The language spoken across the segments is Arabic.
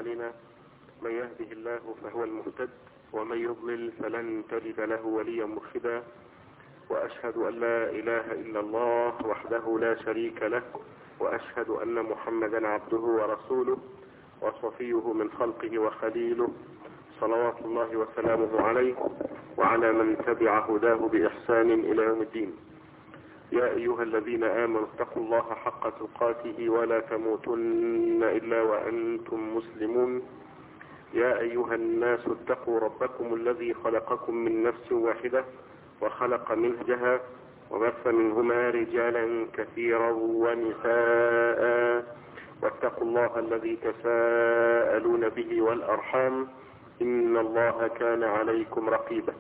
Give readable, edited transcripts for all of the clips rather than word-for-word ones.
أعمالنا من يهده الله فهو المهتد ومن يضلل فلن تجد له وليا مرشدا، وأشهد أن لا إله إلا الله وحده لا شريك له، وأشهد أن محمدا عبده ورسوله وصفيه من خلقه وخليله، صلوات الله وسلامه عليه وعلى من تبع هداه بإحسان إلى يوم الدين. يا أيها الذين آمنوا اتقوا الله حق تقاته ولا تموتن إلا وأنتم مسلمون. يا أيها الناس اتقوا ربكم الذي خلقكم من نفس واحدة وخلق منها وبث منهما رجالا كثيرا ونساء، واتقوا الله الذي تساءلون به والأرحام إن الله كان عليكم رقيبا.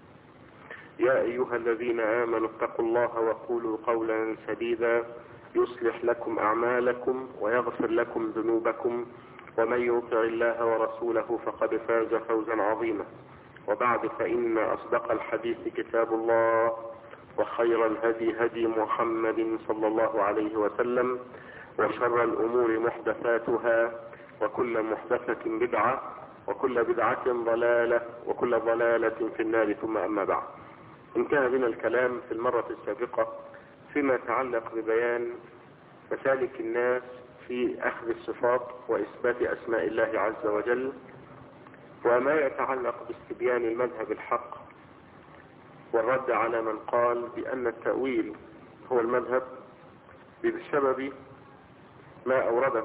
يا أيها الذين آمنوا اتقوا الله وقولوا قولا سديدا يصلح لكم أعمالكم ويغفر لكم ذنوبكم، ومن يطع الله ورسوله فقد فاز فوزا عظيما. وبعد، فإن أصدق الحديث كتاب الله، وخير الهدي هدي محمد صلى الله عليه وسلم، وشر الأمور محدثاتها، وكل محدثة بدعة، وكل بدعة ضلالة، وكل ضلالة في النار. ثم أما بعد، انتهى بنا الكلام في المرة السابقة فيما يتعلق ببيان مسالك الناس في أخذ الصفات وإثبات أسماء الله عز وجل، وما يتعلق باستبيان المذهب الحق والرد على من قال بأن التأويل هو المذهب بسبب ما أورده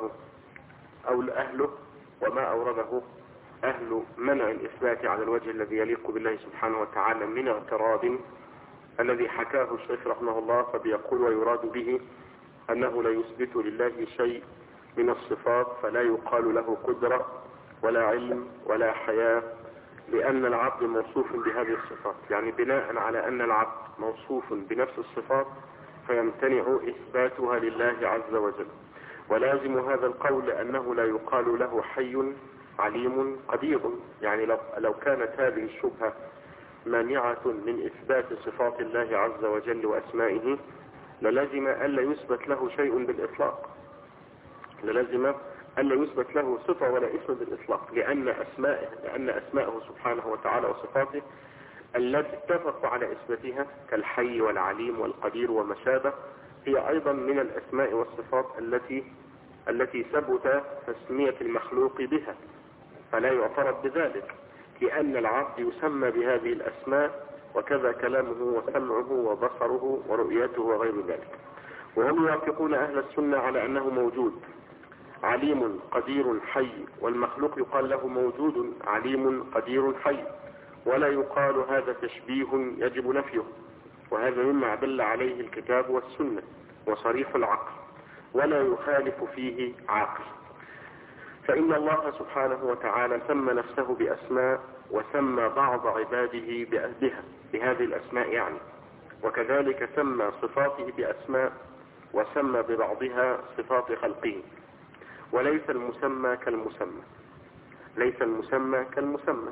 أهله وما أورده أهل منع الإثبات على الوجه الذي يليق بالله سبحانه وتعالى من اعتراض الذي حكاه الشيخ رحمه الله، فبيقول ويراد به أنه لا يثبت لله شيء من الصفات، فلا يقال له قدرة ولا علم ولا حياة، لأن العبد موصوف بهذه الصفات. يعني بناء على أن العبد موصوف بنفس الصفات فيمتنع إثباتها لله عز وجل. ولازم هذا القول أنه لا يقال له حي عليم قدير. يعني لو كانت هذه الشبهة مانعة من إثبات صفات الله عز وجل وأسمائه للازم ألا يثبت له شيء بالإطلاق، للازم ألا يثبت له صفة ولا اسم بالإطلاق، لأن أسماءه سبحانه وتعالى وصفاته التي اتفقوا على إثباتها كالحي والعليم والقدير وما شابه هي أيضا من الأسماء والصفات التي ثبت تسمية المخلوق بها، فلا يعترض بذلك، لأن العبد يسمى بهذه الأسماء، وكذا كلامه وسمعه وبصره ورؤيته وغير ذلك. وهم يوافقون أهل السنة على أنه موجود عليم قدير حي، والمخلوق يقال له موجود عليم قدير حي، ولا يقال هذا تشبيه يجب نفيه، وهذا مما دل عليه الكتاب والسنة وصريح العقل، ولا يخالف فيه عاقل. فإن الله سبحانه وتعالى سمى نفسه بأسماء، وسمى بعض عباده بهذه الأسماء يعني، وكذلك سمى صفاته بأسماء، وسمى ببعضها صفات خلقه. وليس المسمى كالمسمى، ليس المسمى كالمسمى،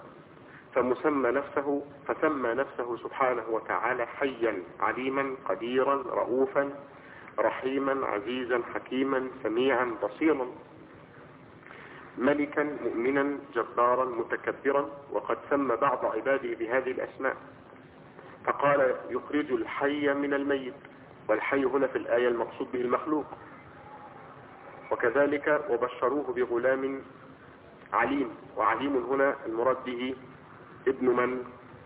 فسمى نفسه سبحانه وتعالى حيا عليما قديرا رؤوفا رحيما عزيزا حكيما سميعا بصيرا، ملكا مؤمنا جبارا متكبرا. وقد سمى بعض عباده بهذه الأسماء، فقال يخرج الحي من الميت، والحي هنا في الآية المقصود به المخلوق. وكذلك وبشروه بغلام عليم، وعليم هنا المراد به ابن من؟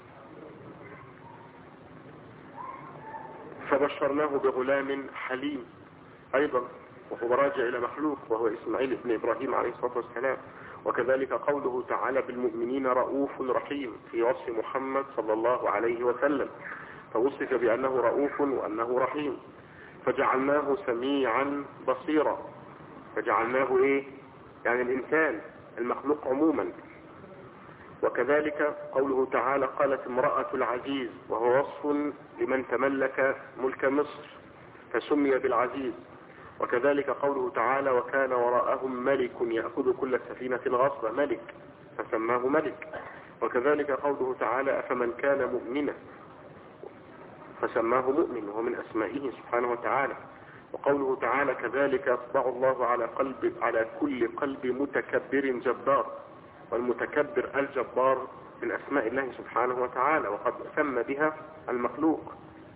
فبشرناه بغلام حليم أيضا، وهو راجع إلى مخلوق وهو إسماعيل ابن إبراهيم عليه الصلاة والسلام. وكذلك قوله تعالى بالمؤمنين رؤوف رحيم في وصف محمد صلى الله عليه وسلم، فوصف بأنه رؤوف وأنه رحيم. فجعلناه سميعا بصيرا، فجعلناه إيه؟ يعني الإنسان المخلوق عموما. وكذلك قوله تعالى قالت امرأة العزيز، وهو وصف لمن تملك ملك مصر فسمي بالعزيز. وكذلك قوله تعالى وكان وراءهم ملك يأخذ كل سفينة غصبا، ملك فسماه ملك. وكذلك قوله تعالى أفمن كان مؤمنا فسماه مؤمن، وهو من أسمائه سبحانه وتعالى. وقوله تعالى كذلك يطبع الله على كل قلب متكبر جبار، والمتكبر الجبار من أسماء الله سبحانه وتعالى، وقد سمى بها المخلوق.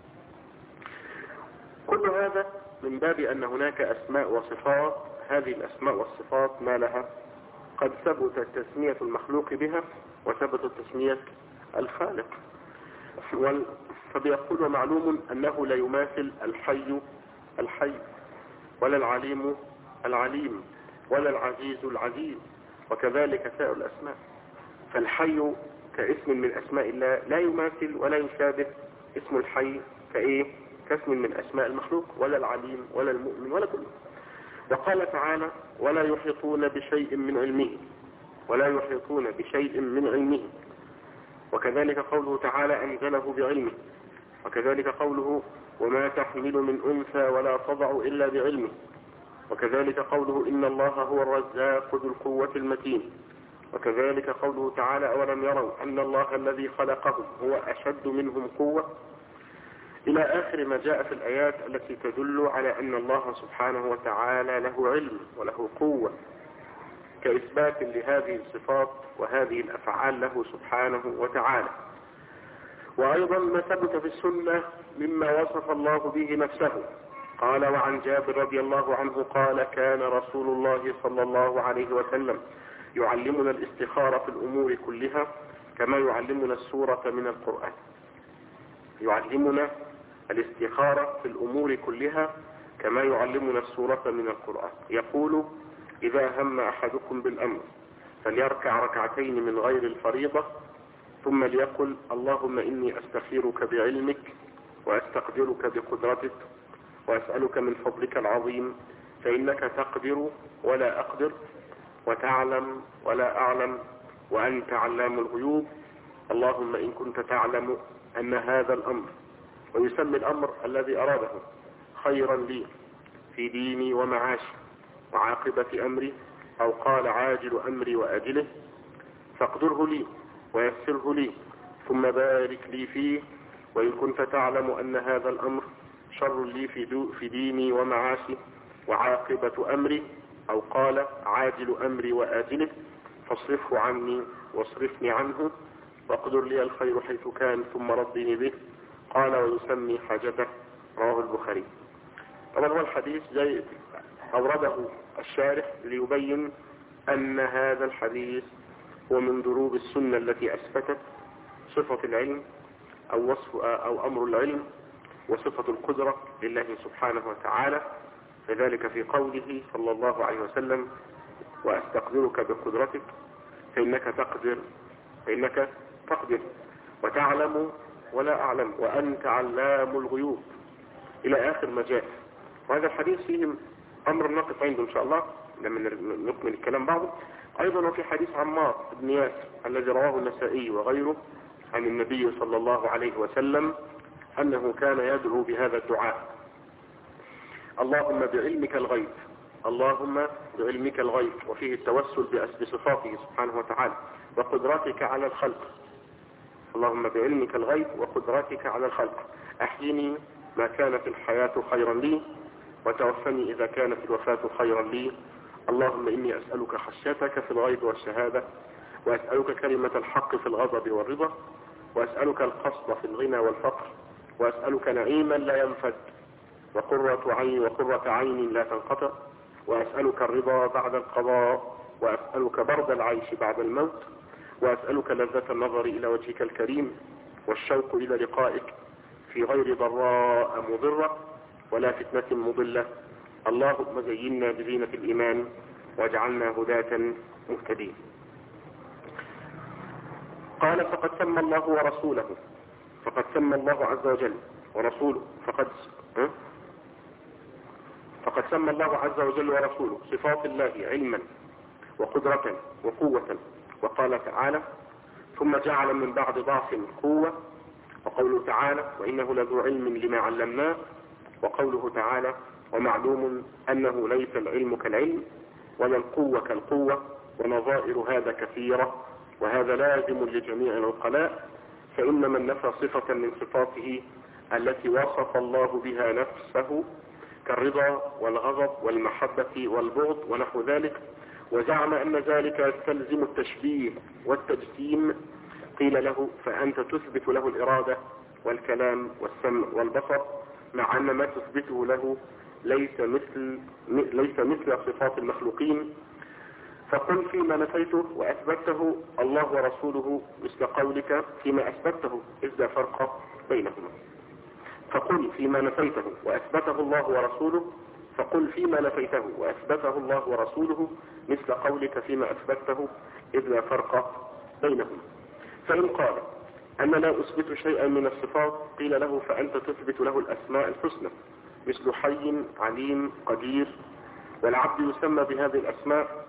كل هذا من باب أن هناك أسماء وصفات، هذه الأسماء والصفات ما لها قد ثبت تسمية المخلوق بها وثبت تسمية الخالق. فبيقول ومعلوم أنه لا يماثل الحي ولا العليم العليم ولا العزيز العزيز، وكذلك سائر الأسماء. فالحي كاسم من أسماء الله لا يماثل ولا يشابه اسم الحي كاسم من أسماء المخلوق، ولا العليم ولا المؤمن ولا كله. وقال تعالى ولا يحيطون بشيء من علمه، وكذلك قوله تعالى أنزله بعلمه، وكذلك قوله وما تحمل من أنثى ولا تضع إلا بعلمه، وكذلك قوله إن الله هو الرزاق ذو القوة المتين، وكذلك قوله تعالى أولم يروا أن الله الذي خلقهم هو أشد منهم قوة، إلى آخر ما جاء في الآيات التي تدل على أن الله سبحانه وتعالى له علم وله قوة، كإثبات لهذه الصفات وهذه الأفعال له سبحانه وتعالى. وأيضا ما ثبت في السنة مما وصف الله به نفسه. قال وعن جابر رضي الله عنه قال كان رسول الله صلى الله عليه وسلم يعلمنا الاستخارة في الأمور كلها كما يعلمنا السورة من القرآن. يعلمنا الاستخارة في الأمور كلها كما يعلمنا السورة من القرآن. يقول إذا هم أحدكم بالأمر فليركع ركعتين من غير الفريضة ثم ليقل اللهم إني أستخيرك بعلمك وأستقدرك بقدرتك وأسألك من فضلك العظيم فإنك تقدر ولا أقدر وتعلم ولا أعلم وأنت علام الغيوب. اللهم إن كنت تعلم أن هذا الأمر، ويسمي الأمر الذي أراده، خيرا لي في ديني ومعاشي وعاقبة أمري، أو قال عاجل أمري وأجله، فاقدره لي ويسره لي ثم بارك لي فيه. وإن كنت تعلم أن هذا الأمر شر لي في ديني ومعاشي وعاقبة أمري، أو قال عاجل أمري وآجله، فاصرفه عني واصرفني عنه واقدر لي الخير حيث كان ثم ردني به. قال ويسمي حاجته. رواه البخاري. طبعا هو الحديث جاي أورده الشارح ليبين أن هذا الحديث هو من دروب السنة التي أثبتت صفة العلم أو أمر العلم وصفة القدرة لله سبحانه وتعالى، فذلك في قوله صلى الله عليه وسلم وأستقدرك بقدرتك فإنك تقدر وتعلم ولا أعلم وأنت علام الغيوب إلى آخر ما جاء. وهذا الحديث فيه أمر نقف عنده إن شاء الله لما نكمل الكلام بعضه. أيضا وفي حديث عمار بن ياسر الذي رواه النسائي وغيره عن النبي صلى الله عليه وسلم أنه كان يدعو بهذا الدعاء: اللهم بعلمك الغيب، اللهم بعلمك الغيب، وفيه التوسل بصفاته سبحانه وتعالى وقدرتك على الخلق. اللهم بعلمك الغيب وقدرتك على الخلق، أحيني ما كانت الحياة خيرا لي وتوفني إذا كانت الوفاة خيرا لي. اللهم إني أسألك خشيتك في الغيب والشهادة، وأسألك كلمة الحق في الغضب والرضا، وأسألك القصد في الغنى والفقر، وأسألك نعيما لا ينفد وقرة عين لا تنقطع، وأسألك الرضا بعد القضاء، وأسألك برد العيش بعد الموت، وأسألك لذة النظر إلى وجهك الكريم والشوق إلى لقائك في غير ضراء مضرة ولا فتنة مضلة. اللهم زينا بزينة الإيمان واجعلنا هداة مهتدين. قال فقد سمى الله ورسوله، فقد سمى الله عز وجل ورسوله فقد سمى الله عز وجل ورسوله صفات الله علما وقدرة وقوة. وقال تعالى ثم جعل من بعد ضعف قوة، وقوله تعالى وإنه لذو علم لما علمناه، وقوله تعالى ومعلوم أنه ليس العلم كالعلم ولا القوة كالقوة، ونظائر هذا كثيرة، وهذا لازم لجميع العقلاء. فإن من نفى صفة من صفاته التي وصف الله بها نفسه كالرضا والغضب والمحبة والبغض ونحو ذلك، وزعم أن ذلك يستلزم التشبيه والتجسيم، قيل له فأنت تثبت له الإرادة والكلام والسمع والبصر، مع أن ما تثبته له ليس مثل صفات المخلوقين. فقل فيما نفيته وأثبته الله ورسوله مثل قولك فيما أثبته، إذ لا فرق بينهما. فقل فيما نفيته وأثبته الله ورسوله، فقل فيما نفيته وأثبته الله ورسوله مثل قولك فيما أثبته، إذ لا فرق بينهما. فإن قال أنا لا أثبت شيئا من الصفات، قيل له فأنت تثبت له الأسماء الحسنى، مثل حي عليم قدير، والعبد يسمى بهذه الأسماء،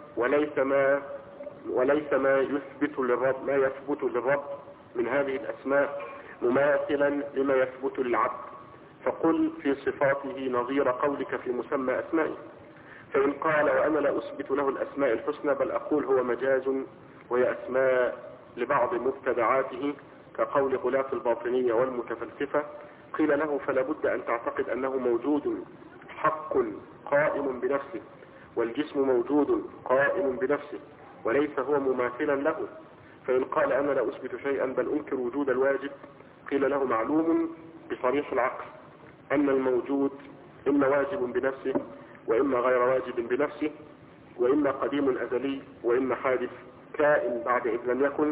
وليس ما يثبت للرب من هذه الأسماء مماثلا لما يثبت للعبد. فقل في صفاته نظير قولك في مسمى أسمائه. فإن قال وأنا لا أثبت له الأسماء الحسنى، بل أقول هو مجاز وهي أسماء لبعض مبتدعاته كقول غلاة الباطنية والمتفلسفة، قيل له فلا بد أن تعتقد أنه موجود حق قائم بنفسه، والجسم موجود قائم بنفسه، وليس هو مماثلا له. فإن قال أنا لا أثبت شيئا بل أنكر وجود الواجب، قيل له معلوم بصريح العقل أن الموجود إما واجب بنفسه وإما غير واجب بنفسه، وإما قديم أزلي وإما حادث كائن بعد إن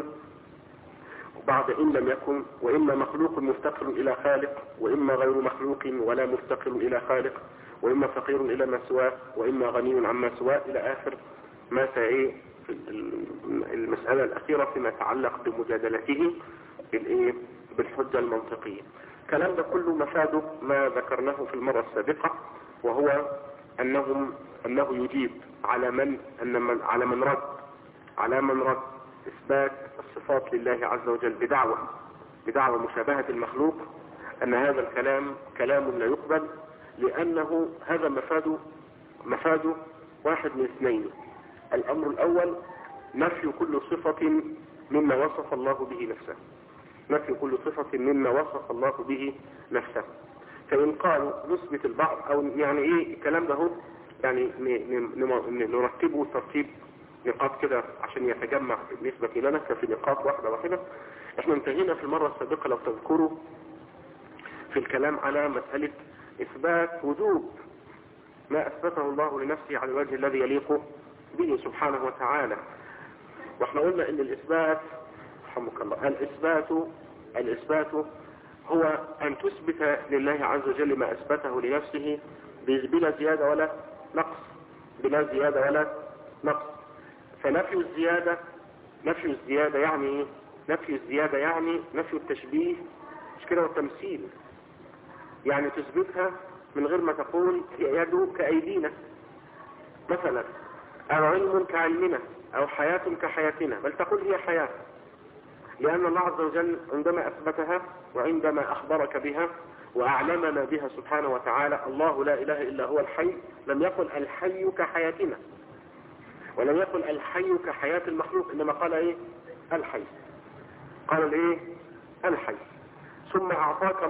لم يكن، وإما مخلوق مفتقر إلى خالق وإما غير مخلوق ولا مفتقر إلى خالق، وإما فقير إلى ما سواه وإما غني عما سواه، إلى آخر ما سيأتي في المسألة الأخيرة فيما يتعلق بمجادلته بالحجة المنطقية. الكلام ده كله مفاده ما ذكرناه في المرة السابقة، وهو أنه يجيب على من رد إثبات الصفات لله عز وجل بدعوى مشابهة المخلوق، أن هذا الكلام كلام لا يقبل، لأنه هذا مفاده واحد من اثنين. الأمر الأول نفي كل صفة مما وصف الله به نفسه، نفي كل صفة مما وصف الله به نفسه. فإن قالوا نثبت البعض، أو يعني إيه الكلام ده، يعني نرتبه ترتيب نقاط كده عشان يتجمع بالنسبة لنا كفي نقاط واحدة. احنا انتهينا في المرة السابقة لو تذكروا في الكلام على مسألة إثبات وجوب ما أثبته الله لنفسه على الوجه الذي يليق به سبحانه وتعالى. واحنا قلنا ان الإثبات رحمك الله الإثبات هو أن تثبت لله عز وجل ما أثبته لنفسه بلا زيادة ولا نقص. فنفي الزيادة يعني نفي التشبيه، مش كده، والتمثيل. يعني تثبتها من غير ما تقول هي يد كأيدينا مثلا، أو علم كعلمنا، أو حياة كحياتنا، بل تقول هي حياة، لأن الله عز وجل عندما أثبتها وعندما أخبرك بها وأعلمنا بها سبحانه وتعالى، الله لا إله إلا هو الحي، لم يقل الحي كحياتنا، ولم يقل الحي كحياة المخلوق، إنما قال إيه؟ الحي. قال إيه؟ الحي. ثم أعطاك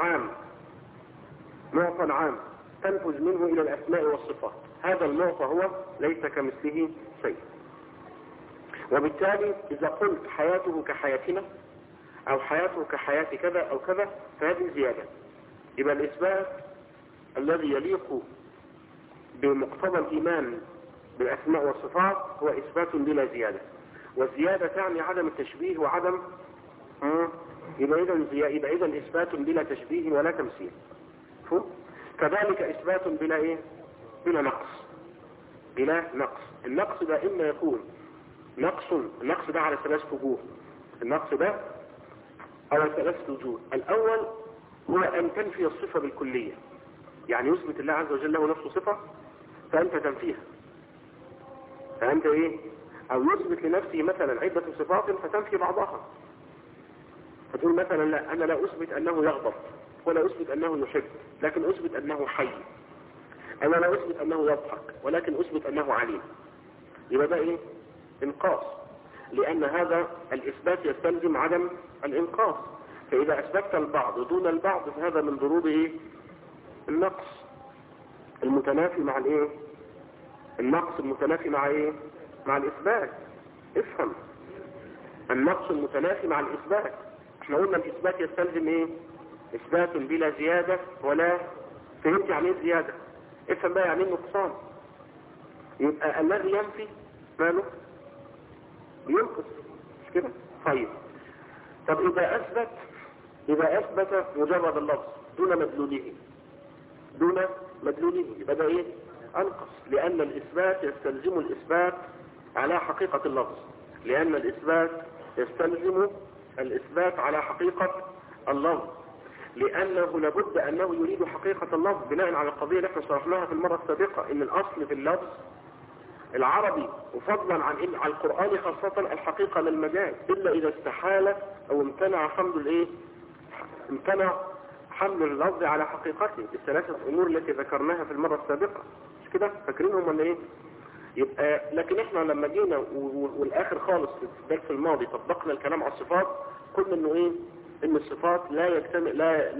معطى عام تنفذ منه إلى الأسماء والصفات. هذا المعطى هو ليس كمثله شيء. وبالتالي إذا قلت حياته كحياتنا أو حياته كحياة كذا أو كذا، فهذه زيادة. يبقى الإثبات الذي يليق بمقتضى الإيمان بالأسماء والصفات هو إثبات بلا زيادة، والزيادة تعني عدم التشبيه وعدم يبقى إذن إثبات بلا تشبيه ولا تمثيل. كذلك إثبات بلا نقص. النقص ده إما يكون النقص ده على ثلاث وجوه. النقص ده على ثلاث وجوه. الأول هو أن تنفي الصفة بالكلية، يعني يثبت الله عز وجل له نفسه صفة فأنت تنفيها، فأنت أو يثبت لنفسه مثلا عدة صفات فتنفي بعضها، فتقول مثلا لا، أنا لا أثبت أنه يغضب ولا أثبت أنه يحب، لكن أثبت أنه حي. أنا لا أثبت أنه يضحك ولكن أثبت أنه عليم. يبقى ده إنقاص، لأن هذا الإثبات يستلزم عدم الإنقاص. فإذا أثبتت البعض دون البعض فهذا من ضروب النقص. المتنافي مع الايه؟ النقص المتنافي مع ايه؟ مع الاثبات. افهم، النقص المتنافي مع الاثبات. احنا قلنا الاثبات يستلزم ايه؟ اثبات بلا زيادة ولا. فهمت يعني ايه زيادة؟ افهم بقى يعني ايه نقصان. يبقى الذي ينفي ماله؟ ينقص، مش كده؟ طيب، طب اذا اثبت مجرد اللفظ دون مدلوله يبقى ده ايه؟ انقص، لان الاثبات يستلزم الاثبات على حقيقة اللفظ. لان الاثبات يستلزم الاثبات على حقيقة اللفظ، لانه لابد انه يريد حقيقة اللفظ بناء على القضية اللي احنا شرحناها في المرة السابقة، ان الاصل في اللفظ العربي، وفضلا عن القرآن خاصة الحقيقة للمجاز، الا اذا استحال او امتنع حمل اللفظ على حقيقته. الثلاثة امور التي ذكرناها في المرة السابقة، مش كده؟ فاكرينهم ولا ايه؟ يبقى لكن احنا لما جينا والاخر خالص في الدرس الماضي طبقنا الكلام على الصفات، قلنا انه ايه؟ ان الصفات لا يجتمع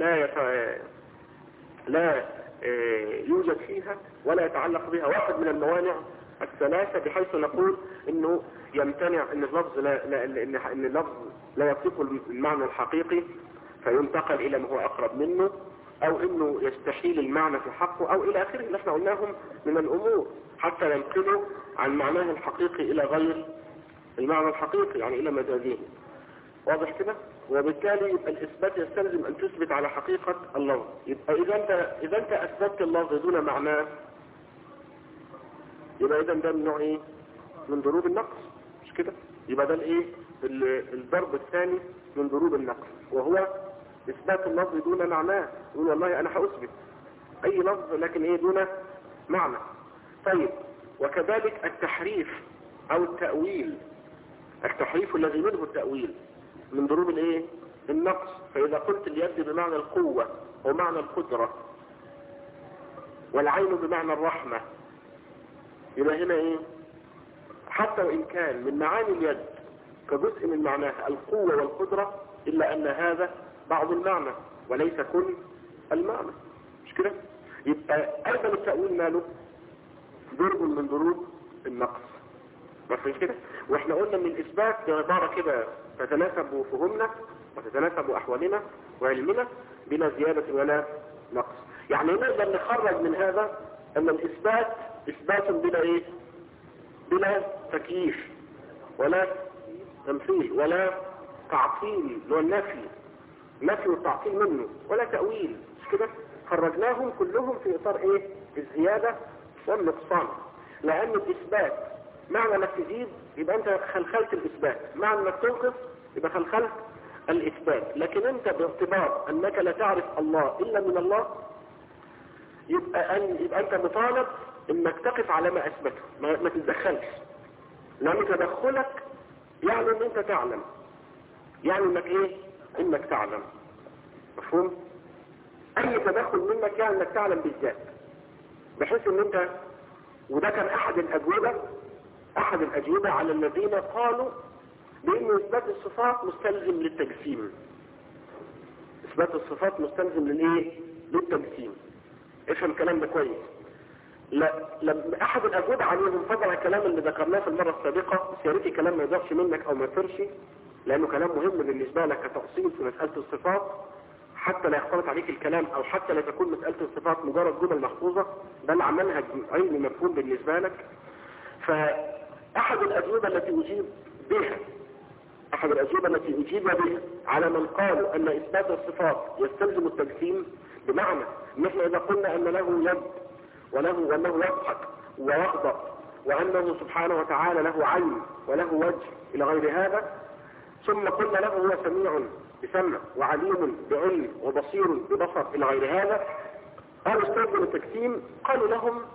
لا يوجد فيها ولا يتعلق بها واحد من الموانع الثلاثة، بحيث نقول انه يمتنع ان اللفظ ان اللفظ لا يصف المعنى الحقيقي فينتقل الى ما هو اقرب منه، او انه يستحيل المعنى في حقه، او الى اخره اللي احنا قلناهم من الامور، حتى ينقله عن معناه الحقيقي الى غير المعنى الحقيقي، يعني الى مجازيه. واضح كده؟ وبالتالي يبقى الاثبات يستلزم ان تثبت على حقيقة اللفظ. يبقى اذا انت اثبتت اللفظ دون معناه، يبقى اذا ده من نوع ايه؟ من ضروب النقص، مش كده؟ يبقى ده الايه؟ الضرب الثاني من ضروب النقص، وهو اثبات اللفظ دون معناه. يقول والله انا هاثبت اي لفظ لكن ايه؟ دون معنى. طيب، وكذلك التحريف او التأويل، التحريف الذي منه التأويل من ضروب الايه؟ النقص. فاذا قلت اليد بمعنى القوة ومعنى القدرة والعين بمعنى الرحمة، يبقى هنا ايه؟ حتى وان كان من معاني اليد كجزء من معناها القوة والقدرة، الا ان هذا بعض المعنى وليس كل المعنى، مش كده؟ يبقى ايضا التأويل ماله؟ ضرب من ضروب النقص، مفهوم كده؟ واحنا قلنا ان الاثبات بعبارة كده تتناسب فهمنا وتتناسب احوالنا وعلمنا بلا زيادة ولا نقص. يعني نقدر نخرج من هذا ان الاثبات اثبات بلا ايه؟ بلا تكييف ولا تمثيل ولا تعطيل، والنفي نفي والتعطيل منه، ولا تأويل، مش كده؟ خرجناهم كلهم في اطار ايه؟ الزيادة والنقصان. لان الاثبات معنى انك تزيد يبقى انت خلخلت الاثبات، معنى انك تنقص يبقى خلخلت الاثبات. لكن انت باعتبار انك لا تعرف الله الا من الله، يبقى انت مطالب انك تقف على ما اثبته، ما تتدخلش، لان تدخلك يعني ان انت تعلم، يعني انك ايه؟ انك تعلم، مفهوم؟ اي تدخل منك يعني انك تعلم بالذات، بحيث ان انت، وده كان احد الاجوبة على الذين قالوا بان اثبات الصفات مستلزم للتجسيم. اثبات الصفات مستلزم للايه؟ للتجسيم. افهم الكلام ده كويس. لما احد الاجوبة عليهم فضل الكلام اللي ذكرناه في المرة السابقة، بس يا ريت الكلام ما يضافش منك او ما يطرش، لانه كلام مهم بالنسبة لك كتفصيل في مسألة الصفات، حتى لا يختلط عليك الكلام، او حتى لا تكون مسألة الصفات مجرد جمل محفوظة، بل منهج علمي مفهوم بالنسبة لك. فاحد الاجوبة التي اجيب بها على من قالوا ان اثبات الصفات يستلزم التجسيم، بمعنى ان احنا اذا قلنا ان له يد وانه يضحك ويغضب وانه سبحانه وتعالى له عين وله وجه الى غير هذا، ثم قلنا له هو سميع بسمع وعليم بعلم وبصير ببصر الى غير هذا، قالوا استلزم التجسيم. قالوا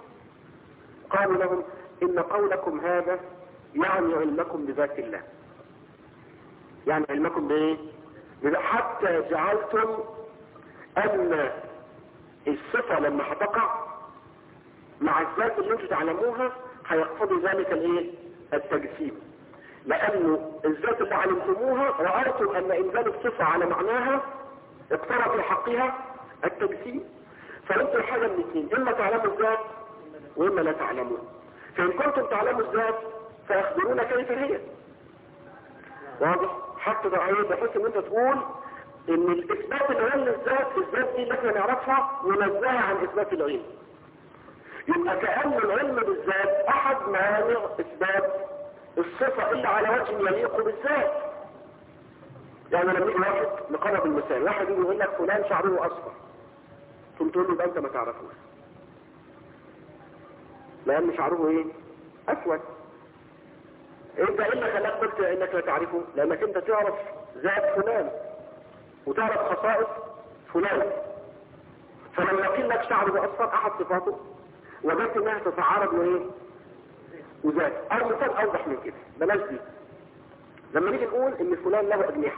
لهم ان قولكم هذا يعني علمكم بذات الله، يعني علمكم بايه؟ حتى جعلتم ان الصفة لما هتقع مع الذات اللي انتم تعلموها هيقتضي ذلك الايه؟ التجسيم، لانه الذات اللي علمتموها رأيتم ان انزال الصفة على معناها اقترب في حقها التجسيم، فانتوا حاجة من الاثنين، اما تعلموا الذات واما لا تعلموا. فان كنتم تعلموا الذات فاخبرونا كيف هي. واضح؟ حتى ضعيه بحيث ان انت تقول ان الاثبات العلم للذات، الذات دي اللي احنا نعرفها منزهة عن اثبات العلم. يبقى كأن العلم بالذات احد موانع اثبات الصفة الا على وجه يليق بالذات. يعني لما يجي واحد نقرب المثال، واحد يجي يقول لك فلان شعره اصفر، ثم تقول له ده انت ما تعرفوش لان شعره ايه؟ اسود. انت ايه اللي خلاك قلت انك لا تعرفه؟ لانك انت تعرف ذات فلان وتعرف خصائص فلان. فلما قيل لك شعره اصفر احد صفاته وجدت انها تتعارض وايه؟ وذات. او مثال اوضح من كده، بلاش دي. لما نيجي نقول ان فلان له اجنحه،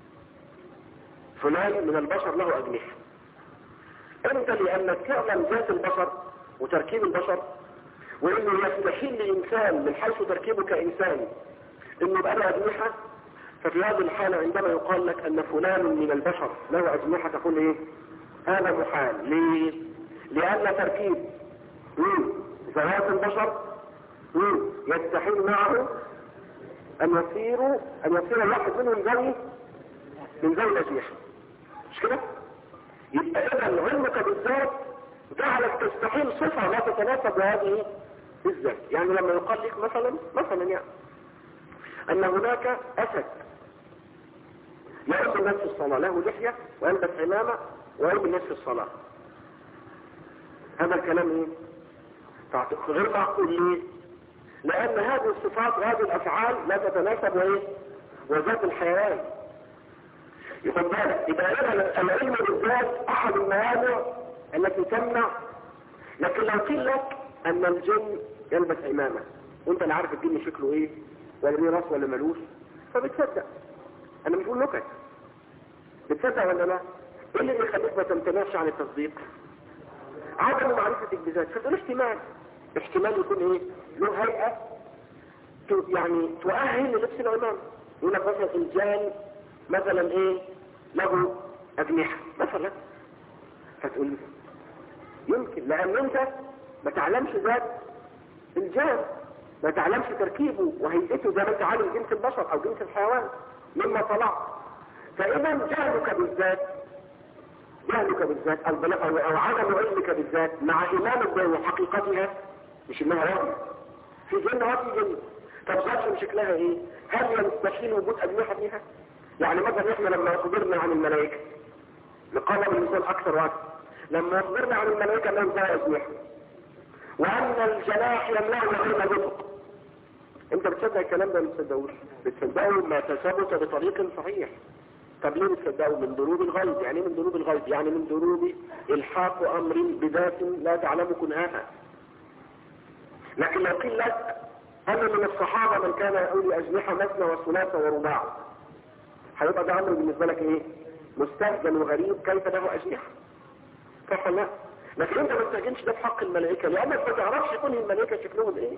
فلان من البشر له اجنحه، انت لانك تعلم ذات البشر وتركيب البشر، وانه يستحيل لانسان من حيث تركيبه كانسان انه يبقى له اجنحه، ففي هذه الحاله عندما يقال لك ان فلان من البشر له اجنحه تقول ايه؟ هذا محال. ليه؟ لان تركيب ذوات البشر يستحيل معه ان يصير الواحد منهم من ذوي الاجنحه. مش كده؟ يبقى اذا علمك بالذات جعلك تستحيل صفه لا تتناسب بهذه بالذات. يعني لما يقال لك مثلا يعني ان هناك اسد يعيش الناس في الصلاه، له لحيه ويلبس عمامه ويرمي الناس في الصلاه، هذا الكلام ايه؟ غير معقول. ليه؟ لان هذه الصفات وهذه الافعال لا تتناسب وايه؟ وذات الحيوان. يبقى العلم بالذات احد الموانع التي تمنع. لكن لو قيل لك ان الجن يلبس عمامه وانت لا عارف الجن شكله ايه ولا ليه راس ولا ملوش، فبتصدق. انا مش بقول نكت، بتصدق ولا لا؟ ايه اللي يخليك ما تمتنعش عن التصديق؟ عدم معرفتك بذات. فتقول احتمال يكون ايه؟ له هيئه يعني تؤهل للبس العمامه. يقول لك مثلا الجان مثلا ايه؟ له اجنحه مثلا، فتقول يمكن لان انت ما تعلمش ذات الجان، ما تعلمش تركيبه وهيئته زي ما انت عالم جنس البشر او جنس الحيوان مما طلعت. فاذا جهلك بالذات او عدم علمك بالذات مع ايمانك بحقيقتها، مش انها وهم في جن وفي جن. طب ذاتهم شكلها ايه؟ هل يستحيل وجود اجنحه فيها؟ يعني مثلا احنا لما اخبرنا عن الملائكه نقرب المثال اكثر واكثر، لما اخبرنا عن الملائكه انهم ذات اجنحه وان الجناح يملأ غير الرزق، انت بتصدق الكلام ده ولا بتصدقوش؟ بتصدقه ما تثبت بطريق صحيح. طب ليه بتصدقه؟ من دروب الغيب. يعني من دروب الغيب؟ يعني من دروب الحاق امر بذات لا تعلم كنهاها. لكن لو قيل لك ان من الصحابه من كان يقول اجنحه مثنى وثلاث ورباع، هيبقى ده امر بالنسبه لك ايه؟ مستهجن وغريب، كيف له اجنحه؟ صح ولا لا؟ لكن انت ما تستهجنش ده في حق الملائكه، لانك ما تعرفش يكون الملائكه شكلهم ايه.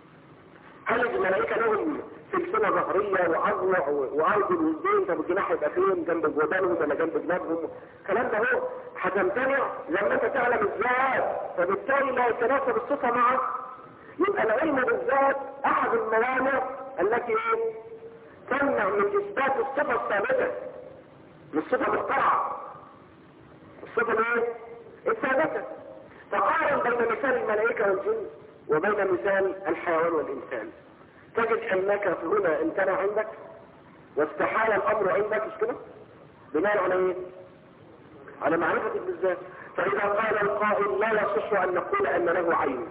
هل الملائكه لهم سلسله ظهريه واضلع وارجل ويدين؟ طب الجناح يبقى فين؟ جنب جودانهم ولا جنب جنابهم؟ الكلام ده هو هتمتنع لما انت تعلم الذات، فبالتالي لا يتناسب الصفه معك. يبقى العلم بالذات احد الموانع التي ايه؟ تمنع من اثبات الصفه الثابته، مش صفه مخترعه، الصفه ايه؟ الثابته. فقارن بين مثال الملائكه والجن وبين مثال الحيوان والإنسان، تجد أنك هنا امتنع عندك واستحال الأمر عندك، مش كده؟ بناء على ايه؟ على معرفتك بالذات. فإذا قال القائل لا يصح أن نقول أن له عين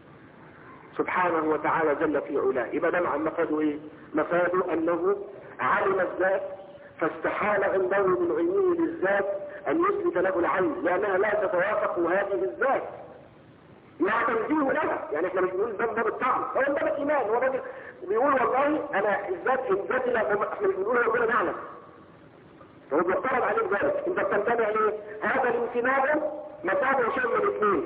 سبحانه وتعالى جل في علاه، يبقى ده مع مفاده ايه؟ مفاده أنه علم الذات فاستحال عنده من علمه للذات أن يثبت له العين، لأنها لا تتوافق هذه الذات مع تنزيه لها. يعني احنا مش بنقول ده باب الطعم، هو ده الايمان. هو راجل بيقول والله انا الذات لا، احنا مش بنقول ربنا نعلم، هو بيفترض عليك ذلك. انت بتمتنع ليه؟ هذا الامتناع متابع شيء من الاثنين.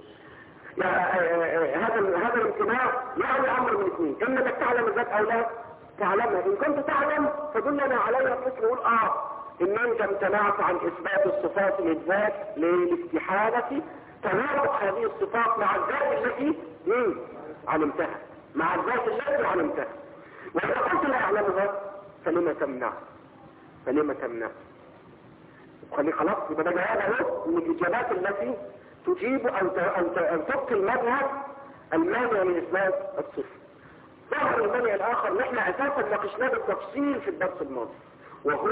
هذا الامتناع يعني امر من الاثنين، اما انك تعلم الذات او لا تعلمها. ان كنت تعلم فدلنا عليها، قلت نقول ان انت امتنعت عن اثبات الصفات للذات للاستحالة تناقض هذه الصفات مع الذات التي علمتها، مع الذات التي علمتها. وإذا قلت لا أعلمها فلما تمنع؟ خلاص يبقى ده جواب من الإجابات التي تجيب أو تبقي المذهب المانع من إثبات الصفة. ظهر المانع الآخر اللي احنا أساسا ناقشناه بالتفصيل في الدرس الماضي، وهو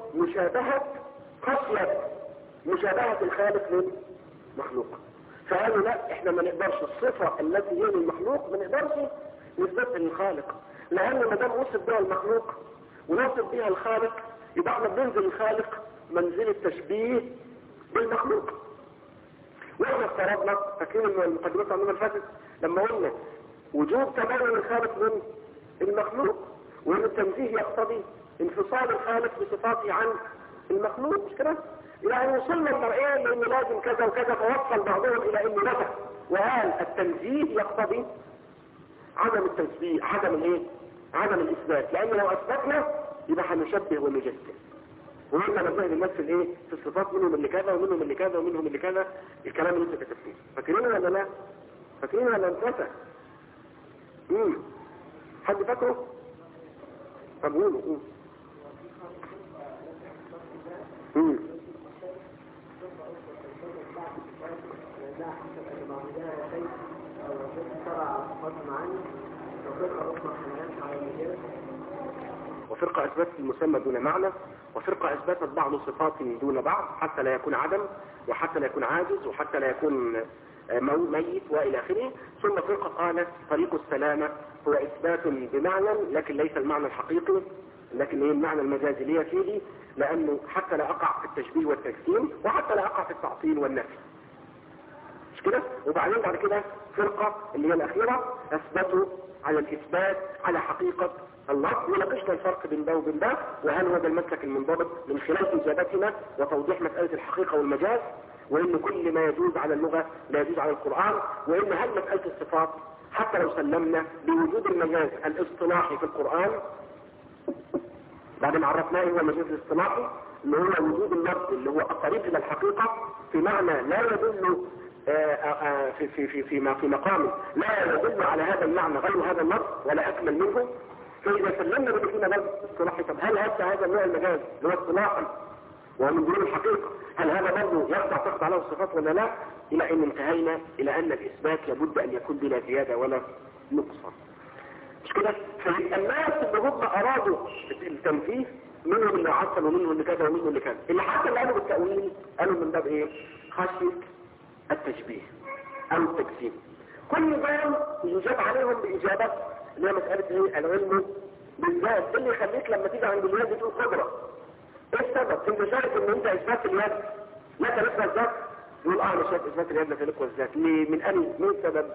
مشابهة الخالق للمخلوق. فقالوا لا، احنا ما نقدرش الصفة التي هي للمخلوق ما نقدرش نثبتها للخالق، لأن ما دام وصف بها المخلوق ونصف بها الخالق يبقى احنا بننزل الخالق منزل التشبيه بالمخلوق. واحنا افترضنا، فاكرين ان المقدمات عندنا الفاتت لما قلنا وجود تباين الخالق من المخلوق، وان التنزيه يقتضي انفصال الخالق بصفاته عن المخلوق، مش كده؟ يعني وصلنا المرئيين لانه لازم كذا وكذا، فوصل بعضهم الى انه نفى وقال التنزيه يقتضي عدم التشبيه، عدم الاثبات، لان لو اثبتنا يبقى هنشبه ونجسم. وقلنا نزاهد الناس في الصفات، منهم اللي كذا ومنهم اللي كذا ومنهم اللي كذا، الكلام اللي انت كتبته فاكرين ولا لا؟ فاكرين ولا انتسى؟ حد فاكره؟ طب قولوا. وفرقة أثبتت المسمى دون معنى، وفرقة أثبتت بعض صفات دون بعض حتى لا يكون عدم، وحتى لا يكون عاجز، وحتى لا يكون ميت وإلى آخره. ثم فرقة قالت طريق السلامة هو إثبات بمعنى لكن ليس المعنى الحقيقي، لكن هي المعنى المجازي فيه، لأنه حتى لا أقع في التشبيه والتجسيم، وحتى لا أقع في التعطيل والنفي، مش كده؟ وبعدين بعد كده فرقة اللي هي الأخيرة أثبتوا على الإثبات على حقيقة الله. وناقشنا الفرق بين ده وبين ده، وهل هو ده المسلك المنضبط من خلال إجابتنا وتوضيح مسألة الحقيقة والمجاز، وإن كل ما يجوز على اللغة لا يجوز على القرآن، وإن هل مسألة الصفات حتى لو سلمنا بوجود المجاز الاصطلاحي في القرآن، بعد ما عرفناه هو المجاز الاصطلاحي اللي هو وجود اللفظ اللي هو الطريق إلى الحقيقة في معنى لا يدل في مقام لا يدل على هذا المعنى غير هذا اللفظ ولا أكمل منه. فإذا سلمنا بدون مجاز اصطلاحي، طب هل هذا النوع المجاز اللي هو اصطلاحا ومن دون الحقيقة هل هذا برضه تخضع له الصفات ولا لا؟ إلى أن انتهينا إلى أن الإثبات لابد أن يكون بلا زيادة ولا نقصان، مش كده؟ فالناس اللي هم أرادوا التنفيذ منهم اللي عطل ومنهم اللي كذا ومنهم اللي كذا، اللي حتى اللي قالوا بالتأويل قالوا من باب إيه؟ خشية التشبيه أو التجسيم. كل دول يجاب عليهم بإجابة اللي هي مسألة إيه؟ العلم بالذات. اللي يخليك لما تيجي عند اليد تقول قدرة، ايه السبب؟ انت شايف ان انت اثبات اليد لا تلقى الذات؟ يقول انا شايف اثبات اليد لا تلقى الذات. ليه؟ من السبب؟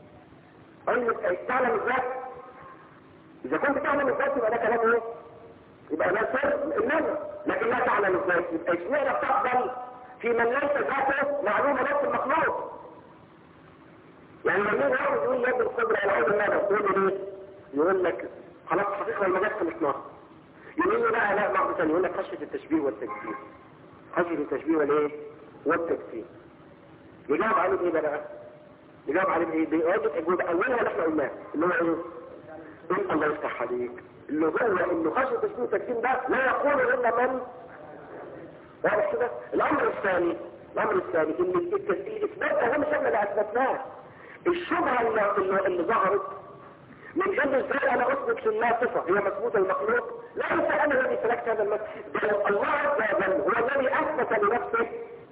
تعلم الذات. اذا كنت تعلم الذات يبقى ده كلام ايه؟ يبقى ده سر النظر. لكن لا تعلم الذات يبقى اشمعنى بتقبل في من ليس ذاته معلومه نفس المخلوق؟ يعني لما واحد يقول يد القدره على عود النظر تقول ليه؟ يقول لك خلاص حقيقه والمجاز خلصناها. يقول له لا بعض ثاني يقول لك خشية التشبيه والتجسيم. خشية التشبيه والايه؟ والتجسيم. يجاوب عليه بايه بقى؟ يجاوب عليه بايه؟ بيواجد اجوبه اولها اللي احنا قلناه اللي هو ايه؟ الله يفتح عليك، اللي هو انه خشية التشبيه والتجسيم ده لا يقول الا من واضح كده. الامر الثاني ان الاثبات ده مش احنا اللي اثبتناه. الشبهه اللي ظهرت من جد ازاي انا اثبت لله صفه هي مثبوته المخلوق، ليس انا الذي سلكت هذا المثل، بل الله عز وجل هو الذي اثبت لنفسه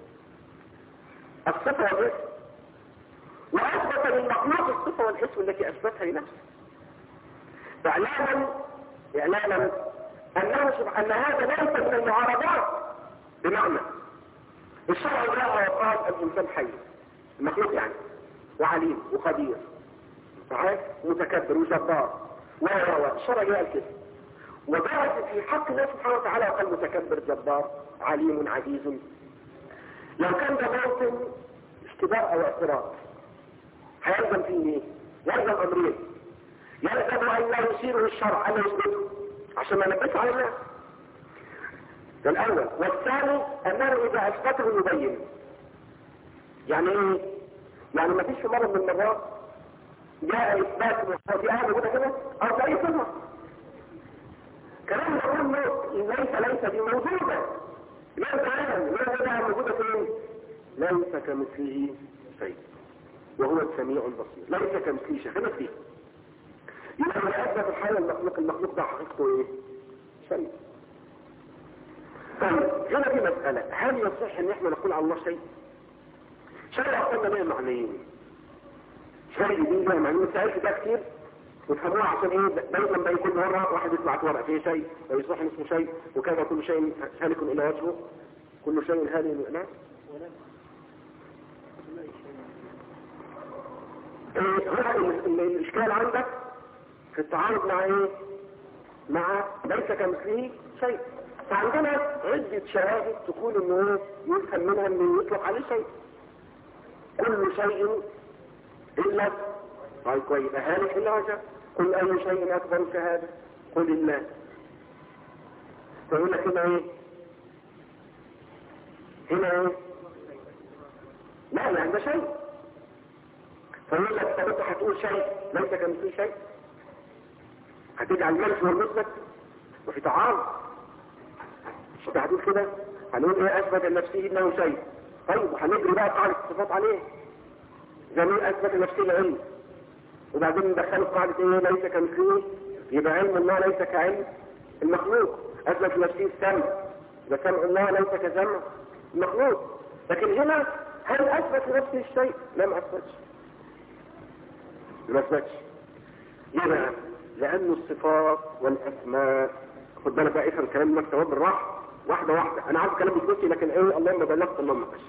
الصفه والاسم، واثبت للمخلوق الصفه والاسم التي اثبتها لنفسه، فاعلاما ان هذا ليس من المعارضات. بمعنى الشرع جاء وقال الانسان حي، المخلوق يعني، وعليم وقدير متكبر وجبار الشرع جاء الكذب، وجاءت في حق الله سبحانه وتعالى وقال متكبر جبار عليم عزيز. لو كان ده موطن اشتباه او اعتراض هيلزم فيه ايه؟ يلزم امرين. يلزم ان لا يشيره الشرع، ان يثبته عشان ما نبقاش على الناس. ده الأول. والثاني أنه إذا أثبته يبين. يعني إيه؟ يعني ما فيش في مرة من المرات جاء إثبات في أهل موجودة كده أو في أي صفة كلام يقول ليس دي موجودة لا تعلم لا موجودة فين؟ ليس كمثله شيء وهو السميع البصير. ليس كمثله شيء هنا فيه يبقى أثبت الحالة المخلوق ده حقيقته إيه؟ شيء. طيب هنا في مسألة، هل يصح ان احنا نقول على الله شيء؟ شيء اصلا ليه معنيين. شيء دي لها معنيين سألت ده كتير وتفهموها عشان ايه؟ دايما بقى كل مرة واحد يطلع ورقة فيه شيء ويصح ان اسمه شيء وكذا كل شيء هالك الى وجهه كل شيء هالك لا الاشكال عندك في التعارض مع ايه؟ مع ليس كمثله شيء. فعندنا عدة شواهد تقول انه يفهم منها انه يطلق عليه شيء. كل شيء الا طيب كويس هالك الا وجه. قل اي شيء اكبر كهذا؟ قل الله. فيقول لك هنا ايه؟ هنا ايه؟ لا يعني ده شيء. فيقول لك طب انت هتقول شيء ليس كمثله شيء؟ هتجعل المنفي والمثبت وفي تعارض. مش هتقول كده هنقول ايه؟ اثبت لنفسه انه شيء. طيب وهنجري بقى قاعدة الصفات عليه زي ما اثبت لنفسه العلم وبعدين ندخله قاعدة ايه؟ ليس كمثله. يبقى علم الله ليس كعلم المخلوق. اثبت لنفسه السمع يبقى سمع الله ليس كسمع المخلوق. لكن هنا هل اثبت لنفسه الشيء؟ لا ما اثبتش. ما اثبتش. يبقى لأن الصفات والأسماء خد بالك بقى افهم كلام المكتوب بالراحة واحدة واحدة. أنا عارف كلام بيتنسي لكن إيه اللهم بلغت اللهم قش.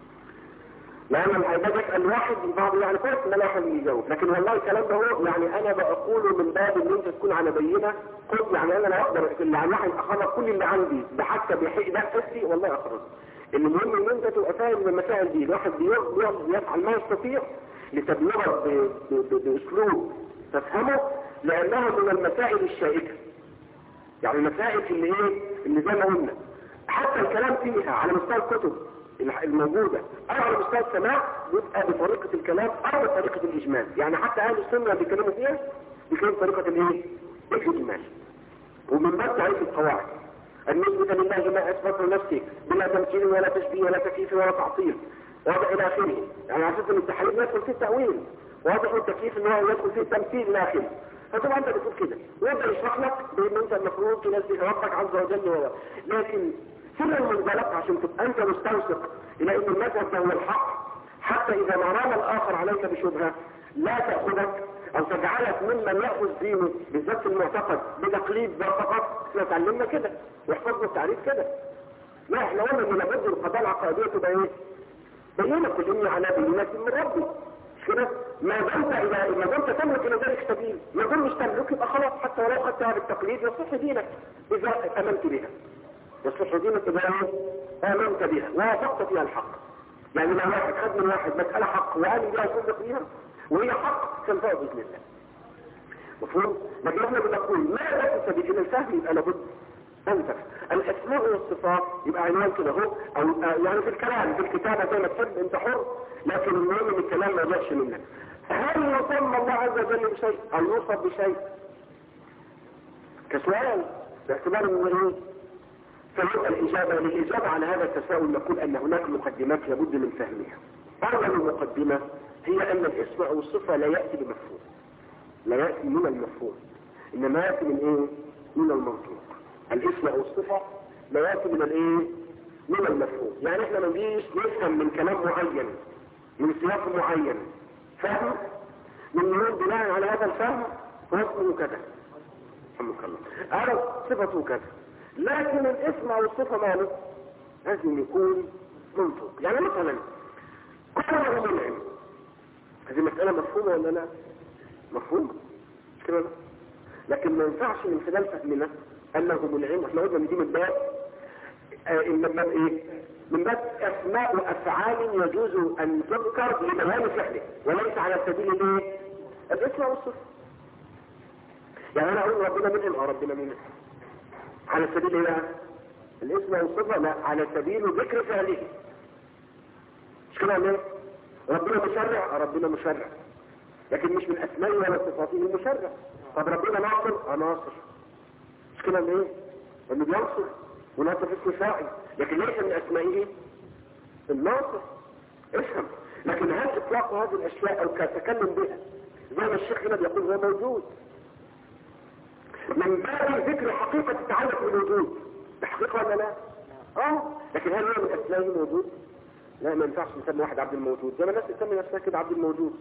لأن العباد يسأل واحد البعض يعني كويس إن لا أحد يجاوب لكن والله الكلام ده هو يعني أنا بقوله من باب إن أنت تكون على بينة. قلت يعني أنا لا أقدر اللي عن واحد أخرج كل اللي عندي بحتى بحق ده حسي والله أخرج. المهم إن أنت تبقى فاهم المسائل دي. الواحد يفعل ما يستطيع لتبلغها بأسلوب تفهمه لأنها من المسائل الشائكة. يعني المسائل اللي ايه؟ اللي زي ما قلنا حتى الكلام فيها على مستوى الكتب الموجودة او على مستوى السماع يبقى بطريقة الكلام او بطريقة الإجمال. يعني حتى اهل السنة بيتكلموا فيها بيتكلموا بطريقة الايه؟ الإجمال. ومن باب تعريف القواعد النسبة لله ما أثبت لنفسه بلا تمثيل ولا تشبيه ولا تكييف ولا تعطيل واضح إلى آخره. يعني على أساس إن التحريم يدخل فيه التأويل واضح التكييف إن هو يدخل فيه التمثيل إلى آخره. فطبعا انت بتقول كده ويبدأ يشرح لك بان انت المفروض تنزه ربك عز وجل لكن سر المنزلق عشان تبقى انت مستوثق الى ان المذهب هو الحق حتى اذا ما رام الاخر عليك بشبهه لا تاخذك او تجعلك ممن ياخذ دينه بالذات المعتقد بتقليد فقط. احنا اتعلمنا كده واحفظنا التعريف كده. لا احنا قلنا ان لابد القضايا العقائديه تبقى ايه؟ بينه كل اني على بينه من ربي كده. ما دمت تملك الى ذلك سبيل ما دام مش تملك يبقى خلاص حتى ولو خدتها بالتقليد يصح دينك اذا امنت بها. يصح دينك اذا امنت بها ووافقت فيها الحق. يعني لو واحد خد من واحد مساله حق وقال بها يصدق فيها وهي حق تنفع باذن الله. مفهوم؟ لكن احنا بنقول ما لا سبيل الى الفهم يبقى لابد ان تفهم. الاسماء والصفات يبقى عنوان كده اهو او يعني في الكلام في الكتابه زي ما تحب انت حر لكن المهم ان الكلام ما يجيش منك. هل يسمى الله عز وجل بشيء او يوصف بشيء؟ كسؤال باعتبار انه ايه؟ فيبقى للاجابه على هذا التساؤل نقول ان هناك مقدمات لابد من فهمها. اول مقدمه هي ان الاسم او الصفه لا ياتي بمفهوم. لا ياتي من المفهوم انما ياتي من ايه؟ من المنطوق. الاسم او الصفه لا ياتي من الايه؟ من المفهوم. يعني احنا ما نجيش نفهم من كلام معين من سياق معين فهم من يوم بناء على هذا الفهم واسمه كذا رحمك الله هذا صفته كذا. لكن الاسم او الصفه ماله لازم يكون منطوق. يعني مثلا كله منعم هذه مساله مفهومه ولا لا؟ مفهومه مش كده؟ لكن ما ينفعش من خلال فهمنا انه منعم. احنا قلنا ان دي من باب من باب اسماء وافعال يجوز ان تذكر لبيان فعله وليس على سبيل الايه؟ الاسم والصفه. يعني انا اقول ربنا منعم او ربنا منعم على سبيل ايه؟ الاسم والصفة لا، على سبيل ذكر فعله. مش كده ليه؟ ربنا مشرع، ربنا مشرع، لكن مش من اسمائه ولا صفاته المشرع. طب ربنا ناصر، ناصر. مش كده ليه؟ انه بينصر وناصر اسم فاعل، لكن ليس من اسمائه الناصر. افهم. لكن هل اطلاق هذه الاشياء او كتكلم بها زي ما الشيخ هنا بيقول هو موجود من باب ذكر حقيقة التعلق بالوجود، بحقيقة ولا لا؟ لكن هل هو من اسمائه موجود؟ لا، ما ينفعش نسمي واحد عبد الموجود زي ما الناس تسمي نفسها كده عبد الموجود.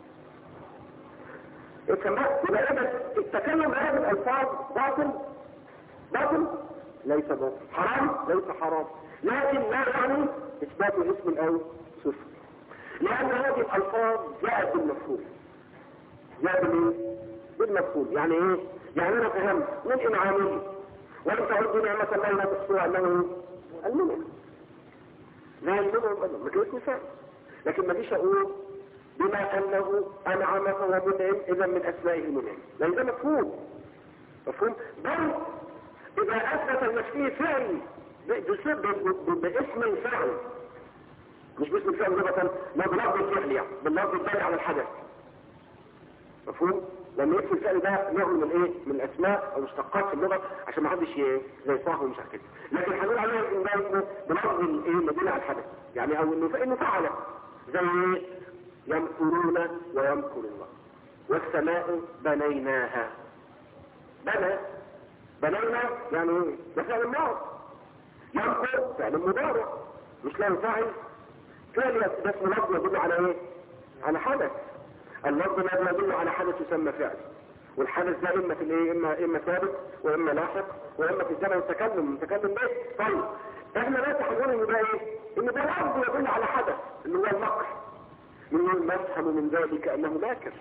يبقى اذا التكلم بهذه الالفاظ باطل، باطل ليس باطل، حرام ليس حرام، لكن لا يعني اثبات اسم او صفه، لان هذه الالفاظ جاءت بالمفهوم. جاءت بالمفهوم. يعني ايه؟ يعني انا فهمت من انعامه وانت تعد نعمه الله لا تحصوها انه المنعم. لا المنعم ما كانت مثال، لكن ما فيش اقول بما انه انعم فهو منعم اذا من اسمائه المنعم، لان ده مفهوم. مفهوم. بل اذا اثبت المشفيه فعل باسم الفعل، مش باسم الفعل لغه، لا بلفظ الفعل، يعني باللفظ الدال على الحدث. مفهوم. لما اسم الفعل ده نوع من الايه؟ من الاسماء او مشتقات في اللغه، عشان ما حدش زي صاحبه ومش عارف كده، لكن هنقول عليه ان ده اسمه بلفظ الايه؟ الدال على الحدث، يعني او انه فعل. زي ايه؟ يمكرون ويمكر الله، والسماء بنيناها. بنينا يعني ايه؟ ده فعل الماضي. يمكر فعل مضارع مش له فاعل. فعل ده اسمه لفظ يدل على ايه؟ على حدث. اللفظ الذي يدل على حدث يسمى فعل، والحدث ده اما في الايه؟ اما ثابت واما لاحق واما في الزمن متكلم به. طيب احنا لا تحضرون ان ده ايه؟ ان ده لفظ يدل على حدث اللي هو المكر، من ما يفهم من ذلك انه ماكر.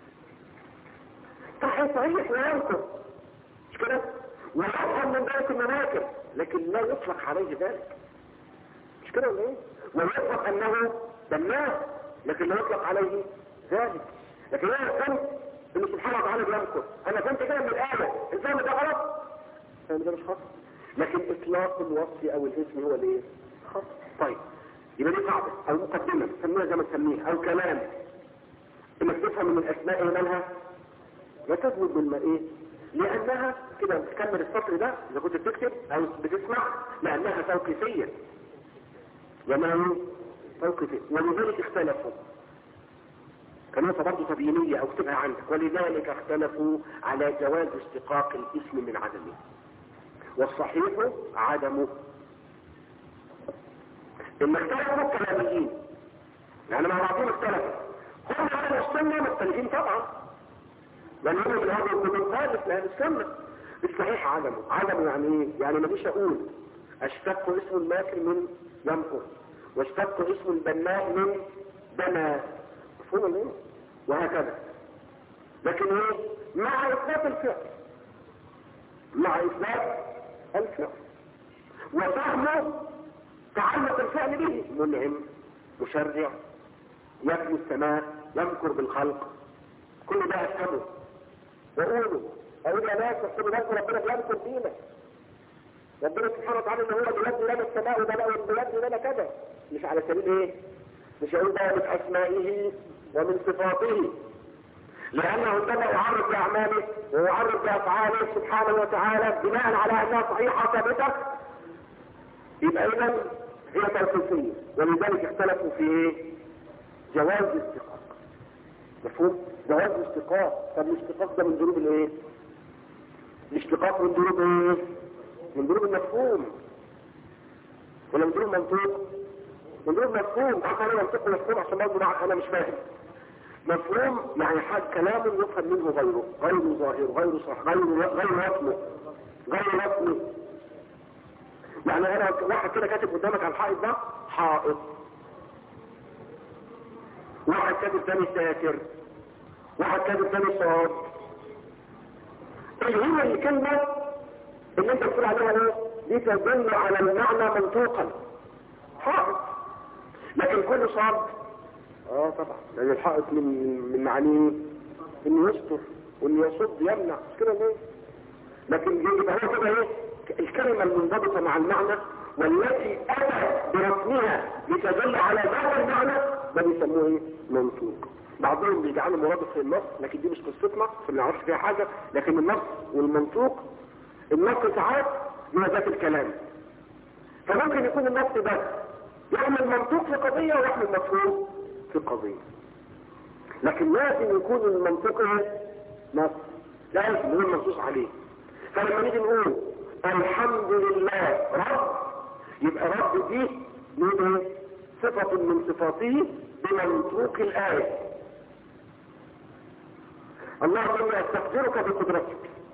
صحيح وينكر، مش كده؟ ويفهم من ذلك انه ماكر، لكن لا يطلق عليه ذلك، مش كده ولا ايه؟ ويطلق انه بناء، لكن لا يطلق عليه ذلك. لكن انا فهمت انه سبحانه وتعالى بينكر، انا فهمت كده من الايه، الفهم ده غلط، الفهم ده مش خطأ، لكن اطلاق الوصف او الاسم هو الايه؟ خطأ. طيب يبقى دي قاعده او مقدمه سميها زي ما تسميها او كلام انك تفهم من الاسماء مالها لا تثبت بالماء، لانها كده بتكمل السطر ده اذا كنت بتكتب او بتسمع، لانها توقيفيه. لانها توقيفيه، ولذلك اختلفوا. كنقطة برضه تبيينية او اكتبها عندك. ولذلك اختلفوا على جواز اشتقاق الاسم من عدمه، والصحيح عدمه. إن اختلفوا الكلاميين، يعني مع بعضهم اختلفوا. هم أهل السنة مختلفين طبعا، لأنهم من هذا الكتب خالف لأهل السنة. الصحيح عدمه يعني ايه؟ يعني ما فيش اقول اشتق اسم الماكر من يمكر، واشتق اسم البناء من بنى، مفهوم ايه؟ وهكذا. لكن ايه؟ مع اثبات الفعل، وفهمه تعلق الفعل به، منعم، مشرع، يبني السماء، يمكر بالخلق، كل ده افهمه واقول يا ناس احسبوا ناس ربنا بيمكر فينا. ربنا سبحانه وتعالى ان هو اللي يبني لنا السماء ويبني لنا كذا، مش على سبيل ايه؟ مش هقول ده من اسمائه ومن صفاته، لانه عندما يعرض باعماله ويعرض بافعاله سبحانه وتعالى بناء على انها صحيحه ثابته، يبقى اذا هي توقيفيه. ولذلك اختلفوا في ايه؟ جواز الاشتقاق. مفهوم؟ جواز الاشتقاق. طب الاشتقاق ده من ضروب الايه؟ الاشتقاق من ضروب ايه؟ من ضروب المفهوم ولا من ضروب المنطوق؟ من ضروب المفهوم. انا منطق مفهوم عشان برضه انا مش فاهم. مفهوم يعني حاجة كلام يفهم منه غير ظاهر، غير صح، غير رسمي. يعني انا واحد كده كاتب قدامك على الحائط ده حائط، واحد كاتب ثاني ساتر، واحد كاتب ثاني صاد. اللي هي الكلمة اللي انت بتقول عليها ايه؟ دي تدل على المعنى منطوقا، حائط. لكن كل صاد طبعا، لان الحائط من معانيه انه يستر وانه يصد يمنع، مش كده ليه؟ لكن يبقى هو كده ايه؟ الكلمة الكلمة المنضبطة مع المعنى والتي أتى برسمها لتدل على ذات المعنى ده بيسموه ايه؟ منطوق. بعضهم بيجعله مرادف في النص، لكن دي مش قصتنا فما نعرفش فيها حاجة. لكن النص والمنطوق، النص ساعات هو ذات الكلام، فممكن يكون النص بس يحمل منطوق في قضية ويحمل مفهوم في قضية، لكن لازم يكون المنطوق نص، لازم هو المنصوص عليه. فلما نيجي نقول الحمد لله رب، يبقى رب دي من صفة من صفاته بمنطوق الآية. اللهم استقدرك بقدرتك،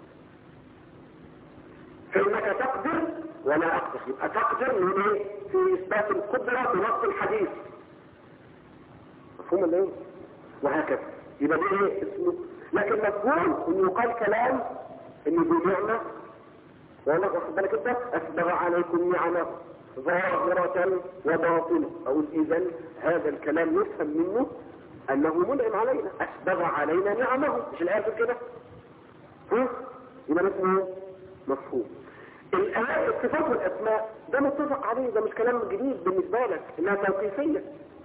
فإنك تقدر ولا أقدر، يبقى تقدر من ايه؟ في إثبات القدرة بنص الحديث، مفهوم ولا ايه؟ وهكذا. يبقى ده ايه اسمه؟ لكن مفهوم انه يقال كلام انه ذو نعمة، وانا واخد بالك انت اسبغ عليكم نعمه ظاهرة وباطنة، اقول اذا هذا الكلام يفهم منه انه منعم علينا، اسبغ علينا نعمه، مش الايه تقول كده؟ يبقى اسمه مفهوم. الآيات الصفات والاسماء ده متفق عليه، ده مش كلام جديد بالنسبه لك، انها توقيفيه،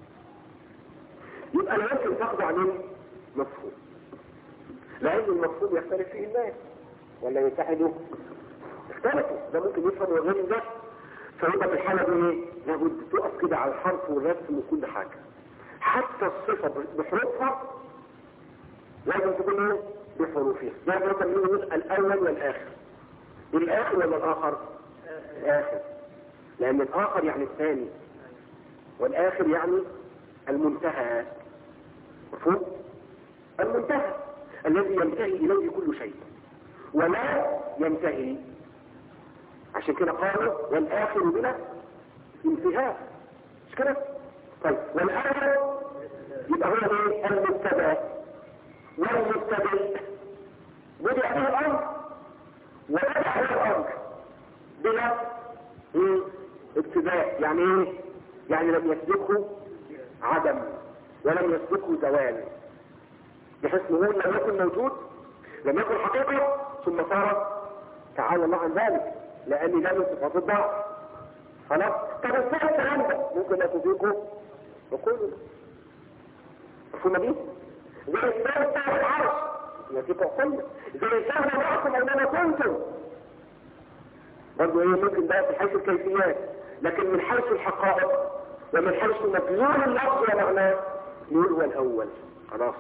يبقى لا يمكن تاخذ عليه مفهوم، لان المفهوم يختلف فيه الناس ولا يتحدوا، اختلفوا، ده ممكن يفهم وغير ده. فيبقى في الحالة دي ايه؟ لابد تقف كده على الحرف والرسم وكل حاجة، حتى الصفة بحروفها لازم تكون ايه؟ بحروفها. يعني مثلا نقول الاول والاخر، الاخر ولا الاخر؟ الاخر، لان الاخر يعني الثاني، والاخر يعني المنتهى، مفهوم؟ المنتهى الذي ينتهي اليه كل شيء ولا ينتهي، عشان كده قالوا والاخر بلا انتهاء، مش كده؟ طيب والاخر يبقى هو ايه؟ المبتدا والمبتدئ، بدأ به الامر وبدأ به الامر بلا ايه؟ ابتداء، يعني ايه؟ يعني لم يسبقه عدم ولم يسبقه زوال، بحيث نقول لم يكن موجود، لم يكن حقيقة ثم صار تعالى الله عن ذلك، لأن ده من صفات الضعف. خلاص؟ طب ازاي الكلام ده؟ ممكن أتذيقه وكله مفهوم دي؟ زي الإسلام بتاع العرش نتيجة وكله، زي الإسلام معكم أننا كنتم، برضه إيه ممكن بقى في حيث الكيفيات، لكن من حيث الحقائق ومن حيث مدلول اللفظ ومعناه نقول هو الأول. خلاص؟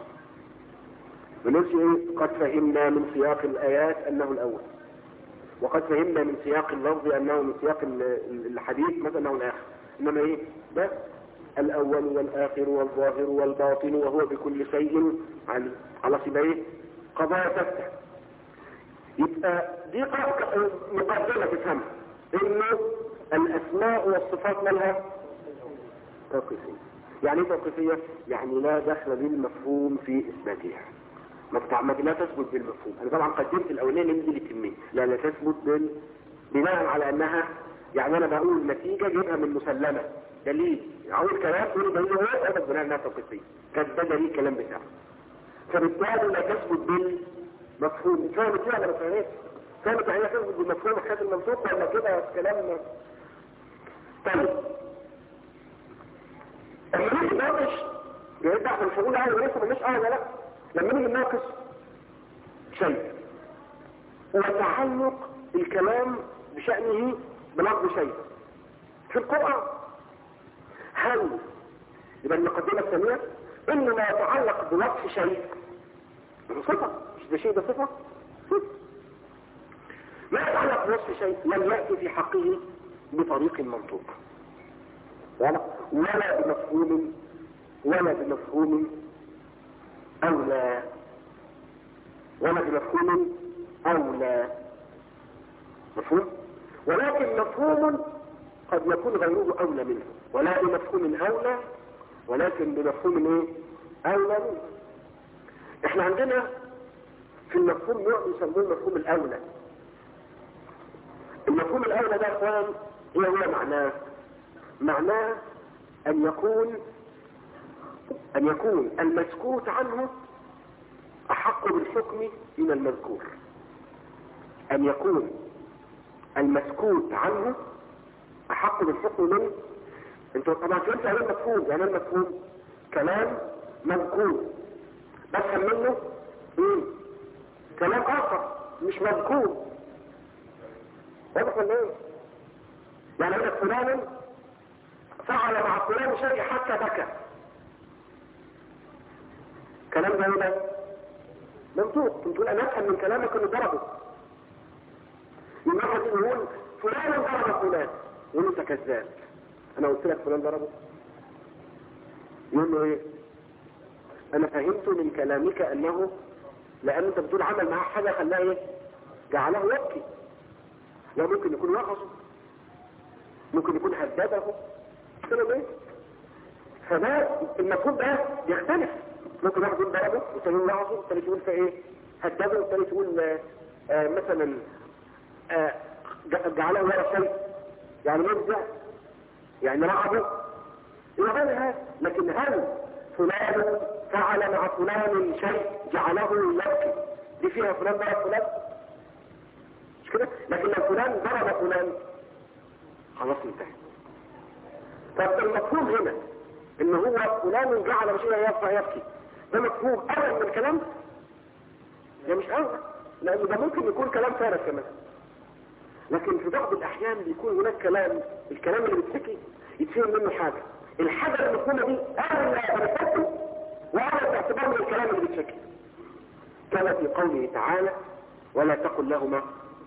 بنقولش إيه؟ قد فهمنا من سياق الآيات أنه الأول، وقد فهمنا من سياق اللفظ أنه من سياق الحديث مثلا أنه الآخر، إنما إيه؟ ده الأول والآخر والظاهر والباطن وهو بكل شيء عليم. خلاص يبقى إيه؟ قضايا تفتح. يبقى دي مقدمة تفهمها إنه الأسماء والصفات لها توقيفية. يعني إيه توقيفية؟ يعني لا دخل للمفهوم في إثباتها، ما لا تثبت بالمفهوم. انا طبعا قدمت الاولانيه من دي الاثنين، لا تثبت بناء على انها، يعني انا بقول نتيجه جايبها من مسلمه دليل، اقول كلام تقول دليل هو انا بناء انها توقيفيه، كان ده دليل الكلام بتاعه، فبالتالي لا تثبت بالمفهوم. فهمت ولا ما فهمتش؟ فهمت يعني تثبت بالمفهوم حكايه المنطوق ولا كده كلام؟ طيب لما نيجي نناقش يبقى احنا مش هنقول اه ولا لسه مالناش اه ولا لا، لما نيجي نناقش شيء وتعلق الكلام بشأنه بلفظ شيء في القرآن، هل يبقى المقدمة الثانية إن ما يتعلق بوصف شيء صفة، مش ده شيء ده صفة؟ ما يتعلق بوصف شيء لم يأتي في حقه بطريق المنطوق ولا بمفهوم أولى، ولا بمفهوم أولى، مفهوم؟ ولكن مفهوم قد يكون غيره أولى منه، ولا بمفهوم أولى ولكن بمفهوم ايه؟ أولى منه. احنا عندنا في المفهوم نوع يسموه المفهوم الأولى. المفهوم الأولى ده اخوان ايه هو معناه؟ معناه أن يكون المسكوت عنه أحق بالحكم من المذكور، أن يكون المسكوت عنه احق بالحكم من. انتوا طبعا فهمت يعني المفهوم، يعني المفهوم كلام مذكور بفهم منه ايه كلام اخر مش مذكور. واضح ولا ايه؟ يعني انا فلان فعل مع فلان شيء حتى بكى، كلام ده هنا منطوق. تقول انا افهم من كلامك انه ضربه. من واحد يقول فلان ضرب فلان، يقول له انت كذاب، انا قلت لك فلان ضربه. يقول له ايه؟ انا فهمت من كلامك انه لان انت بتقول عمل معاه حاجه خلاه ايه؟ جعله يبكي. لا ممكن يكون وقصه، ممكن يكون هدده كده ايه؟ فده المفهوم ده يختلف. ممكن واحد يقول ضربه والثاني يقول وقصه والثالث يقول فايه؟ هدده والثالث يقول مثلا جعله ورا شيء، يعني يرجع يعني رعبه الى غير هذا. لكن هل فلان فعل مع فلان شيء جعله يبكي دي فيها فلان ضرب فلان؟ مش كده؟ لكن لو فلان ضرب فلان خلاص انتهى. طب المفهوم هنا ان هو فلان جعل شيء يبكي، ده مفهوم اول من الكلام؟ ده مش اول، لان ده ممكن يكون كلام فارغ كمان. لكن في بعض الاحيان بيكون هناك كلام، الكلام اللي بيتحكي يتفهم منه حاجه، الحاجه المفهومه دي اولى بالفهم واولى باعتبار من الكلام اللي بيتحكي. كما في قوله تعالى ولا تقل لهما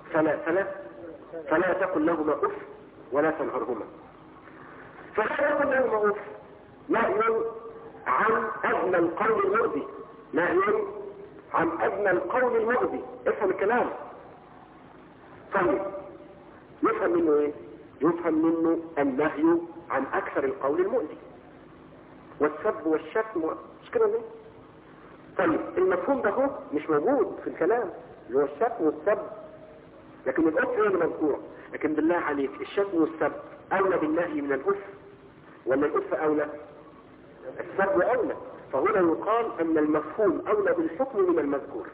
فلا تقل لهما اف ولا تنهرهما. فلا تقل لهما اف نهي عن ادنى القول المؤذي، نهي عن ادنى القول المؤذي. افهم الكلام. طيب يفهم منه ايه؟ يفهم منه النهي عن اكثر القول المؤذي والسب والشتم مش كده ليه؟ طيب المفهوم ده هو مش موجود في الكلام اللي هو الشتم والسب، لكن الاف هي اللي مذكوره. لكن بالله عليك الشتم والسب اولى بالنهي من الاف ولا الاف اولى؟ السب اولى. فهنا يقال ان المفهوم اولى بالحكم من المذكور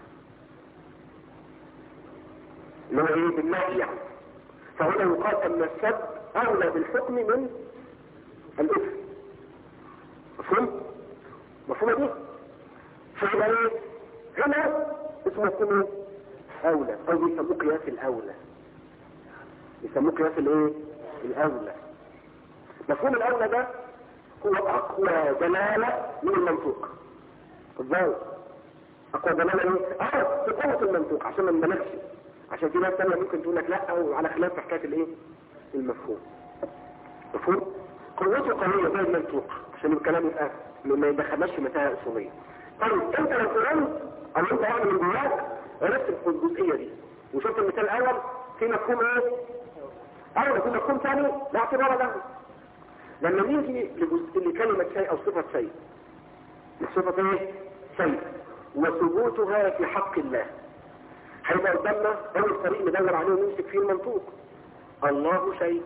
اللي هو ايه؟ بالنهي يعني. فهنا يقال ان السب اولى بالحكم من الاف. مفهوم؟ مفهومه دي؟ فهنا ايه؟ هنا اسمه مفهوم اولى او بيسموه قياس الاولى. بيسموه قياس الايه؟ الاولى. مفهوم الاولى ده هو اقوى دلاله من المنطوق. ازاي؟ اقوى دلاله ايه؟ في قوه المنطوق عشان ما نبالغش. عشان في ناس ثانيه ممكن تقول لك لا وعلى خلاف حكايه الايه؟ المفهوم. مفهوم؟ قوته قويه زي المنطوق عشان الكلام يبقى ما يدخلناش في متاهه اصوليه. طيب انت لو فهمت او انت يعني من جواك عرفت الجزئيه دي وشفت المثال الاول في مفهوم ايه؟ اول في مفهوم ثاني لا اعتبار له. لما نيجي لكلمه شيء او صفه شيء، الصفه ايه؟ شيء وثبوتها في حق الله، هيبقى قدامنا اول طريق ندور عليه ونمسك فيه المنطوق. الله شيء،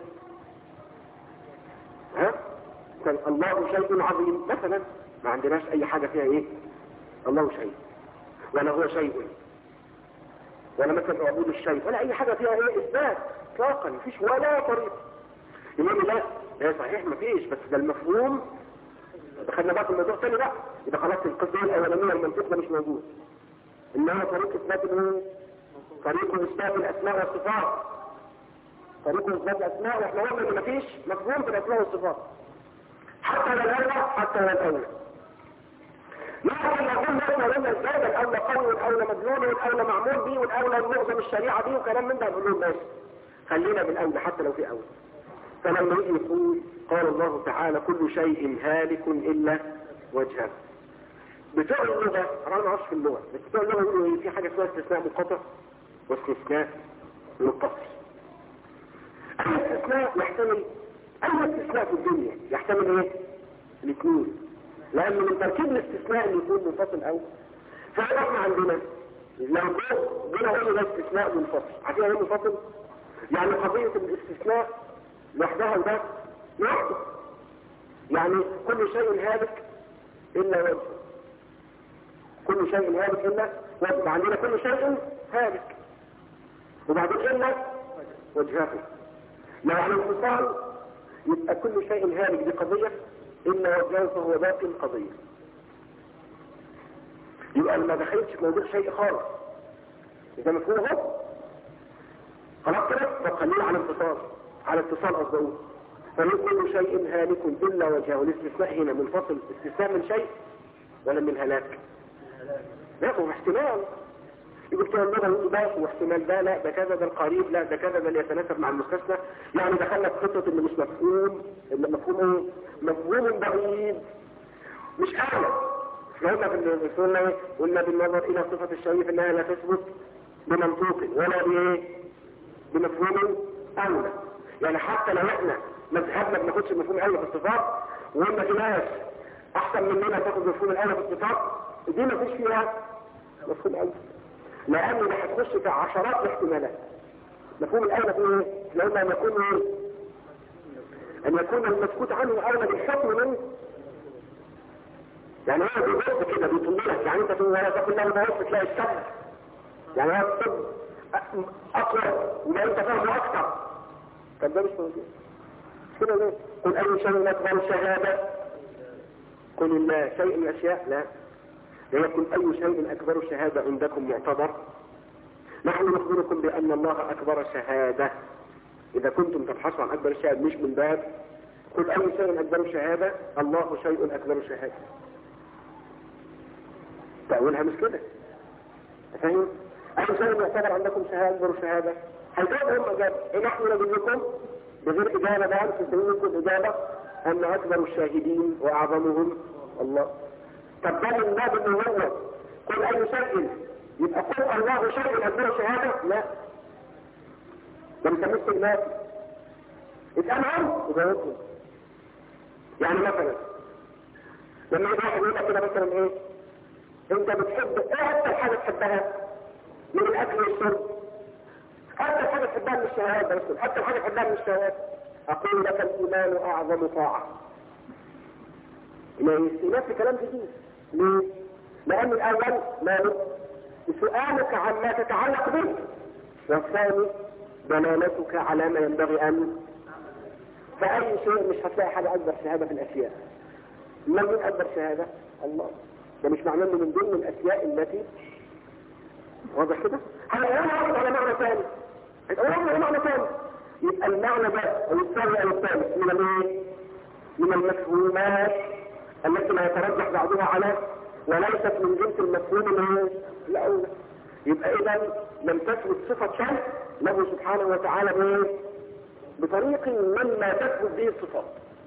ها؟ كان الله شيء عظيم مثلا، ما عندناش اي حاجه فيها ايه؟ الله شيء ولا هو شيء ولا مثلا عبود الشيء ولا اي حاجه فيها ايه؟ اثبات اطلاقا، مفيش ولا طريق. يقول لا ده صحيح مفيش، بس ده المفهوم دخلنا بقى في الموضوع ثاني بقى، يبقى خلاص القضيه الاولانيه المنطوق ده مش موجود. انما طريق اثبات الايه؟ طريق اثبات الاسماء والصفات. طريق اثبات الاسماء، واحنا قلنا ان مفيش مفهوم في الاسماء والصفات حتى لا الاولى حتى لا الاولى. لكن لو قلنا لنا ازاي الاولى قوي والاولى مجنون والاولى معمول بيه والاولى معظم الشريعه دي وكلام من ده، نقول لهم ماشي خلينا بالاولى حتى لو في اولى. فلما يجي يقول قال الله تعالى كل شيء هالك الا وجهه، بتوع اللغه انا ما اعرفش في اللغه، بس بتوع اللغه يقولوا ايه؟ في حاجه اسمها استثناء منقطع واستثناء متصل. اي استثناء يحتمل، اي استثناء في الدنيا يحتمل ايه؟ الاثنين، لان من تركيب الاستثناء اللي يكون منفصل او فاحنا عندنا لو جينا قلنا ده استثناء منفصل، عارفين ايه منفصل؟ يعني قضيه الاستثناء لوحدها وده لوحده، يعني كل شيء هالك الا وجهه، كل شيء هالك الا وجهه. عندنا كل شيء هالك وبعدين الا وجهه. لو على انفصال يبقى كل شيء هالك دي قضية، إلا وجهه فهو باقي القضية. يبقى ما دخلتش في موضوع شيء خالص. إذا مفهوم هو خلاص كده. طب خلينا على انفصال، على اتصال قصده. فكل شيء هالك إلا وجهه. الاستثناء هنا منفصل استثناء من شيء ولا من هلاك؟ لا، هو احتمال. يقول كده النظر ده واحتمال ده، لا ده كذا، ده القريب، لا ده كذا، ده اللي يتناسب مع المستثنى. يعني دخلنا في خطة اللي مش مفهوم، اللي مفهوم مفهوم بعيد مش أعلى. احنا قلنا بالنظر إلى صفة الشيء فإنها لا تثبت بمنطوق ولا بمفهوم أولى. يعني حتى لو احنا مذهبنا بناخدش المفهوم الأولى في الصفات، وقلنا في ناس أحسن مننا تاخد مفهوم الأولى في الصفات، دي ما فيش فيها مفهوم أولى، لأن ده هتخش في عشرات الاحتمالات. مفهوم الأولى فيه ايه؟ احنا قلنا أن يكون المسكوت عنه أولى بالحكم منه. يعني هو بيبص كده بيطللك، يعني انت ولا تقول له بص تلاقي السبب، يعني هو السبب اقوى وما انت فاهمه اكثر. طب ده مش موجود كده ليه؟ قل اي شيء اكبر شهاده، قل الله شيء من الاشياء، لا يكن اي شيء اكبر شهاده عندكم معتبر. نحن نخبركم بان الله اكبر شهاده. اذا كنتم تبحثوا عن اكبر الشهاده مش من باب قل اي شيء اكبر شهاده، الله شيء اكبر شهاده. تأويلها مش كده، فاهم؟ أي شيء يعتبر عندكم شهادة أكبر شهادة، هيجاوبهم إجابة. نحن نقول بغير إجابة بقى تسميكم إجابة أن أكبر الشاهدين وأعظمهم الله. طب ده من باب إنه هو قل أي شيء يبقى قل الله شيء أكبر شهادة؟ لا، ده مسميه الناس اتأمروا وجاوبهم. يعني مثلا لما يبقى واحد يقول كده مثلا إيه؟ انت بتحب ايه اكتر حاجة تحبها من الاكل والشرب؟ اكتر حاجة تحبها من الشهوات بس، اكتر حاجة تحبها من الشهوات. اقول لك الايمان اعظم طاعة. الاستئناف في كلام جديد. ليه؟ لان الاول ماله سؤالك عما تتعلق به، والثاني دلالتك على ما ينبغي ان. فاي شيء مش هتلاقي حاجة اكبر شهادة في الاشياء. من اكبر شهادة؟ الله. ده مش معناه انه من ضمن الاشياء التي واضح كده. هنقولها على معنى ثاني، هنقولها على معنى ثاني. يبقى المعنى ده او الثاني او الثالث من الايه؟ من المفهومات التي لا يترجح بعضها على وليست من جنس المفهوم الاول. يبقى اذا لم تثبت صفة شيء له سبحانه وتعالى بايه؟ بطريق مما تثبت به الصفات.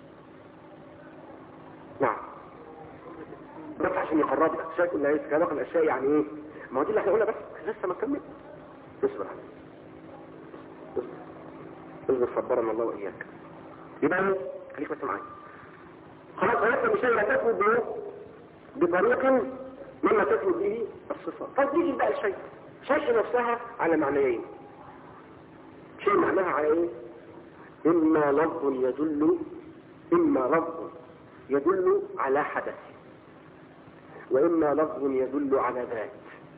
نعم، بس عشان يقرب لك شيء اللي هيسكبق الاشياء. يعني ايه؟ ما هو دي اللي هنقولها، بس لسه ما نكمل. اصبر اصبر صبرنا الله واياك. يبقى خليك بس معايا. خلاص عرفنا بشيء لا تثبت به بطريق مما تثبت به الصفات. طب نيجي بقى الشيء. شيء نفسها على معنيين. شيء معناها على ايه؟ اما لفظ يدل على حدث، وإما لفظ يدل على ذات.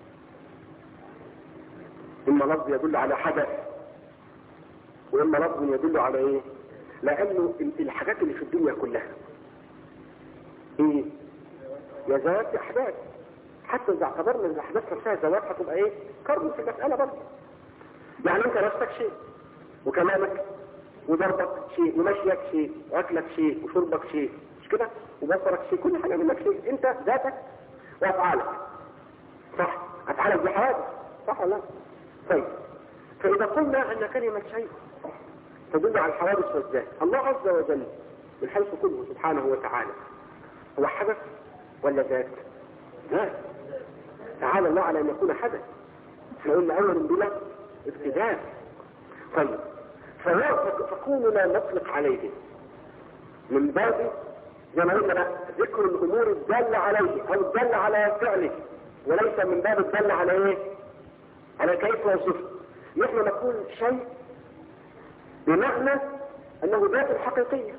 إما لفظ يدل على حدث، وإما لفظ يدل على إيه؟ لأنه الحاجات اللي في الدنيا كلها إيه؟ يا ذات يا أحداث. حتى إذا اعتبرنا إن الأحداث نفسها ذوات هتبقى إيه؟ قرن في المسألة برضه. يعني أنت نفسك شيء، وكلامك وضربك شيء، ومشيك شيء، وأكلك شيء، وشربك شيء، مش كده؟ وبصرك شيء، كل حاجة منك شيء. أنت ذاتك وأفعالك، صح؟ أفعالك دي حوادث، صح ولا لا؟ طيب، فإذا قلنا أن كلمة شيء تدل على الحوادث والذات، الله عز وجل من حيث كله سبحانه وتعالى هو حدث ولا ذات؟ ذات. تعالى الله على أن يكون حدث. احنا قلنا أولا بلا ابتداء. طيب، فكوننا نطلق عليه من باب زي ما قلنا ذكر الامور الدالة عليه او الدالة على فعله، وليس من باب الدالة على ايه؟ على كيف وصفه. نحن نقول شيء بمعنى انه ذات الحقيقية.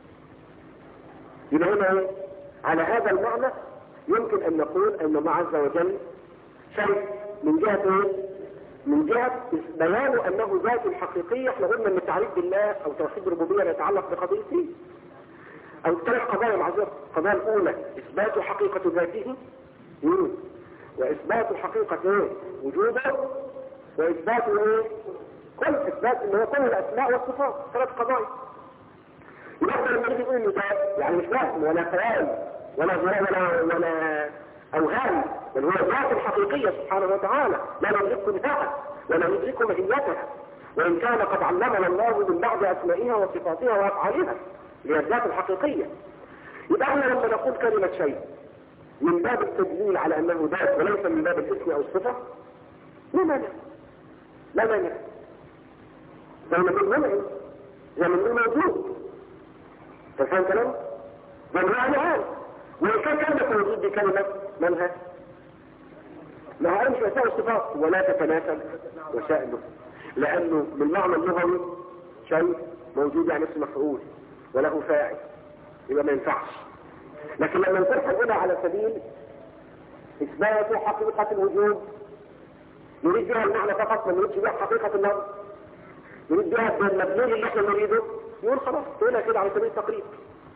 يبقى هنا ايه؟ على هذا المعنى يمكن ان نقول ان الله عز وجل شيء من جهة ايه؟ من جهة بيان أنه ذات حقيقية. احنا قلنا أن التعريف بالله أو توحيد الربوبية لا يتعلق بقضيتين أو 3 قضايا معذرة. القضايا الأولى إثبات حقيقة ذاته، وإثبات حقيقة وجوده، وإثبات كل إثبات إن هو كل الأسماء والصفات. 3 قضايا. يبقى لما نيجي نقول إن يعني مش فهم ولا خيال ولا أوهام، بل هو ذات الحقيقية سبحانه وتعالى لا ندرك نفاقها ولا ندرك مهيتها، وإن كان قد علمنا الله من بعض أسمائها وصفاتها وأفعالها هي الذات الحقيقية. يبقى احنا لما نقول كلمة شيء من باب التدليل على أنه ذات وليس من باب الاسم أو الصفة لا مانع، لا مانع. زي ما نقول منعم، زي ما نقول موجود. تفهم كلام؟ زي ما يعني هذا. وإن كان كلمة موجود دي كلمة منها لها مش أساء الصفات ولا تتناسب وسائله، لأنه من معنى اللغوي شيء موجود يعني اسم مفعول وله فاعل، يبقى ما ينفعش. لكن لما نطرح الأولى على سبيل إثبات حقيقة الوجود نريد بها المعنى فقط، ما نريدش بها حقيقة اللفظ، نريد بها المبني اللي احنا نريده، يقول خلاص تقولها كده على سبيل التقريب.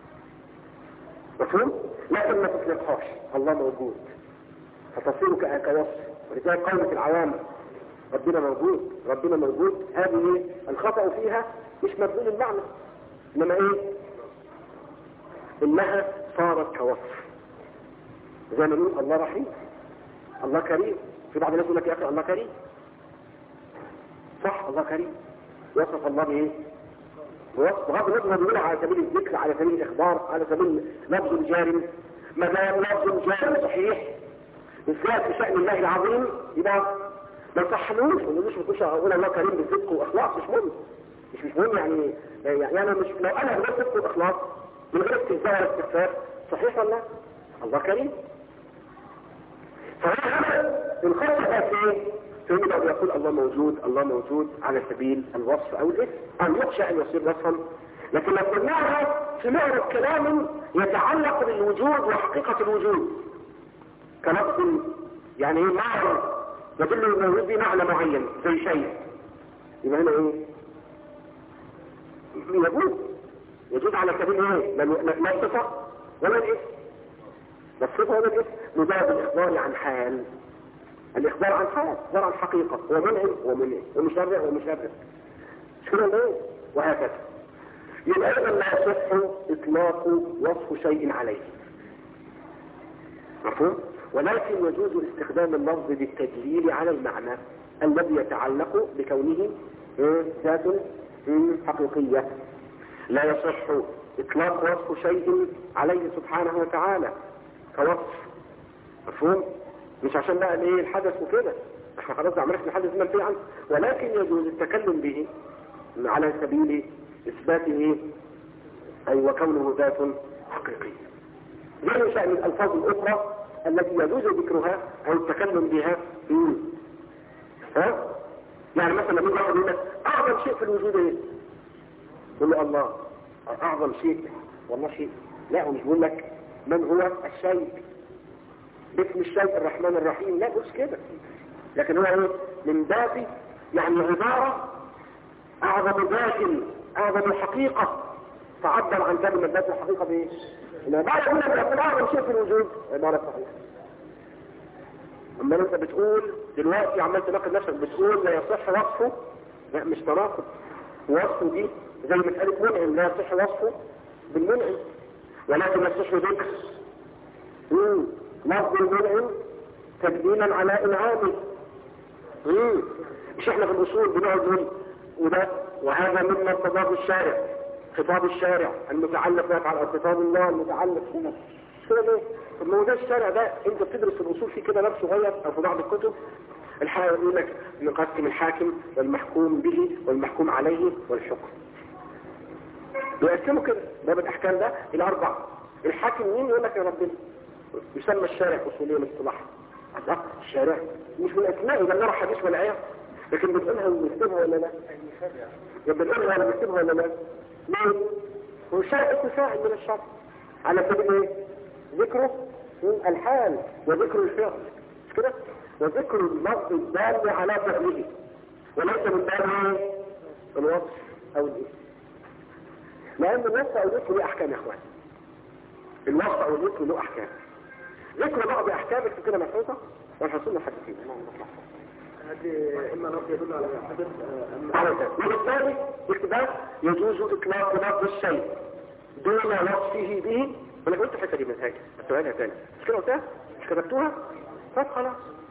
مفهوم؟ لكن ما تطلقهاش الله موجود فتصير كوصف. ولذلك قولة العوام ربنا موجود ربنا موجود، هذه الخطأ فيها مش مبني المعنى، انما انها صارت كوصف. زي ما نقول الله رحيم، الله كريم. في بعض الناس يقول لك يا اخي الله كريم، صح الله كريم، وصف الله بايه؟ بغض النظر بيقول على سبيل الذكر، على سبيل الاخبار، على سبيل لفظ جار. ما دام لفظ جار صحيح بالذات في شأن الله العظيم يبقى ما نصحنوش ونقولوش نخش اقول الله كريم بالصدق واخلاص. مش مهم يعني انا مش لو انا بغير صدق واخلاص من غير استهزاء ولا استخفاف صحيح ولا الله كريم. فهذا الخطأ ده فين بقى يقول الله موجود الله موجود على سبيل الوصف او الاسم، ان يخشى ان يصير وصفا. لكن لو قلناها في معرض كلام يتعلق بالوجود وحقيقة الوجود كلفظ يعني معنى يدل الموجود بمعنى معين زي شيء، يبقى هنا يجوز على سبيل لا الصفة ولا الاسم، لا الصفة ولا الاسم، مجرد الإخبار عن حال، الإخبار عن حال، إخبار عن حقيقة، ومنعم ومشرع ومشرع، مش كده وهكذا. يبقى إذا لا يصح إطلاق وصف شيء عليه، مفهوم؟ ولكن يجوز استخدام اللفظ بالتدليل على المعنى الذي يتعلق بكونه ذات حقيقية. لا يصح إطلاق وصف شيء عليه سبحانه وتعالى كوصف، مفهوم؟ مش عشان بقى الحدث وكده، احنا خلاص عملنا الحدث منفي عنه، ولكن يجوز التكلم به على سبيل إثباته أي وكونه ذات حقيقية. غير شأن الألفاظ الأخرى التي يجوز ذكرها أو التكلم بها يعني مثلا لما يقول لك أعظم شيء في الوجود يقول له الله أعظم شيء والله شيء، لا هو مش بيقول لك من هو الشيء باسم الشيء الرحمن الرحيم، لا مش كده، لكن هو من باب يعني عبارة أعظم ذات أعظم حقيقة تعبر عن كلمة ذات الحقيقة بايه؟ العبارة يقول لك أعظم شيء في الوجود عبارة صحيحة. أما أنت بتقول دلوقتي عمال تناقض نفسك بتقول لا يصح وصفه، لا مش تناقض، وصفه دي زي مسألة منعم لا يصح وصفه بالمنعم، ولكن يصح ذكر لفظ المنعم تدليلا على إنعامه. مش احنا في الأصول بنقعد نقول وهذا مما ارتضاه الشارع، خطاب الشارع المتعلق على خطاب الله المتعلق هنا كده ليه؟ طب ما هو ده الشارع ده انت بتدرس الأصول فيه كده باب صغير او في بعض الكتب الحاجة يقول لك نقسم الحاكم والمحكوم به والمحكوم عليه والحكم، بيقسموا كده باب الأحكام ده إلى 4. الحاكم مين؟ يقول لك يا ربنا، يسمى الشارع أصوليا الاصطلاح. الله الشارع مش من أسماء إذا نرى حديث ولا آية، لكن بتقولها ونكتبها ولا لا؟ بتقولها ولا نكتبها ولا لا؟ ليه؟ هو الشارع اسم فاعل من الشرع على سبيل ايه؟ ذكره الحال وذكر الفعل، مش كده؟ وذكر اللفظ الدال على فعله وليس من باب الوصف او الاسم. لان الوصف او الاسم له احكام يا اخوان. الوصف او الاسم له احكام. ذكر بعض احكام كده مفروضه والحصول لحد فيه. هذه اما لفظ يدل على حدث وبالتالي الاقتباس يجوز اطلاق لفظ الشيء دون وصفه به. انا قلت الحته دي من هاجي السؤال تاني مش كده قلتها؟ مش كتبتوها؟ طب خلاص.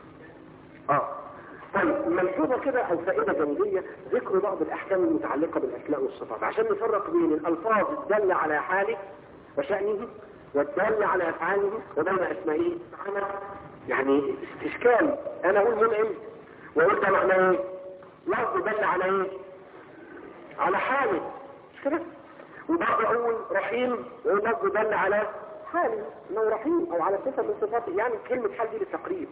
طيب ملحوظه كده او فائده جانبيه ذكر بعض الاحكام المتعلقه بالاسماء والصفات عشان نفرق بين الالفاظ الداله على حاله وشأنه والداله على افعاله وبين اسمائه. يعني استشكال انا اقول منعم واقول ده معناه ايه؟ لفظ دل على ايه؟ على حاله مش كده؟ وبعض اقول رحيم واقول لفظ دل على حاله انه رحيم او على صفه من صفاته. يعني كلمه حال دي للتقريب.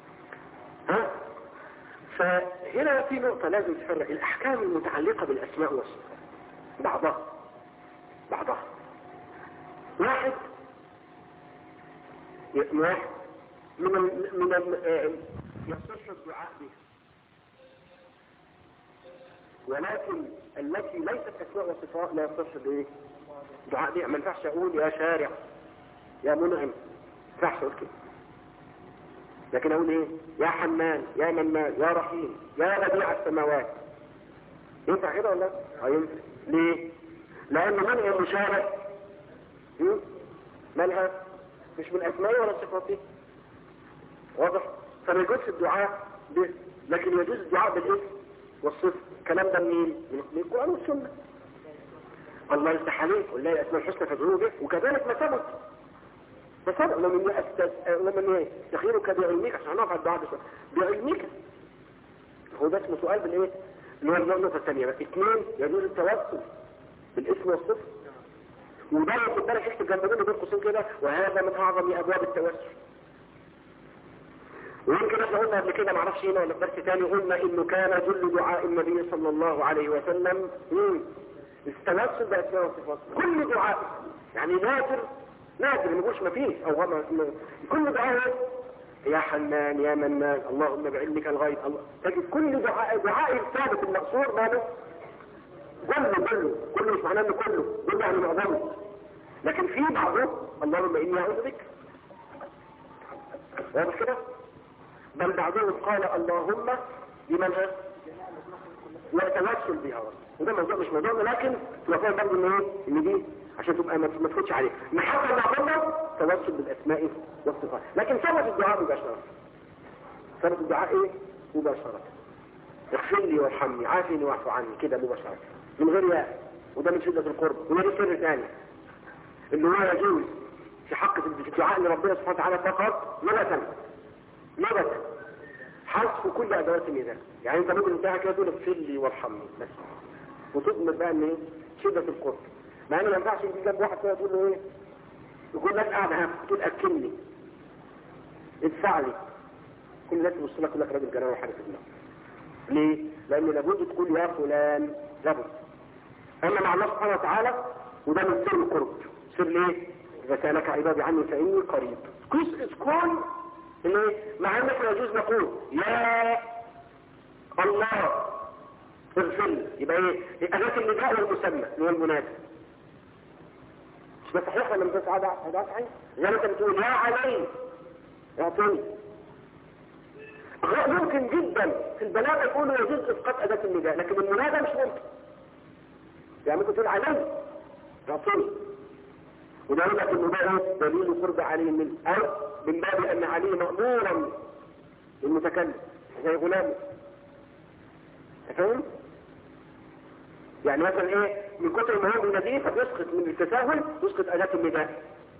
فهنا في نقطة لازم تفرق الأحكام المتعلقة بالأسماء والصفات بعضها واحد من يصح الدعاء به، ولكن التي ليست أسماء وصفات لا يصح به دعاء بها. ما ينفعش أقول يا شارع يا منعم، ما ينفعش أقول كده. لكن اقول ايه؟ يا حنان يا منان يا رحيم يا بديع السماوات. ينفع كده ولا لا؟ ينفع. ليه؟ لان منع المشارع مالها مش من اسمائه ولا صفاته. واضح؟ فما يجوزش الدعاء به، لكن يجوز الدعاء بالاسم والصفه. الكلام ده منين؟ من القران والسنه. الله يفتح عليك والله اسماء الحسنى فادعوه به، وكذلك ما ثبت فسبق لمن يستخيرك بعلمك عشان نقعد بعد بعلمك. هو ده اسمه سؤال بالايه؟ اللي هو النقطه الثانيه بقى. اثنين يجوز التوسل بالاسم والصفه، وده خد بالك اكتب جنب منه بين قوسين كده وهذا من اعظم ابواب التوسل. ويمكن احنا قلنا قبل كده معرفش هنا ولا في درس ثاني قلنا انه كان جل دعاء النبي صلى الله عليه وسلم التوسل باسماء وصفات. كل دعاء يعني نادر ما نقولش ما فيش او كل دعاء يا حنان يا منان اللهم بعلمك الغيب الله. تجد كل دعاء الثابت المقصور ماله كله مش معناه انه كله يعني معظمه. لكن في بعضه اللهم اني اعوذ بك. واضح كده؟ بل بعضهم قال اللهم لمن يتوسل بها. وده موضوع مش موضوعنا، لكن تبقى برضه ان دي عشان تبقى ما تفوتش عليه. نحط المعقولة توسل بالاسماء والصفات، لكن ثبت الدعاء مباشرة. ثبت الدعاء ايه؟ مباشرة. اغفر لي وارحمني عافني واعف عني كده مباشرة من غير ياء. وده من شدة القرب. وده سر ثاني اللي هو يجوز في حق الدعاء لربنا سبحانه وتعالى فقط نبتا حذف كل ادوات النداء. يعني انت ممكن انتهى كده تقول اغفر لي وارحمني بس، وتضمن بقى ان ايه؟ شدة القرب. مع انه ما ينفعش يجي جنب واحد كده تقول له ايه؟ يقول لك قاعد تقول اكلني ادفع لي. كل الناس تبص لك يقول لك راجل جنان وحاجه في الله. ليه؟ لانه لابد تقول يا فلان لابد. اما مع الله سبحانه وتعالى وده من سر القرب. سر ليه؟ اذا سالك عبادي عني فاني قريب. كون اللي مع ان احنا يجوز نقول يا الله اغفر لي. يبقى ايه؟ اداه النداء والمسمى اللي هو المنادى. ده صحيح ولا مش صحيح؟ زي ما انت بتقول يا علي اعطيني. ممكن جدا في البلاغه يقولوا يجوز اسقاط اداه النداء، لكن المنادى مش ممكن. يعني ممكن تقول علي اعطيني، وده يقول لك انه ده دليل قرب علي منه، او من باب ان علي مامورا المتكلم زي غلامه. فاهم؟ يعني مثلا ايه؟ من كتر ما هو بالنبي فبيسقط من التساهل يسقط اداه النداء.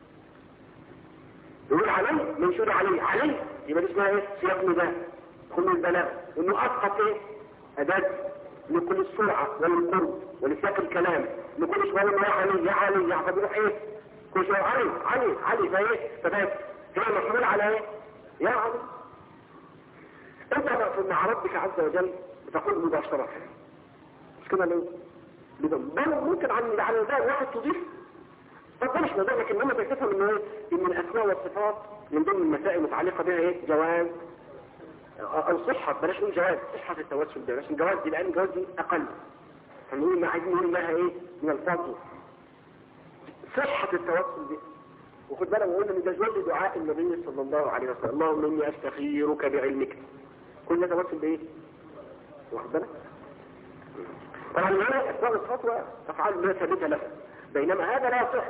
يقول علي منشور علي يبقى دي اسمها ايه؟ سياق نداء. كل البلاغ انه اسقط ايه؟ اداه لكل السرعه والقرب ولسياق الكلام لكل شويه يا علي يعني بيروح ايه؟ كل شويه علي فايه؟ فبقت هي محمول على ايه؟ يا علي. انت مع ربك عز وجل بتقول مباشره مش كده ليه؟ بل ممكن على ذلك واحد تضيف. طب ده مش موضوع، لكن لما تفهم ان ايه؟ ان الاسماء والصفات من ضمن المسائل المتعلقه بها ايه؟ جواز او صحة، بلاش نقول جواز، صحة التوسل ده بلاش الجواز دي، لان الجواز دي اقل، فنقول ما عايزين نقول لها ايه من الفضل صحة التوسل دي. وخد بالك وقلنا ان ده جزء دعاء النبي صلى الله عليه وسلم، اللهم اني استخيرك بعلمك، كل ده توسل بايه؟ واخد بالك؟ طبعا هنا اسباب الخطوة افعال لا ثابتة لها، بينما هذا لا يصح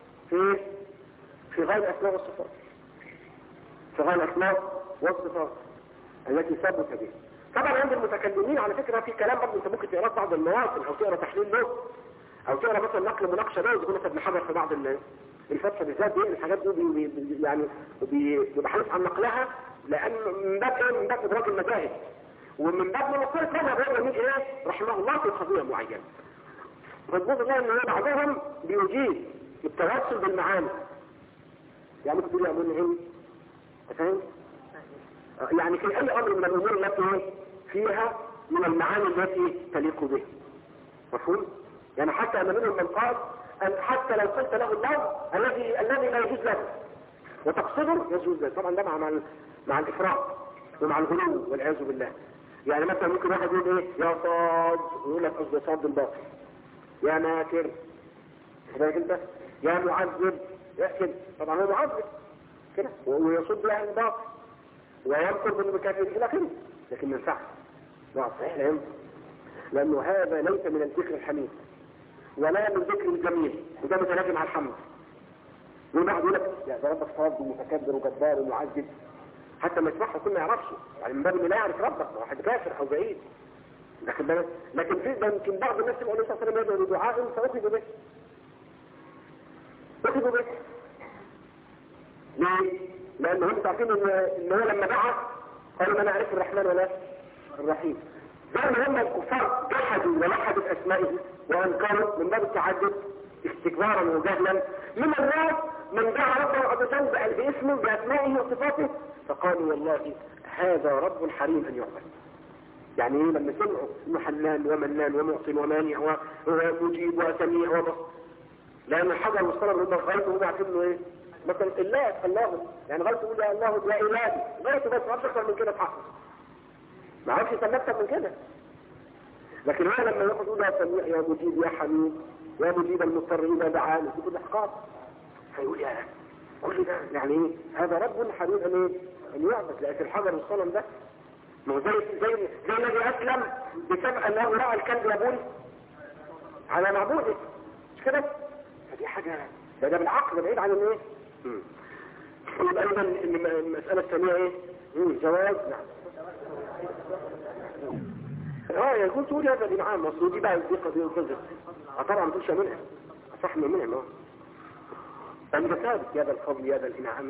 في غير الاسماء والصفات، في غير الاسماء والصفات التي ثبت بها. طبعا عند المتكلمين على فكرة في كلام برضه انت ممكن تقرا بعض المواطن او تقرا تحليل له او تقرا مثلا نقل مناقشه له يقول لك ابن حجر في بعض الفتحه بالذات دي الحاجات دي يعني بيبقى حريص عن نقلها، لان من باب ادراك المذاهب ومن باب مناقشه مذهب الرجل ايه رحمه الله في قضيه معينه. فالجزء ده ان بعضهم بيجيب التوسل بالمعاني، يعني ممكن تقول لي ايه فاهم؟ يعني في اي امر من الامور التي فيها من المعاني التي تليق به، مفهوم؟ يعني حتى ان منهم من قال ان حتى لو قلت له اللفظ الذي لا يجوز له وتقصده يجوز له، طبعا ده مع الافراط ومع الغلو والعياذ بالله. يعني مثلا ممكن واحد يقول ايه يا صاد ويقول لك قصد صاد بالباطل، يا ماكر خلي انت، يا معذب يحكم، طبعا هو معذب كده ويصد له الباطل ويمكر بالمكافر الى اخره، لكن ما ينفعش لا صحيح لا ينفع، لانه هذا ليس من الذكر الحميد ولا من ذكر الجميل، وده متناجم على الحمد. والبعض يقول لك يا ده ربك صاد ومتكبر وجبار ومعذب، حتى ما يسمعه كل ما يعرفش، يعني من باب انه لا يعرف ربك، واحد كافر او بعيد، لكن في يمكن بعض الناس يقول عليه الصلاه والسلام يدعو بدعاء فاخذوا به، اخذوا به ليه؟ لان هم عارفين ان هو لما دعا قالوا ما نعرف الرحمن ولا الرحيم، زي ما هم الكفار جحدوا ولحدوا باسمائه وانكروا من باب التعدد استكبارا وجهلا. من الناس من دعا ربه عز وجل باسمه باسمائه وصفاته فقالوا والله هذا رب حريم ان يعبد. يعني ايه لما سمعوا انه حنان ومنان ومعطي ومانع ومجيب وسميع وبصير، لان الحجر والصنم هم غايته هم عارفين له ايه؟ مثلا الله يعني غايته يقول يا الله يا الهي، غايته بس ما عرفش اكتر من كده في حقه، ما عرفش يسمى اكتر من كده. لكن هو لما ياخد يقول يا سميع يا مجيب يا حميد يا مجيب المضطر اذا دعاني في كل احقاق، فيقول يا كل ده يعني ايه؟ هذا رب حريم ان يعبد. لكن الحجر والصنم ده ما هو زي الذي اسلم بسبب انه راى الكلب يبول على معبوده، مش كده؟ فدي حاجه ده بالعقل بعيد عن الايه؟ يبقى ايضا المساله الثانيه ايه؟ جواز نعم. يقول تقول هذا الانعام اصل دي بقى دي قضيه وكذا طبعا ما تقولش منها صح منها اهو انت ثابت يا ذا الفضل يا ذا الانعام.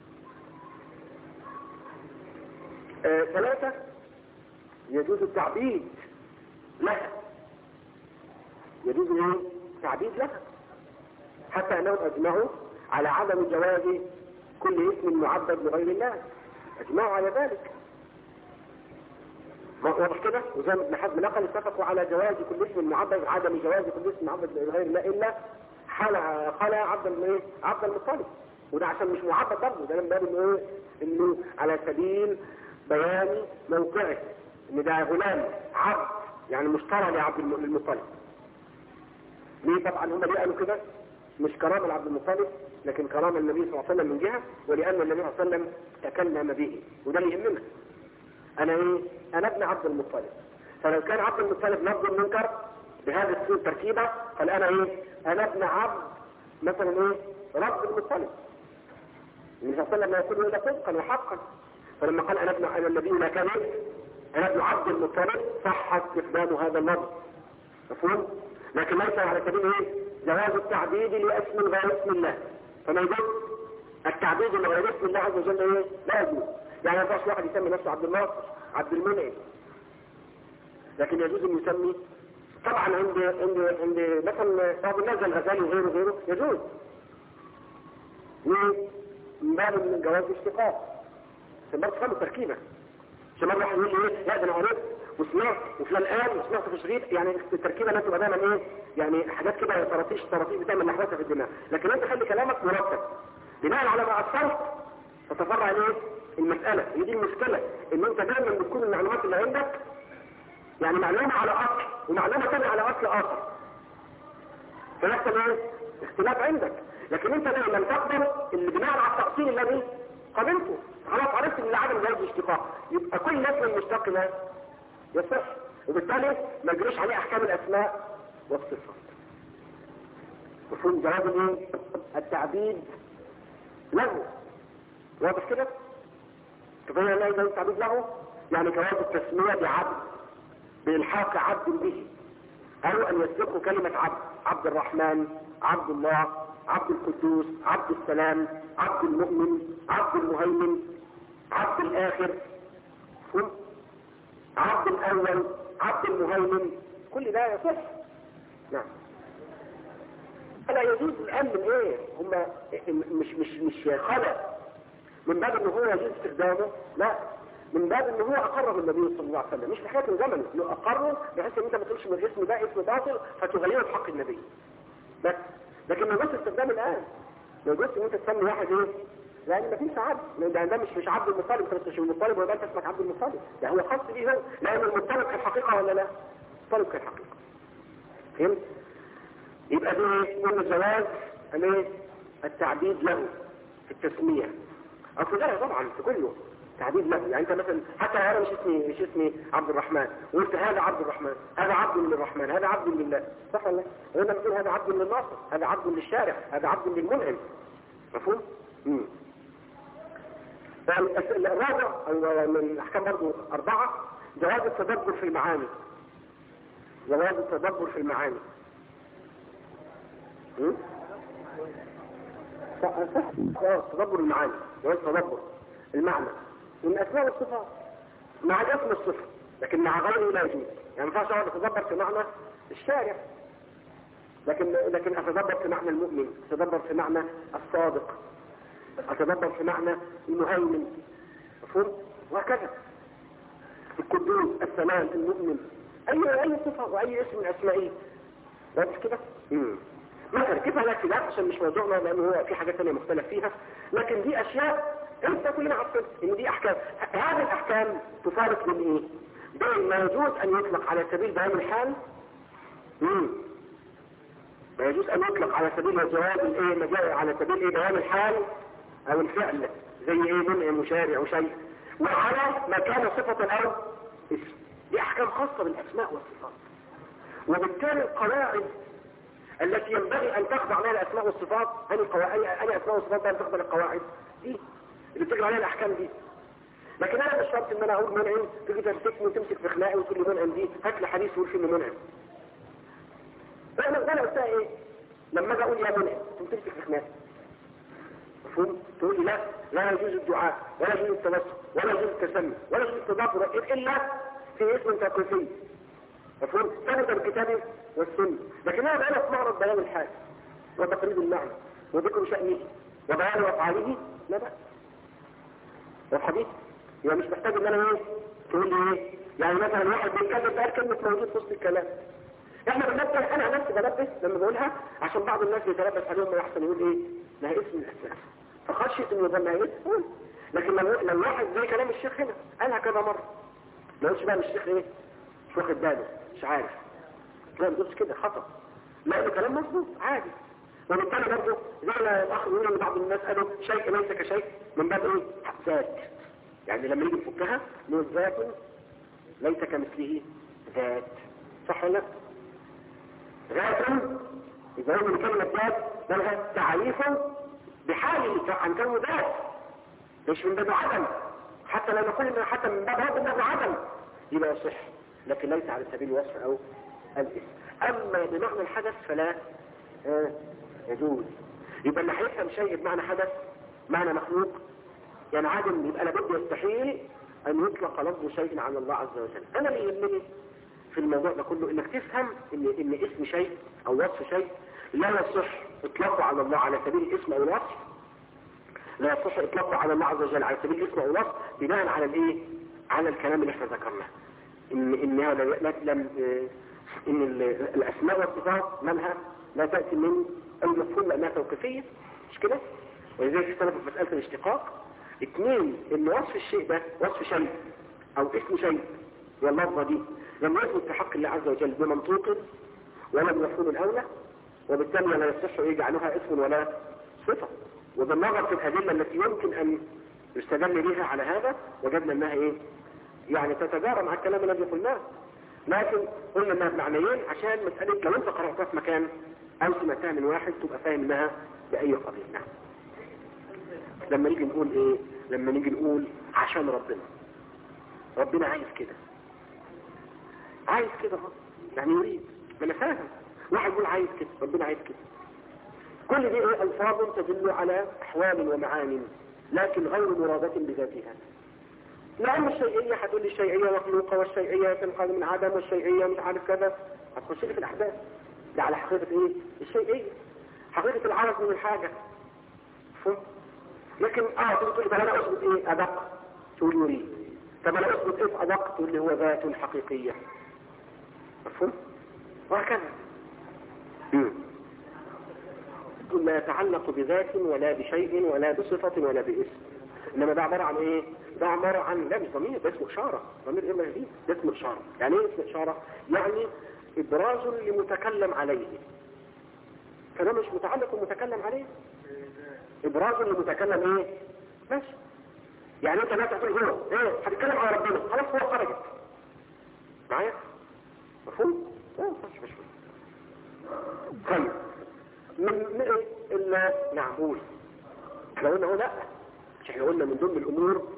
3 يجوز التعبيد لها، يجوز ايه؟ تعبيد لها، حتى انهم اجمعوا على عدم جواز كل اسم معبد لغير الله، اجمعوا على ذلك واضح كده. وزي ابن حزم نقل اتفقوا على جواز كل اسم معبد، عدم جواز كل اسم معبد لغير الله الا خلع عبد المطلب، وده عشان مش معبد برضه، ده من باب انه على سبيل بيان موقعه ان ده غلام عبد يعني مشترى لعبد المطلب. ليه؟ طبعا هم ليه قالوا كده؟ مش كرامه لعبد المطلب لكن كرامه النبي صلى الله عليه وسلم من جهه، ولان النبي صلى الله عليه وسلم تكلم به، وده اللي يهمنا. انا ابن عبد المطلب، فلو كان عبد المطلب لفظ المنكر بهذا التركيبه قال انا ابن عبد مثلا رب المطلب. النبي صلى الله عليه وسلم يقول هذا صدقا وحقا، فلما قال انا النبي ما كان انا ابن عبد المطلب صح استخدام هذا اللفظ، مفهوم؟ لكن ليس على سبيل جواز التعبيد لاسم غير اسم الله، فما يجوز التعبيد لغير اسم الله عز وجل لا يجوز. يعني ما ينفعش واحد يسمي نفسه عبد الناصر عبد المنعم، لكن يجوز ان يسمي طبعا عند مثلا بعض الناس الغزالي وغيره يجوز من باب من جواز الاشتقاق عشان برضه تفهموا التركيبه. عشان مرة واحد يقول لي لا ده انا قريت وسمعت وفلان قال وسمعت في شريط، يعني التركيبه لا تبقى دايما يعني حاجات كده طراطيش بتعمل لحظه في الدماغ، لكن انت خلي كلامك مرتب بناء على ما اثرت تتفرع المسألة هي دي المشكلة، ان انت دايما بتكون المعلومات اللي عندك يعني معلومة على اصل ومعلومة ثانيه على اصل اخر، فيحصل ايه؟ اختلاف عندك. لكن انت دايما تقبل اللي بناء على التأصيل الذي قبلته، خلاص عرفت ان عدم جواز الاشتقاق، يبقى كل اسم المشتق لا يصح، وبالتالي ما يجريش عليه احكام الاسماء والصفات. مفهوم جواز الايه؟ التعبيد له، واضح كده؟ تبين الله اذا التعبيد له يعني جواز التسمية بعبد بإلحاق عبد به، او ان يسبقوا كلمة عبد، عبد الرحمن، عبد الله، عبد القدوس، عبد السلام، عبد المؤمن، عبد المهيمن، عبد الآخر، عبد الأول، عبد المهيمن، كل ده يصح. نعم. لا يجوز الآن من ايه؟ هم مش خلق من باب انه هو يجوز استخدامه، لا، من باب انه هو اقره النبي صلى الله عليه وسلم، مش في حياة الزمن، انه اقره بحيث ان انت ما تقولش من الاسم ده اسم باطل فتغيره في حق النبي بس. لكن ما يجوز استخدام الان، ما يجوز ان انت تسمي واحد ايه؟ لان ما فيش عبد، ده مش عبد المطلب، انت مش المطلب ولا انت اسمك عبد المطلب، ده هو خاص بيه هو، لان المطلب كالحقيقه ولا لا؟ المطلب كالحقيقه. فهمت؟ يبقى ده ايه؟ من جواز الايه؟ التعبيد له في التسميه. اصل ده طبعا في كله تعبيد له، يعني انت مثلا حتى انا مش اسمي عبد الرحمن، وقلت هذا عبد الرحمن، هذا عبد للرحمن، هذا عبد لله، صح ولا لا؟ وانا بقول هذا عبد للناصر، هذا عبد للشارع، هذا عبد للمنعم. مفهوم؟ الرابع من الاحكام برضه 4 جواز التدبر في المعاني. جواز التدبر في المعاني. تدبر المعاني، جواز تدبر المعنى من اسماء والصفات مع اسم الصفة، لكن مع غيره لا يجوز. يعني ما ينفعش اقعد اتدبر في معنى الشارع، لكن اتدبر في معنى المؤمن، اتدبر في معنى الصادق، اتدبر في معنى المهيمن، مفهوم؟ وهكذا القدوس، السلام، المؤمن، اي صفة واي اسم من اسمائه. واضح كده؟ مثلا كيف هذا كده عشان مش موضوعنا، لانه هو في حاجات ثانيه مختلف فيها، لكن دي اشياء انت كلنا عارفين ان دي احكام. هذه الاحكام تفارق بين ايه؟ بين ما يجوز ان يطلق على سبيل بيان الحال، ما يجوز ان يطلق على سبيل الجواب الايه، على سبيل ايه بيان الحال او الفعل، زي ايه منع مشارع وشيء، وعلى ما كان صفة او اسم. دي احكام خاصة بالاسماء والصفات، وبالتالي القواعد التي ينبغي ان تخضع لها الاسماء والصفات، اي اسماء والصفات ان تخضع للقواعد دي اللي بتجري عليها الاحكام دي. لكن انا مش شرط ان انا اقول منعم تيجي تمسكني وتمسك في خناقي وتقول لي منعم دي هات لي حديث يقول فيه منعم. انا قلتها ايه؟ لما اجي اقول يا منعم تمسك في خناقي، مفهوم؟ تقول لي لا يجوز الدعاء ولا يجوز التوسل ولا يجوز التسمي ولا يجوز التدبر الا في اسم توقيفي، مفهوم؟ ثبت بالكتاب والسنه. لكن انا بقى في معرض بيان الحال وتقريب المعنى وذكر شأنه وبيان افعاله، لا بقى الحديث يبقى مش محتاج ان انا ايه تقول لي ايه. يعني مثلا واحد بيتكلم بقى كلمه موجود في وسط الكلام، احنا بننبه، انا نفسي بلبس لما بقولها عشان بعض الناس بيتلبس عليهم ما يحسن يقول ايه ما هي اسم الاسماء، فخشيت انه يظن هي اسم. لكن لو واحد زي كلام الشيخ هنا قالها كذا مره، ما يقولش بقى الشيخ ايه مش واخد باله مش عارف، لا ما تقولش كده خطأ، لا ده كلام مظبوط عادي. وبالتالي برضه زي ما الاخ يقول ان بعض الناس قالوا شيء ليس كشيء من باب ايه ذات، يعني لما نيجي نفكها نقول ذات ليس كمثله ذات، صح ولا لا؟ ذات اذا هو من كلمه ذات لها تعريف بحاله عن كونه ذات، مش من باب عدم، حتى لو نقول انه حتى من باب هذا باب عدم يبقى يصح، لكن ليس على سبيل الوصف او الاسم. اما بمعنى الحدث فلا يجوز. يبقى اللي هيفهم شيء بمعنى حدث معنى مخلوق يعني عدم، يبقى لابد يستحيل ان يطلق لفظ شيء على الله عز وجل. انا اللي يهمني في الموضوع ده كله انك تفهم ان اسم شيء او وصف شيء لا يصح اطلاقه على الله على سبيل الاسم او الوصف، لا يصح اطلاقه على الله عز وجل على سبيل الاسم او الوصف بناء على الايه على الكلام اللي احنا ذكرناه، ان هذا لم ان الاسماء والصفات منها لا تأتي من المفهوم لانها توقيفية، مش كده؟ ولذلك اختلفوا في مسألة الاشتقاق، اثنين، ان وصف الشيء ده وصف شيء او اسم شيء، واللفظة دي لم يثبت في حق الله عز وجل بمنطوق ولا بمفهوم الاولى، وبالتالي لا يصح يجعلها اسم ولا صفة. وبالنظر في الادلة التي يمكن ان يستدل بها على هذا وجدنا انها ايه؟ يعني تتجارى مع الكلام الذي قلناه، لكن قلنا انها بمعنيين عشان مسألة لو انت قرأتها في مكان او سمعتها من واحد تبقى فاهم انها بأي قضية. نعم. لما نيجي نقول ايه؟ لما نيجي نقول عشان ربنا عايز كده، عايز كده يعني يريد، ما انا فاهم. واحد يقول عايز كده، ربنا عايز كده. كل دي ايه؟ الفاظ تدل على احوال ومعاني لكن غير مرادة بذاتها. لأن الشيئية هتقول لي الشيئية مخلوقة والشيئية تنقل من عدم والشيئية مش عارف كذا، هتخش لي في الأحداث. ده على حقيقة ايه؟ الشيئية، حقيقة العرض من الحاجة. لكن تقول لي انا اثبت ايه ادق؟ تقول لي يريد. طب انا اثبت ايه ادق؟ تقول لي هو ذات حقيقية. مفهوم؟ وهكذا. تقول لا يتعلق بذات ولا بشيء ولا بصفة ولا باسم، انما ده عبارة عن ايه؟ ده عبارة عن لا مش ضمير، ده اسمه اشارة. ضمير ايه مهدي؟ ده اسمه اشارة. يعني ايه اسمه اشارة؟ يعني ابراز لمتكلم عليه، فده مش متعلق بالمتكلم عليه، ابراز لمتكلم ايه؟ ماشي. يعني انت لا تقول هو ايه هتتكلم على ربنا، خلاص هو خرجت معايا. مفهوم؟ مش طيب من ايه الا نعقول. احنا قلنا لا، مش احنا قلنا من ضمن الامور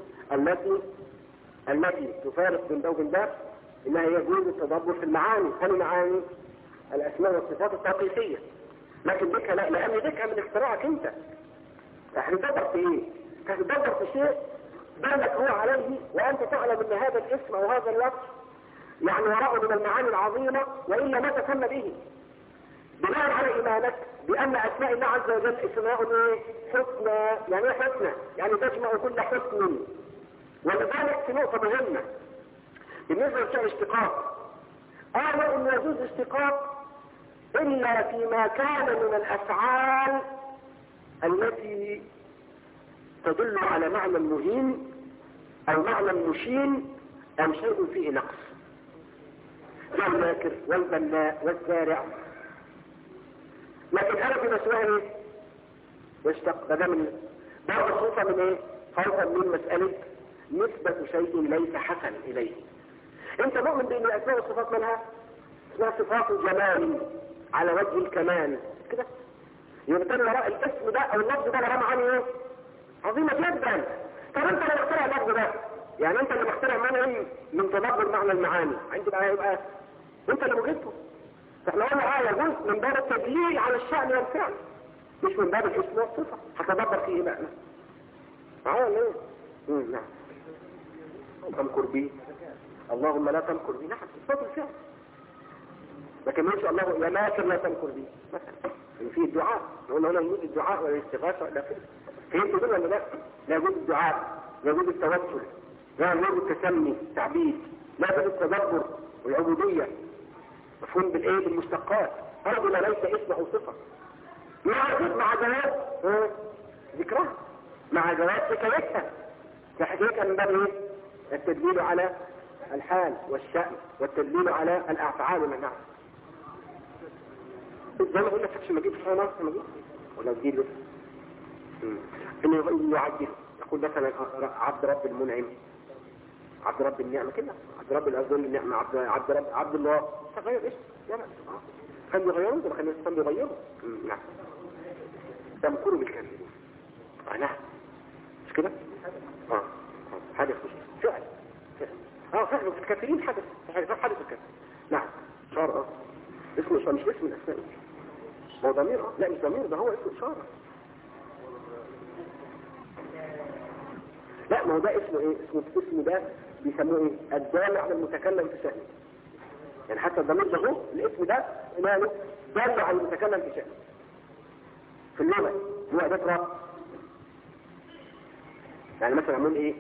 التي تفارق بين ده وبين ده انها يجوز التدبر في المعاني. هل معاني الاسماء والصفات التوقيفيه، لكن ذكر لا، لان ذكر من اختراعك انت. هتدبر في ايه؟ هتدبر في شيء دلك هو عليه وانت تعلم ان هذا الاسم او هذا اللفظ يعني وراءه من المعاني العظيمة، والا ما تسمى به. بناء على ايمانك بان اسماء الله عز وجل اسماء ايه؟ حسنى. يعني ايه حسنى؟ يعني تجمع كل حسن. ولذلك في نقطة مهمة بالنسبة لشيء الاشتقاق، قالوا ان يجوز اشتقاق الا فيما كان من الافعال التي تدل على معنى مهين او معنى مشين او شيء فيه نقص، كالماكر والبناء والزارع. لكن انا في مسؤولة ايه؟ يشتق ده من بعض خوفا من ايه؟ خوفا من مسألة نسبة شيء ليس حسن اليه. انت مؤمن بان الاسماء والصفات منها اسمها صفات جمال على وجه الكمال كده، يبقى وراء الاسم ده او اللفظ ده لها معاني ايه؟ عظيمة جدا. طب انت لما اخترع اللفظ ده، يعني انت لما اخترع معنى من تدبر معنى المعاني عندي بقى يبقى انت اللي وجدته. فاحنا قلنا يجوز من باب التدليل على الشأن والفعل، مش من باب الاسم والصفة. هتدبر فيه بقى معايا ليه؟ نعم. تمكر بي اللهم لا تمكر بي، نعم صفات الفعل. لكن ما شاء الله يا ماكر لا تمكر بي مثلا في الدعاء، قلنا هنا يجوز الدعاء والاستغاثة ولا كده. فهمت دول ولا لا؟ لا يجوز الدعاء، لا يجوز التوسل، لا يجوز التسمي تعبيد، لا يجوز التدبر والعبودية. مفهوم بالايه؟ بالمشتقات. هذا ما ليس اسم او صفة. مع جواز ذكرها، مع جواز حكايتها. كحكايتها من باب ايه؟ التدليل على الحال والشأن والتدليل على الافعال والنعم. زي ما قلنا فكش ما جيب حاله ولا تجيب له انه يعدل. يقول مثلا عبد رب المنعم، عبد رب النعمة كده، عبد رب الأذن النعمة، عبد الله. تغير اسم لا لا خلي يغيروا ده، خلي الاسم يغيروا. نعم. تمكروا بالكاملين معناها مش كده؟ حدث فعل فعل في الكافرين حدث الكافر. نعم شرع اسمه مش اسم الأسماء، هو ضمير. لا مش ضمير، ده هو اسم إشارة. لا ما هو ده اسمه ايه؟ اسمه ده بيسموه ايه؟ الدال على المتكلم في شأنه. يعني حتى الضمير ده هو الاسم ده ماله؟ دال على المتكلم في شأنه في اللغة، هو أداة رب. يعني مثلا عمول ايه؟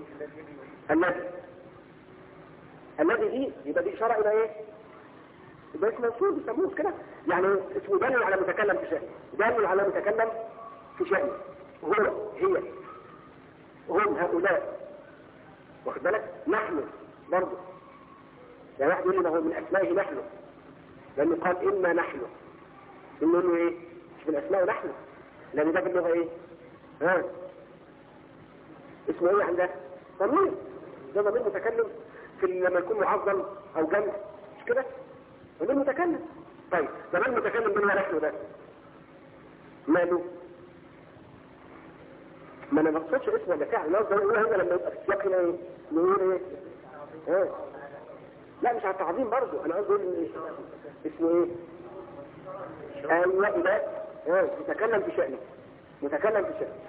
الذي دي يبقى دي إشارة إلى ايه؟ يبقى اسم منصوب بيسموه كده. يعني اسمه دال على المتكلم في شأنه، دال على المتكلم في شأنه، هو هي هم هؤلاء، واخد بالك؟ نحن برضه يعني واحد يقول لي ما هو من اسمائه نحن، لانه قال انا نحن، نقول له ايه؟ مش من اسمائه نحن، لان ده في اللغه ايه؟ ها اسمه ايه عندها؟ ضمير، ده ضمير متكلم في لما يكون معظم او جمع، مش كده؟ ضمير متكلم. طيب ضمير متكلم بيننا نحن ده ماله؟ ما انا ما اقصدش اسم ولا فعل، انا قصدي اقول هذا لما يبقى في السياق هنا ايه؟ نقول ايه؟ ها لا مش على التعظيم برضه، انا قصدي اقول ايه؟ اسمه ايه؟ ايوه ده متكلم في شأنه، متكلم في شأنه.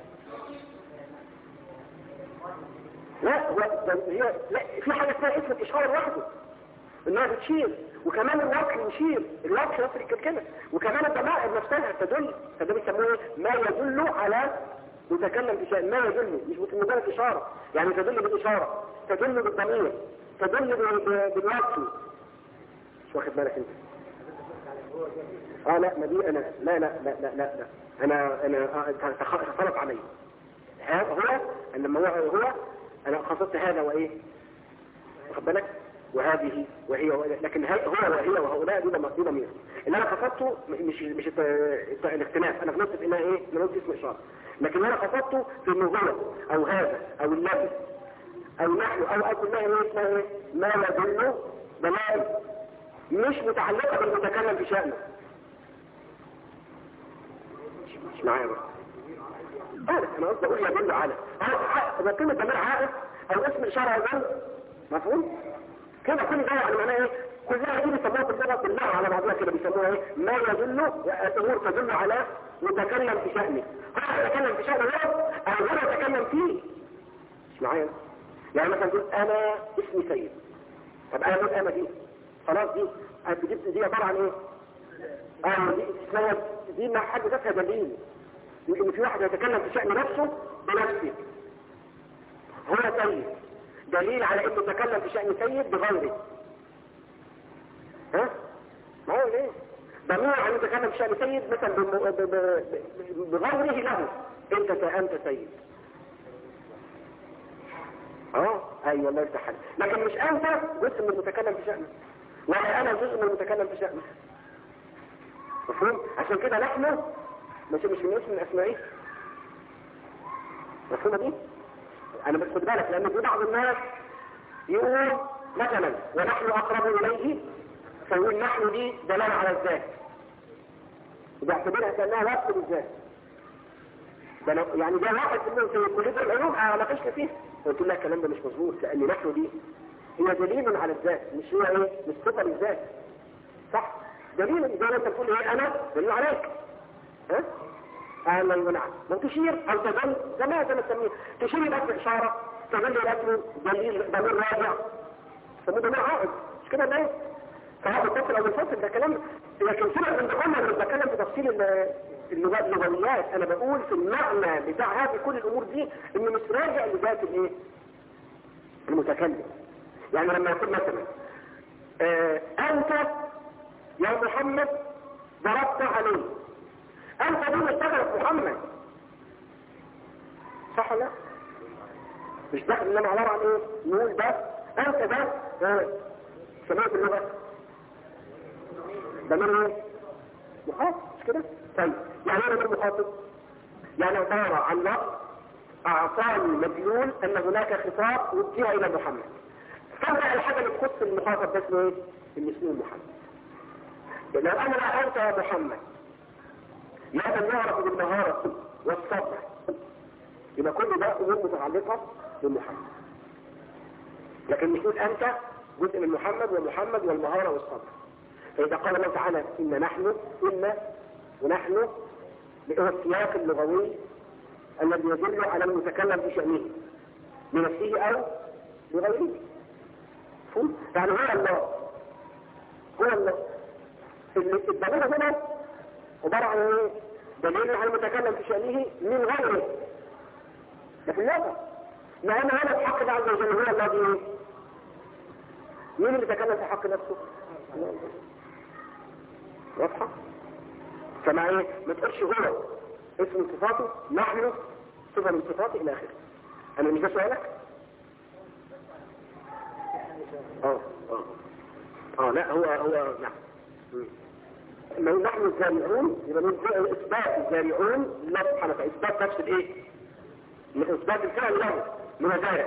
لا هو هي لا في حاجه اسمها اسم الاشاره لوحده انها بتشير، وكمان الوجه يشير، الوجه نفس الكلمه، وكمان الضمائر نفسها تدل، فده بيسموه ما يدل على متكلم بشيء، ما يدل مش مجرد اشاره، يعني تدل بالاشاره، تدل بالضمير، تدل بالوجه. مش واخد بالك انت؟ لا ما دي انا لا انا خلط علي هذا هو لما هو انا قصدت هذا وايه؟ واخد بالك؟ وهذه وهي لكن هو وهي وهؤلاء دي ضمير. اللي انا قصدته مش الاختلاف، انا غلطت في انها ايه؟ انا قلت اسم اشاره، لكن انا قصدته في انه هو او هذا او الذي او نحن او اقول لها ايه اسمها ايه؟ ما يدل ضمائر مش متعلقه بالمتكلم في شأنه. مش معايا بقى؟ انا قصدي اقول يدل على اذا كلمه ضمير عائد او اسم اشاره يدل، مفهوم؟ كده كل ده يعني معناه ايه؟ كلها دي بيسموها في اللغه كلها على بعضها كده بيسموها ايه؟ ما يدل امور تدل على متكلم في شأنه. هو يتكلم في شأنه او هو يتكلم فيه. مش معايا؟ يعني مثلا تقول انا اسمي سيد، طب انا دي خلاص دي عباره عن ايه؟ دي اسمها دي مع حد ذاتها دليل ان في واحد يتكلم في شأن نفسه بنفسه، هو سيد، دليل على انه يتكلم في شأن سيد بغيره. ها؟ ما هو ليه؟ ضمير عن يتكلم في شأن سيد مثلا بغيره له، انت سيد. ايوه الله يفتح عليك، لكن مش انت جزء من المتكلم في شأنه، ولا انا جزء من المتكلم في شأنه. مفهوم؟ عشان كده نحن مش من اسم من اسمائه. مفهومه دي؟ انا بس خد بالك لان في بعض الناس يقول مثلا ونحن اقرب اليه، فيقول نحن دي دلاله على الذات، وبيعتبرها كانها وصف للذات. يعني ده واحد منهم في كليه العلوم ناقشت فيه، قلت له الكلام ده مش مظبوط، لان نحن دي هي دليل على الذات، مش هي ايه؟ مش صفه للذات. صح؟ دليل زي ما انت تقول ايه؟ انا دليل عليك. ها؟ الله ينعم. لو تشير او تدل زي ما تسميه، تشير بس اشاره، تدل بس دليل ضمير راجع، تسميه ضمير عائد، مش كده ولا ايه؟ فهذا الفصل او الفصل ده كلام، لكن سنة من دخولنا انا بتكلم في تفصيل اللغويات، انا بقول في المعنى بتاع هذه كل الامور دي انه مش راجع لذات الايه؟ المتكلم. يعني لما يقول مثلا انت يا محمد ضربت عليه، انت دي مش دخلت محمد، صح ولا لا؟ مش داخل انما عباره عن ايه؟ نقول ده انت ده سمعت اللغه ده من ايه؟ مخاطب، مش كده؟ طيب يعني انا من مخاطب؟ يعني عباره عن لفظ اعطاني مدلول ان هناك خطاب وجه الى محمد. فبقى الحاجه اللي تخص المخاطب ده اسمه ايه؟ اللي اسمه محمد. لو انا لا انت يا محمد لازم نعرف بالمهارة والصبر، يبقى كل ده امور متعلقة بمحمد. لكن مش نقول انت جزء من محمد ومحمد والمهارة والصبر. فاذا قال الله تعالى ان نحن ونحن هو السياق اللغوي الذي يدل على المتكلم في شأنه بنفسه او بغيره. يعني هو الله الدليل هنا عبارة عن ايه؟ دليل على المتكلم في شأنه من غيره. لكن لا، لأن هذا الحق ده عز وجل هو الذي مين اللي تكلم في حق نفسه؟ واضحة؟ فمع ايه؟ ما تقولش هو اسم من صفاته، نحن صفة من صفاته إلى آخره. انا مش ده سؤالك؟ لا هو نعم. لو نحن الزارعون يبقى من اثبات الزارعون لا سبحانه اثبات نفس الايه؟ من اثبات الفعل له من الزارع.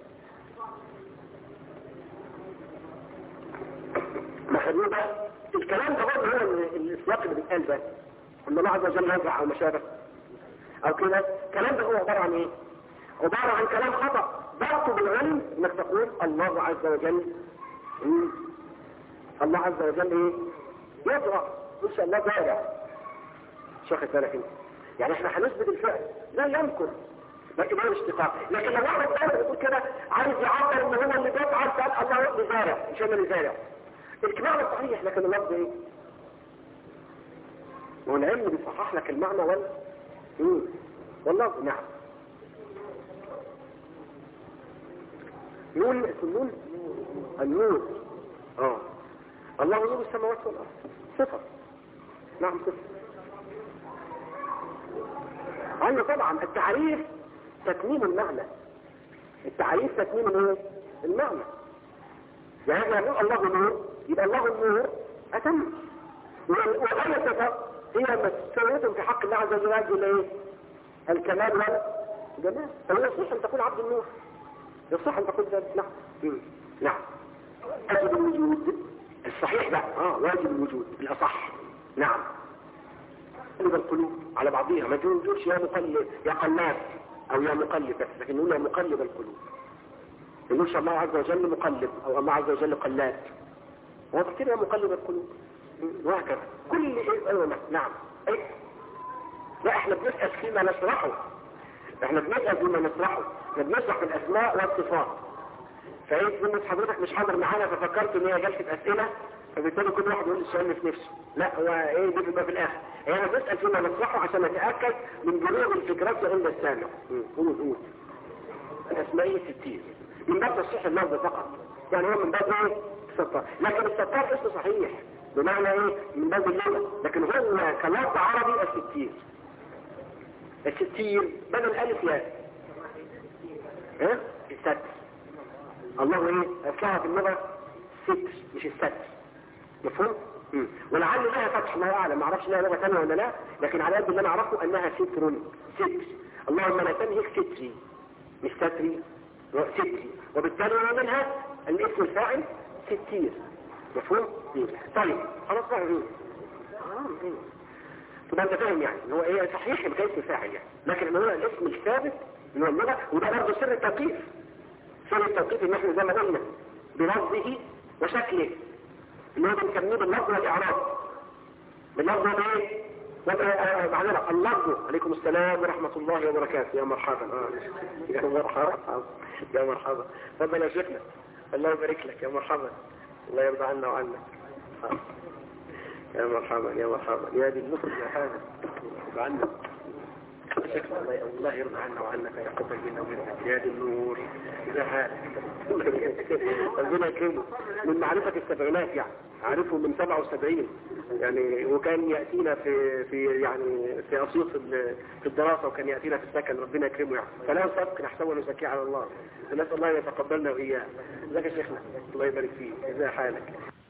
محدودة الكلام ده برضه هو السياق اللي بيتقال ده ان الله عز وجل يزرع او مشابه او كده. الكلام ده هو عبارة عن ايه؟ عبارة عن كلام خطأ ضغط بالعلم انك تقول الله عز وجل الله عز وجل ايه؟ يزرع ان شاء الله زارع. مش واخد بالك انت؟ يعني احنا هنثبت الفعل لا يمكن لكن هو اشتقاق. لكن لو واحد قال يقول كده عايز يعبر ان هو اللي بيفعل قال الله هو اللي زارع مش انا اللي زارع. المعنى صحيح لكن اللفظ ايه؟ والعلم بيصحح لك المعنى والله نعم. نون النون النور الله نور السماوات والارض صفه. نعم صفه. ايوه طبعا التعريف تتميم المعنى. التعريف تتميم ايه؟ المعنى. يعني احنا نقول الله نور يبقى الله النور اتم. واي صفه هي مسؤوليه في حق الله عز وجل ايه؟ الكمال والجمال. فيصح ان تكون عبد النور. يصح ان تكون ذلك. نعم. نعم. واجب الوجود الصحيح بقى واجب الوجود الاصح. نعم. قلب القلوب على بعضها ما تقولش يا مقلب يا قلاب او يا مقلب بس لكن نقول يا مقلب القلوب. نقولش الله عز وجل مقلب او الله عز وجل قلاب. هو كده يا مقلب القلوب وهكذا كل شيء. نعم. لا احنا بنسأل فيما نشرحه. احنا بنسأل فيما نشرحه. احنا بنشرح في الاسماء والصفات. فايه كلمة حضرتك مش حاضر معانا ففكرت ان هي جلسة اسئلة فبالتالي كل واحد يقول السؤال في نفسه. لا هو ايه دي بيبقى في الاخر. احنا بنسأل فيما نشرحه عشان نتأكد من بلوغ الفكرات عند السامع. قول الاسمائية 60 من باب تصحيح اللفظ فقط. يعني هو من باب ايه؟ الستار. لكن الستار اسمه صحيح بمعنى ايه؟ من باب اللغة. لكن هو كلفظ عربي الستير بدل الف ياء الستر. الله ايه؟ اصلها في اللغة ستر مش الستر. مفهوم؟ ولعل لها فتح الله اعلم ما اعرفش لها لغة ثانية ولا لا. لكن على قد اللي انا اعرفه انها ستر. اللهم لا تنهك ستري مش ستري ستري. وبالتالي منها الاسم الفاعل ستير. مفهوم؟ طيب خلاص بقى طبعا انت فاهم يعني ان هو ايه صحيح يبقى اسم فاعل يعني. لكن ان هو الاسم الثابت اللي هو اللغة وده برضه سر التوقيف. سر التوقيف ان احنا زي ما قلنا بلفظه وشكله اللي هو بنسميه باللفظ والاعراب. باللفظ وايه؟ معلومة اللفظ. عليكم السلام ورحمة الله وبركاته. يا مرحبا يا مرحبا يا مرحبا. تفضل يا شيخنا الله يبارك لك. يا مرحبا الله يرضى عنا وعنك. يا مرحبا يا مرحبا يا دي النصر يا حاجة يرضى عنك. الله يرضى عنا وعنك يا قبل بنا وبينك يا دي النور. إذا حالك ربنا يكرمه من معرفة السبعينات يعني عارفه من 77 يعني. وكان يأتينا في يعني في أسيوط في الدراسة وكان يأتينا في السكن. ربنا يكرمه يعني. فلا صدق نحسبه ونزكيه على الله. نسأل الله يتقبلنا وإياه. ازيك يا شيخنا الله يبارك فيك. ازاي حالك؟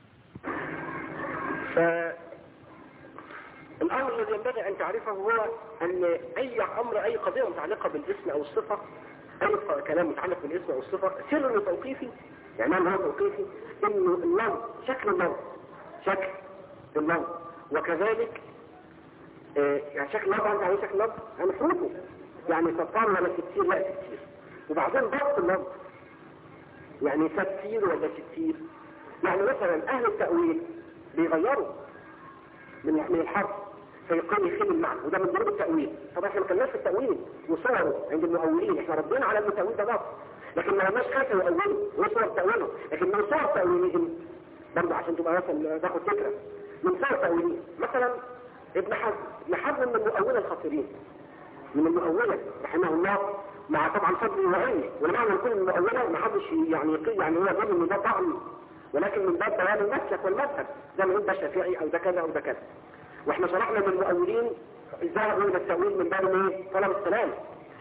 الأمر الذي ينبغي أن تعرفه هو أن أي أمر أي قضية متعلقة بالاسم أو الصفة أي كلام متعلق بالاسم أو الصفة سر توقيفي. يعني ما هو توقيفي؟ إنه اللفظ شكل اللفظ شكل اللفظ وكذلك يعني شكل اللفظ يعني شكل اللفظ يعني حروفه يعني ستار ولا ستير لا ستير. وبعدين ضبط اللفظ يعني ستير ولا ستير. يعني مثلا أهل التأويل بيغيروا من الحرف فيقوم يخيل المعنى وده من ضرب التأويل. طبعا احنا ما كناش في التأويل وصوره عند المؤولين. احنا ردينا على التأويل ده بس لكن ما لناش كيف يؤوله وصور تأويله. لكن من صور تأويلهم برضه عشان تبقى مثلا تاخد فكرة من صور تأويلهم مثلا ابن حزم من المؤولة الخطيرين من المؤولة رحمه الله مع طبعا فضل وعلمه. والمعنى كل المؤولة ما حدش يعني يعني هو بيقول ان ده طعم ولكن من باب بيان المسلك والمذهب زي ما يقول ده شافعي او ده كذا او ده كذا. واحنا شرحنا من المؤولين ذهبوا الى التأويل من باب ايه؟ طلب السلام.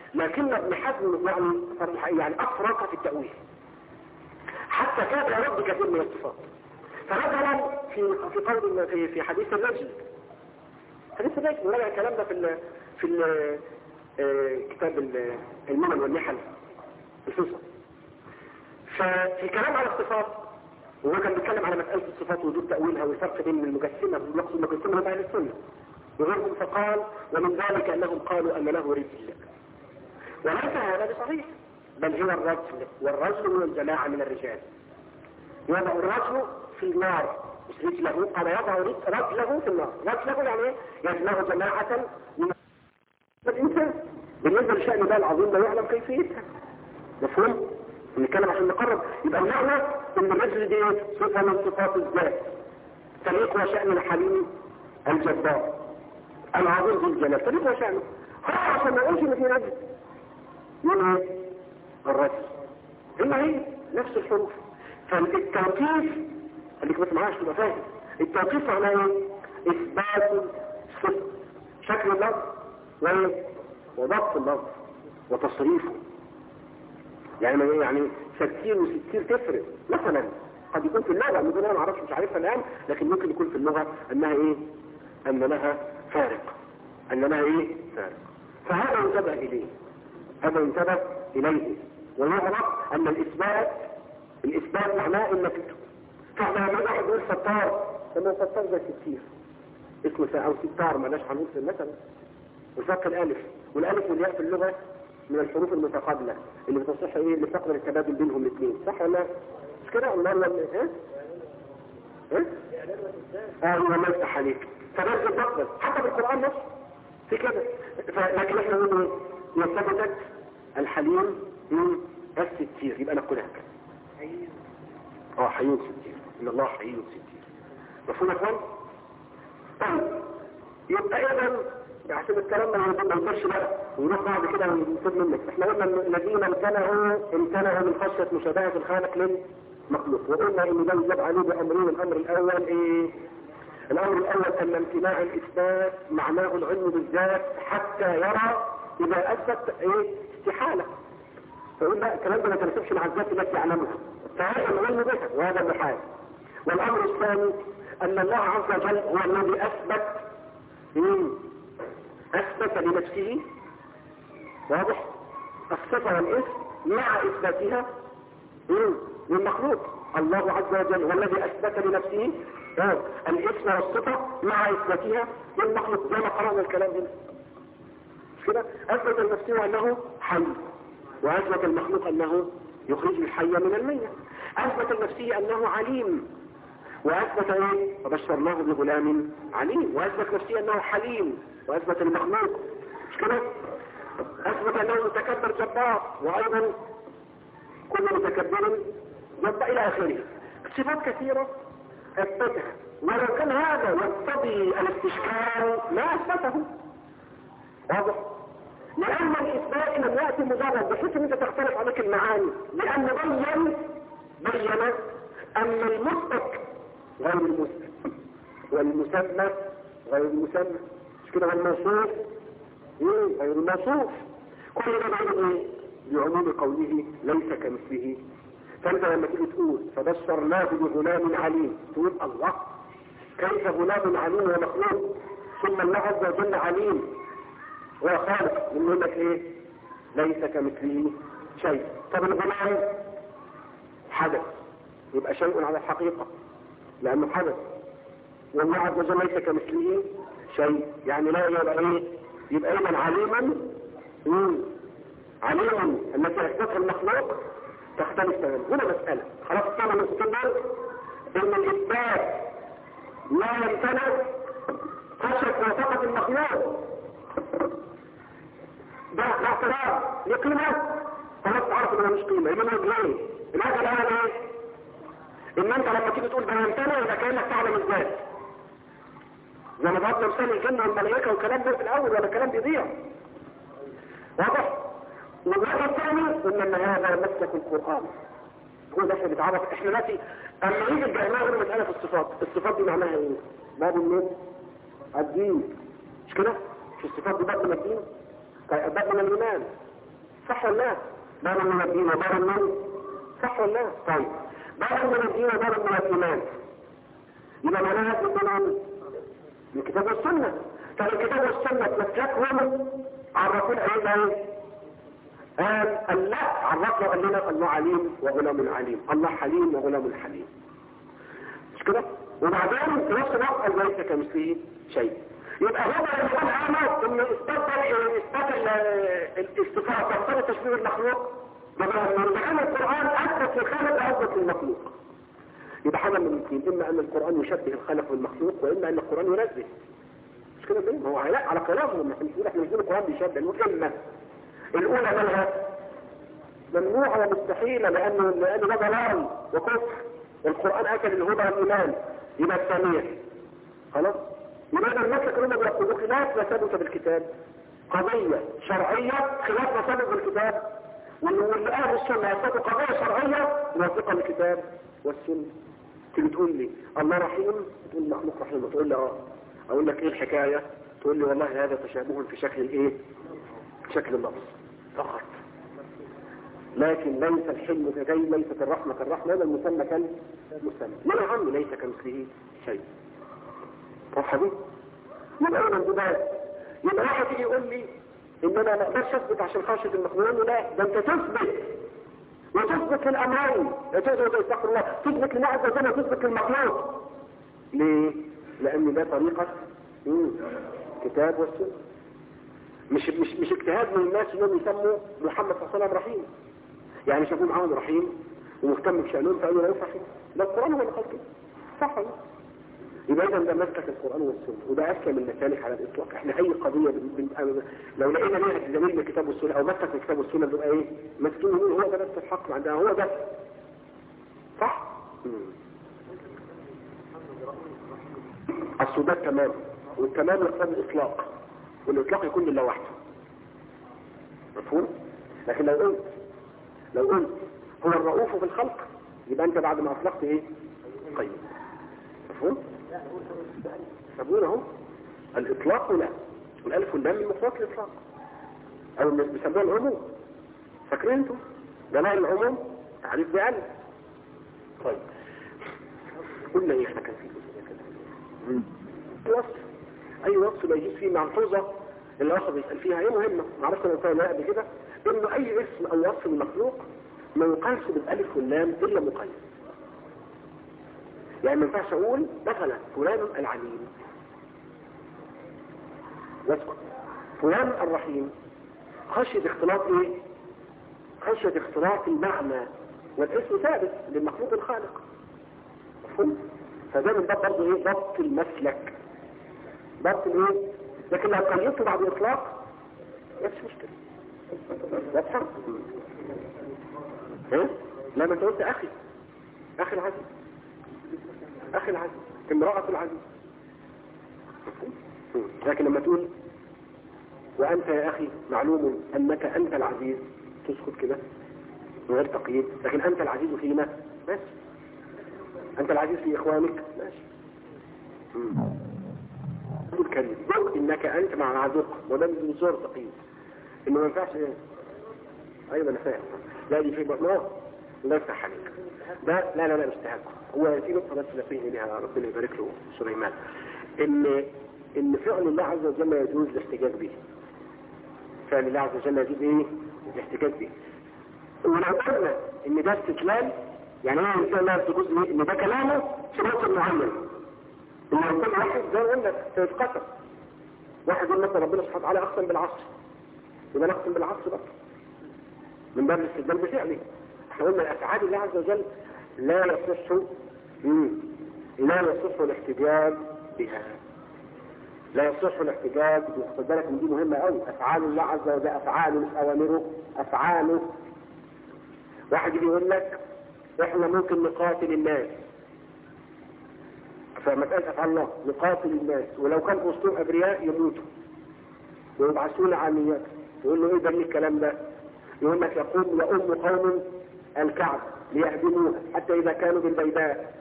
لكن ابن حزم يعني أفرط في التأويل حتى كاد يرد كثير من الصفات. فمثلا في قول في حديث النجم، حديث النجم ولا الكلام ده في كتاب المنن والنحل الفصل. ففي كلام على الصفات وهو كان بيتكلم على مسألة الصفات ووجود تأويلها والفرق بين المجسمة والمقصود المجسمة بين أهل السنة وغيرهم، فقال ومن ذلك أنهم قالوا أن له رجل، وليس هذا بصحيح، بل هو الرجل، والرجل هو الجماعة من الرجال. يضع الرجل في النار مش رجله، قال يضع رجله في النار. رجله يعني ايه؟ يجمع جماعة من الإنسان. بالنسبة لشأن الله العظيم لا يعلم كيفيتها. مفهوم؟ نتكلم عشان نقرب. يبقى المعنى ان الرجل دي صفة من صفات الذات تليق وشأن الحليم الجبار العظيم ذي الجلال، تليق وشأنه. عشان ما نقولش ان في رجل من ايه؟ الرجل إما هي نفس الحروف. فالتوقيف خليك بس معاش تبقى فاهم التوقيف معناه ايه؟ اثبات الصفة، شكل اللفظ وضبط اللفظ وتصريفه. يعني 60 و60 تفرق. مثلا قد يكون في اللغة ممكن انا معرفش مش عارفها الان، لكن ممكن يكون في اللغة انها ايه؟ ان لها فارق، ان لها ايه؟ فارق. فهذا ينتبه اليه، هذا ينتبه اليه ويعرف ان الإثبات معناه انك فعلا ما واحد يقول ستار، لما ستار ده ستير اسمه او ستار ملاش هنقول مثلا، وشك الالف والالف والياء في اللغة من الحروف المتقابلة اللي بتصح ايه؟ اللي تقدر التبادل بينهم الاثنين، صح ولا مش كده؟ ولا ايوه ما يفتح عليك. فده الضبط حتى بالقرآن نفسه في كده. لكن احنا نقول يثبتت الحليم من الستير، يبقى نقول هكذا حيون ستير، ان الله حيون ستير. مفهوم يا اخوان؟ طيب يبقى اذا عشان الكلام ما ينفعش بقى ونروح بعد كده ونسيب منك. احنا قلنا ان الذين امتنعوا من خشيه مشابهه الخالق للمخلوق، وقلنا ان ده يجب عليه بامرين. الامر الاول ايه؟ الامر الاول ان امتناع الاثبات معناه العلم بالذات حتى يرى اذا اثبت ايه؟ استحاله. فقلنا لا الكلام ده ما تناسبش مع الذات التي يعلمها، فهذا العلم بها وهذا المحال. والامر الثاني ان الله عز وجل هو الذي اثبت لنفسه واضح الصفه والاسم مع اثباتها للمخلوق. الله عز وجل هو الذي اثبت لنفسه الاسم والصفه مع اثباتها للمخلوق، زي ما قرانا الكلام هنا مش كده؟ اثبت لنفسه انه حي، واثبت المخلوق انه يخرج الحي من الميت. اثبت لنفسه انه عليم، واثبت ايه؟ وبشرناه بغلام عليم. واثبت نفسه انه حليم، واثبت المخلوق مش كده؟ اثبت انه متكبر جبار، وايضا كل متكبر جبار الى اخره. صفات كثيره اثبتها، ولو كان هذا يقتضي الاستشكال ما اثبته. واضح؟ لأن الإثبات لم يأتي مجرد بحيث أن أنت تختلف عليك المعاني، لأن بين أن المثبت غير المثبت والمسمى غير المسمى مش كده؟ والموصوف غير الموصوف. كل ده بعد ايه؟ بعموم قوله ليس كمثله. فأنت لما تيجي تقول فبشرناه بغلام عليم، تقول الله كيف غلام عليم ومخلوق ثم الله عز وجل عليم وخالق من لك ايه؟ ليس كمثله شيء. طب الغلام حدث يبقى شيء على الحقيقة لأنه حدث، والله عز وجل ليس كمثله شيء، يعني لا يبقى ايه؟ يبقى ايضا عليما التي اثبتها المخلوق تختلف تماما. هنا مسألة خلاص طبعا نستمر ان الاثبات لا يمتنع خشية موافقة المخلوق، ده اعتراض لقيمة خلاص تعرف انها مش قيمة. يبقى ليه؟ الهدف الان ايه؟ ان انت لما تيجي تقول ده يمتنع يبقى كانك تعلم الذات، زي ما ضربنا مثال الجن والملائكة والكلام ده في الاول ولا كلام بيضيع. واضح؟ والوجه الثاني ان هذا مسلك القرآن، هو ده احنا بنتعرف. احنا دلوقتي اما يجي الجهنم غير مسألة في الصفات دي معناها ايه؟ باب من الدين مش كده؟ مش الصفات دي باب من الدين؟ باب من الايمان صح ولا لا؟ باب من الدين وباب من، صح ولا لا؟ طيب باب من الدين وباب من الايمان، يبقى معناها من الكتاب والسنه. طب الكتاب والسنه تمسكهم عرفونا ايه؟ قال لا، عرفنا قال لنا الله عليم وغلام عليم، الله حليم وغلام حليم، مش كده؟ وبعدين في نفس الوقت قال ليس كمثله شيء. يبقى هو اللي قال عامة ان اثبات الاستفاء تفسير تشبيه المخلوق، من كان القرآن اثبت الخالق واثبت المخلوق. يبقى حاجه من الاثنين، اما ان القرآن يشبه الخالق بالمخلوق، واما ان القرآن ينزه. مش كده ليه؟ هو على كلامهم احنا بنقول القرآن بيشبه، نقول اما الاولى منها ممنوعه ومستحيله لان ده ضلال وكفر. القرآن اكل الهدى والايمان. يبقى الثانيه خلاص. لماذا المسلك لما بيقولوا خلاف ما ثبت بالكتاب؟ قضية شرعية خلاف ما ثبت بالكتاب، واللي اهل السنة يثبتوا قضية شرعية موافقة للكتاب والسنة. تيجي تقول لي الله رحيم، تقول لي مخلوق رحيم، تقول لي اقول لك ايه الحكاية؟ تقول لي والله هذا تشابه في شكل الايه؟ شكل اللفظ فقط، لكن ليس الحلم كجي، ليست الرحمة كالرحمة، هذا المسمى كالمسمى. لا يا عم ليس كمثله شيء. صح دي؟ يبقى انا انتباه. يبقى واحد يجي يقول لي ان انا ما اقدرش اثبت عشان خاشيه المخلوق، لا ده انت تثبت وتثبت للامرين، استغفر الله، تثبت لله عز وجل وتثبت للمخلوق. ليه؟ لان ده طريقه كتاب والسنه. مش اجتهاد من الناس انهم يسموا محمد صلى الله عليه وسلم رحيم، يعني شافوه معاهم رحيم ومهتم بشأنهم فقالوا لا رحيم. ده القران هو اللي قال كده، صح ولا؟ يبقى إذا ده مسلك القرآن والسنة، وده أسلم المسالك على الإطلاق. إحنا أي قضية لو لقينا ليها تزامين من الكتاب والسنة أو مسلك الكتاب والسنة بيبقى إيه؟ مسكين هو ده بس الحق عندنا، هو ده صح؟ السودات تمام، والتمام يقتضي الإطلاق، والإطلاق يكون لله وحده. مفهوم؟ لكن لو قلت هو الرؤوف في الخلق، يبقى أنت بعد ما أطلقت إيه؟ قيم. مفهوم؟ سابونا اهو الاطلاق ولا والالف واللام من مفردات الاطلاق، او بيسموها العموم. فاكرين انتوا جماعه العموم تعريف بألف. طيب قلنا ايه؟ احنا كان في وصف، اي وصف ما يجيش فيه ملحوظه اللي الاخر بيسال فيها هي مهمه. معرفش انا قلتها قبل كده انه اي اسم او وصف المخلوق ما يقاس بالالف واللام الا مقيد. يعني ما ينفعش اقول مثلا فلان العليم واسكت، فلان الرحيم، خشية اختلاط ايه؟ خشية اختلاط المعنى والاسم ثابت للمخلوق الخالق. مفهوم؟ فده من باب برضه ايه؟ ضبط المسلك، ضبط الايه؟ لكن لو قيدته بعد اطلاق مفيش مشكلة. واضحة؟ ايه؟ لا ما انت قلت اخي العزيز، اخي العزيز، امرأة العزيز. لكن لما تقول وانت يا اخي معلوم انك انت العزيز، تسكت كده من غير تقييد. لكن انت العزيز فينا ماشي، انت العزيز في اخوانك ماشي. تقول كلمة ذوق انك انت مع العزوق، وده من صور تقييد انه ما ينفعش ايه. ايوه انا فاهم، لا دي في بطنه الله يفتح عليك. ده لا مش تهكم. هو في نقطة بس نبيه لها ربنا يبارك له سليمان، ان فعل الله عز وجل يجوز الاحتجاج به. فعل الله عز وجل يجوز ايه؟ الاحتجاج به. ولو قلنا ان ده استدلال، يعني ايه ان الله تجوز ايه؟ ان ده كلامه في موطن معين. ان كل واحد زي ما قلنا سيتقسم. واحد يقول مثلا ربنا سبحانه وتعالى اقسم بالعصر، يبقى نقسم بالعصر بقى من باب الاستدلال بفعله. احنا قلنا الافعال الله عز وجل لا يصح الاحتجاج بها، لا يصح الاحتجاج. خد بالك ان دي مهمه قوي. افعال الله عز وجل افعاله مش اوامره، افعاله. واحد يجي يقول لك احنا ممكن نقاتل الناس، فمسألة افعال الله نقاتل الناس، ولو كان وسطهم ابرياء يموتوا ويبعثون عمليات. يقول له ايه دليل الكلام ده؟ يقول لك يقوم قوم الكعب ليهدموها حتى اذا كانوا بالبيداء.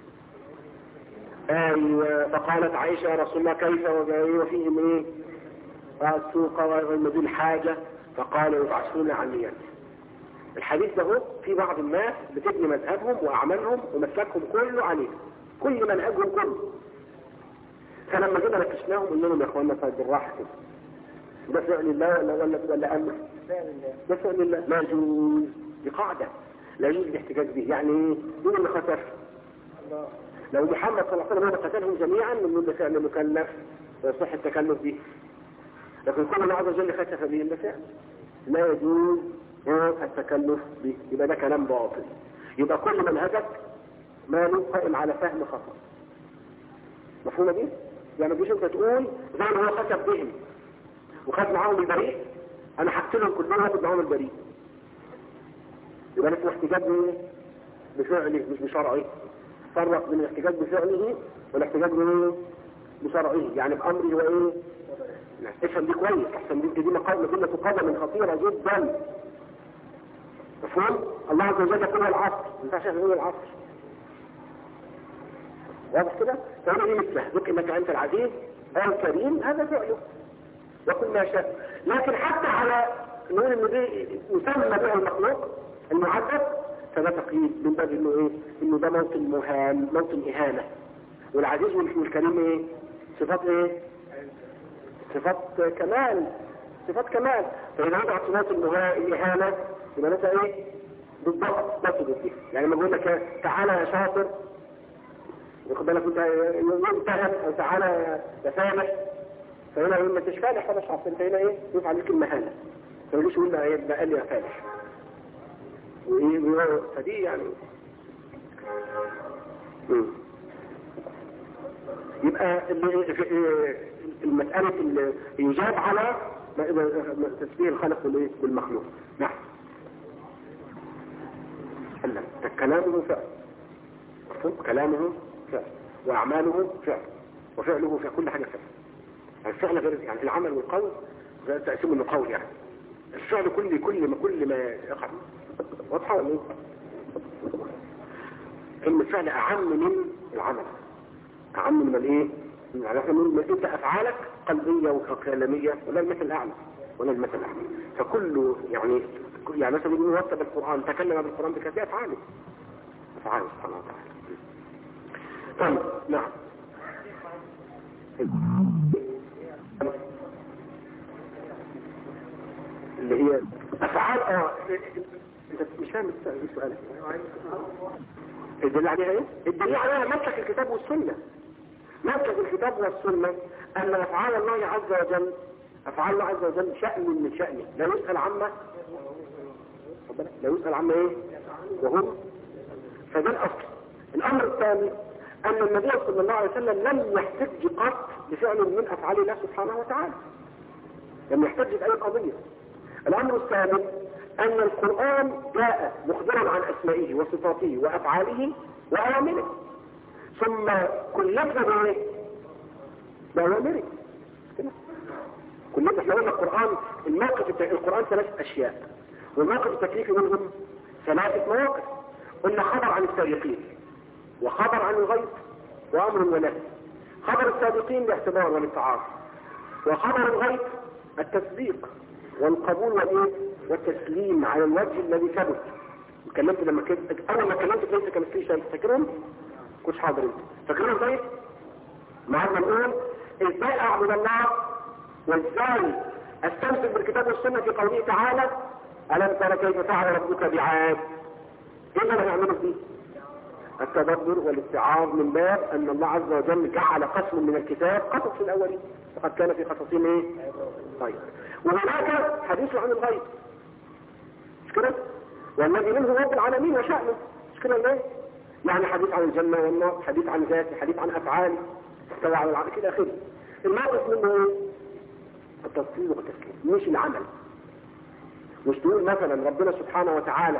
فقالت عائشة يا رسول الله كيف وفيهم ايه؟ السوق والمدين حاجة فقال يبعثون عن نيته. الحديث ده في بعض الناس بتبني مذهبهم واعمالهم ومسلكهم كله عليه، كل منهجهم كله. فلما جينا ناقشناهم قلنا لهم يا اخوانا طيب بالراحه كده، ده فعل الله ولا امر؟ ده فعل الله لا يجوز، دي قاعده لا يجوز الاحتجاج به. يعني ايه؟ مين اللي خسر؟ لو محمد صلى الله عليه وسلم قتلهم جميعا من ده فعل مكلف ويصح التكلف به، لكن كل الله عز وجل خسف به ده فعل لا يجوز التكلف به، يبقى ده كلام باطل. يبقى كل منهجك ماله قائم على فهم خطأ. مفهومه دي؟ يعني مش انت تقول زي ما هو خسف بهم وخد معاهم البريء انا هقتلهم كلهم واخد معاهم البريء، يبقى ده احتجاج بفعله مش بشرعه. فرق بين الاحتجاج بفعله والاحتجاج بشرعه، يعني بامره وايه؟ افهم دي كويس، احسن دي مقالة قدم خطيرة جدا. مفهوم؟ الله عز وجل يقول العصر، ما ينفعش يقول العصر. واضح كده؟ فهنا دي مثله، ذك انك انت العزيز الكريم، هذا فعله وكل ما شاء. لكن حتى على نقول ان دي يسمى به المخلوق المعدد، فده تقييد من باب انه ايه؟ انه ده موطن مهان، موطن اهانه. والعزيز والكريم ايه؟ صفات ايه؟ صفات كمال، صفات كمال. فإذا وضعت صفات الإهانة يبقى مثلا إيه؟ بالضبط نفس دي. يعني لما بقول لك تعالى يا شاطر، ياخد بالك أنت يمتهن، أو تعالى يا فالح، فهنا يقول ما أنتش فالح ولا شاطر، أنت هنا إيه؟ يفعل لك المهانة. ما يقولش يقول لنا إيه؟ قال لي يا فالح. فدي يعني يبقى المسألة اللي يجاب على تشبيه الخلق بالمخلوق. نعم. كلامه فعل، كلامه فعل، وأعماله فعل، وفعله في كل حاجة فعل. الفعل غير يعني العمل والقول غير تقسيم القول، يعني الفعل كل ما يقع. واضحة ولا ايه؟ الفعل أعم من العمل، أعم من الايه؟ يعني احنا نقول انت افعالك قلبيه وكلاميه ولا المثل الاعلى، ولا المثل الاعلى. فكله يعني مثلا يقول وصف بالقران، تكلم بالقران بكثير افعاله سبحانه وتعالى. طيب نعم. اللي هي افعال انت مش فاهم السؤال. الدليل عليها ايه؟ الدليل عليها مسلك الكتاب والسنه. مسلك الكتاب والسنة أن أفعال الله عز وجل، أفعال الله عز وجل شأن من شأنه، لا يسأل عما إيه؟ وهم. فده الأصل. الأمر الثاني أن النبي صلى الله عليه وسلم لم يحتج قط بفعل من أفعال الله سبحانه وتعالى، لم يحتج بأي قضية. الأمر الثالث أن القرآن جاء مخبرا عن أسمائه وصفاته وأفعاله وأوامره، ثم كلفنا بايه؟ بأوامره. كلفنا احنا قلنا القرآن القرآن 3 أشياء، والموقف التكليفي منهم 3 مواقف. قلنا خبر عن السابقين، وخبر عن الغيب، وأمر ونهي. خبر السابقين الاعتبار والاتعاظ، وخبر الغيب التصديق والقبول والتسليم على الوجه الذي ثبت. اتكلمت اول ما اتكلمت ليس كمثله شيء، فاكرهم؟ كنتش حاضر انت فاكرهم؟ طيب معنا نقول ازاي اعبد الله، وازاي استمسك بالكتاب والسنه في قوله تعالى الم ترى كيف فعل ربك بعاد. ايه اللي هنعمله فيه؟ التدبر والاتعاظ من باب ان الله عز وجل جعل قسم من الكتاب قصص الاولين، فقد كان في قصصهم ايه؟ طيب. وهناك حديث عن الغيب، مش كده؟ والذي منه رب العالمين وشأنه، مش كده ولا ايه؟ يعني حديث عن الجنة والنار، حديث عن ذاته، حديث عن أفعال استوى على العرش إلى آخره. الموقف منه ايه؟ التصديق والتسليم، مش العمل. مش تقول مثلا ربنا سبحانه وتعالى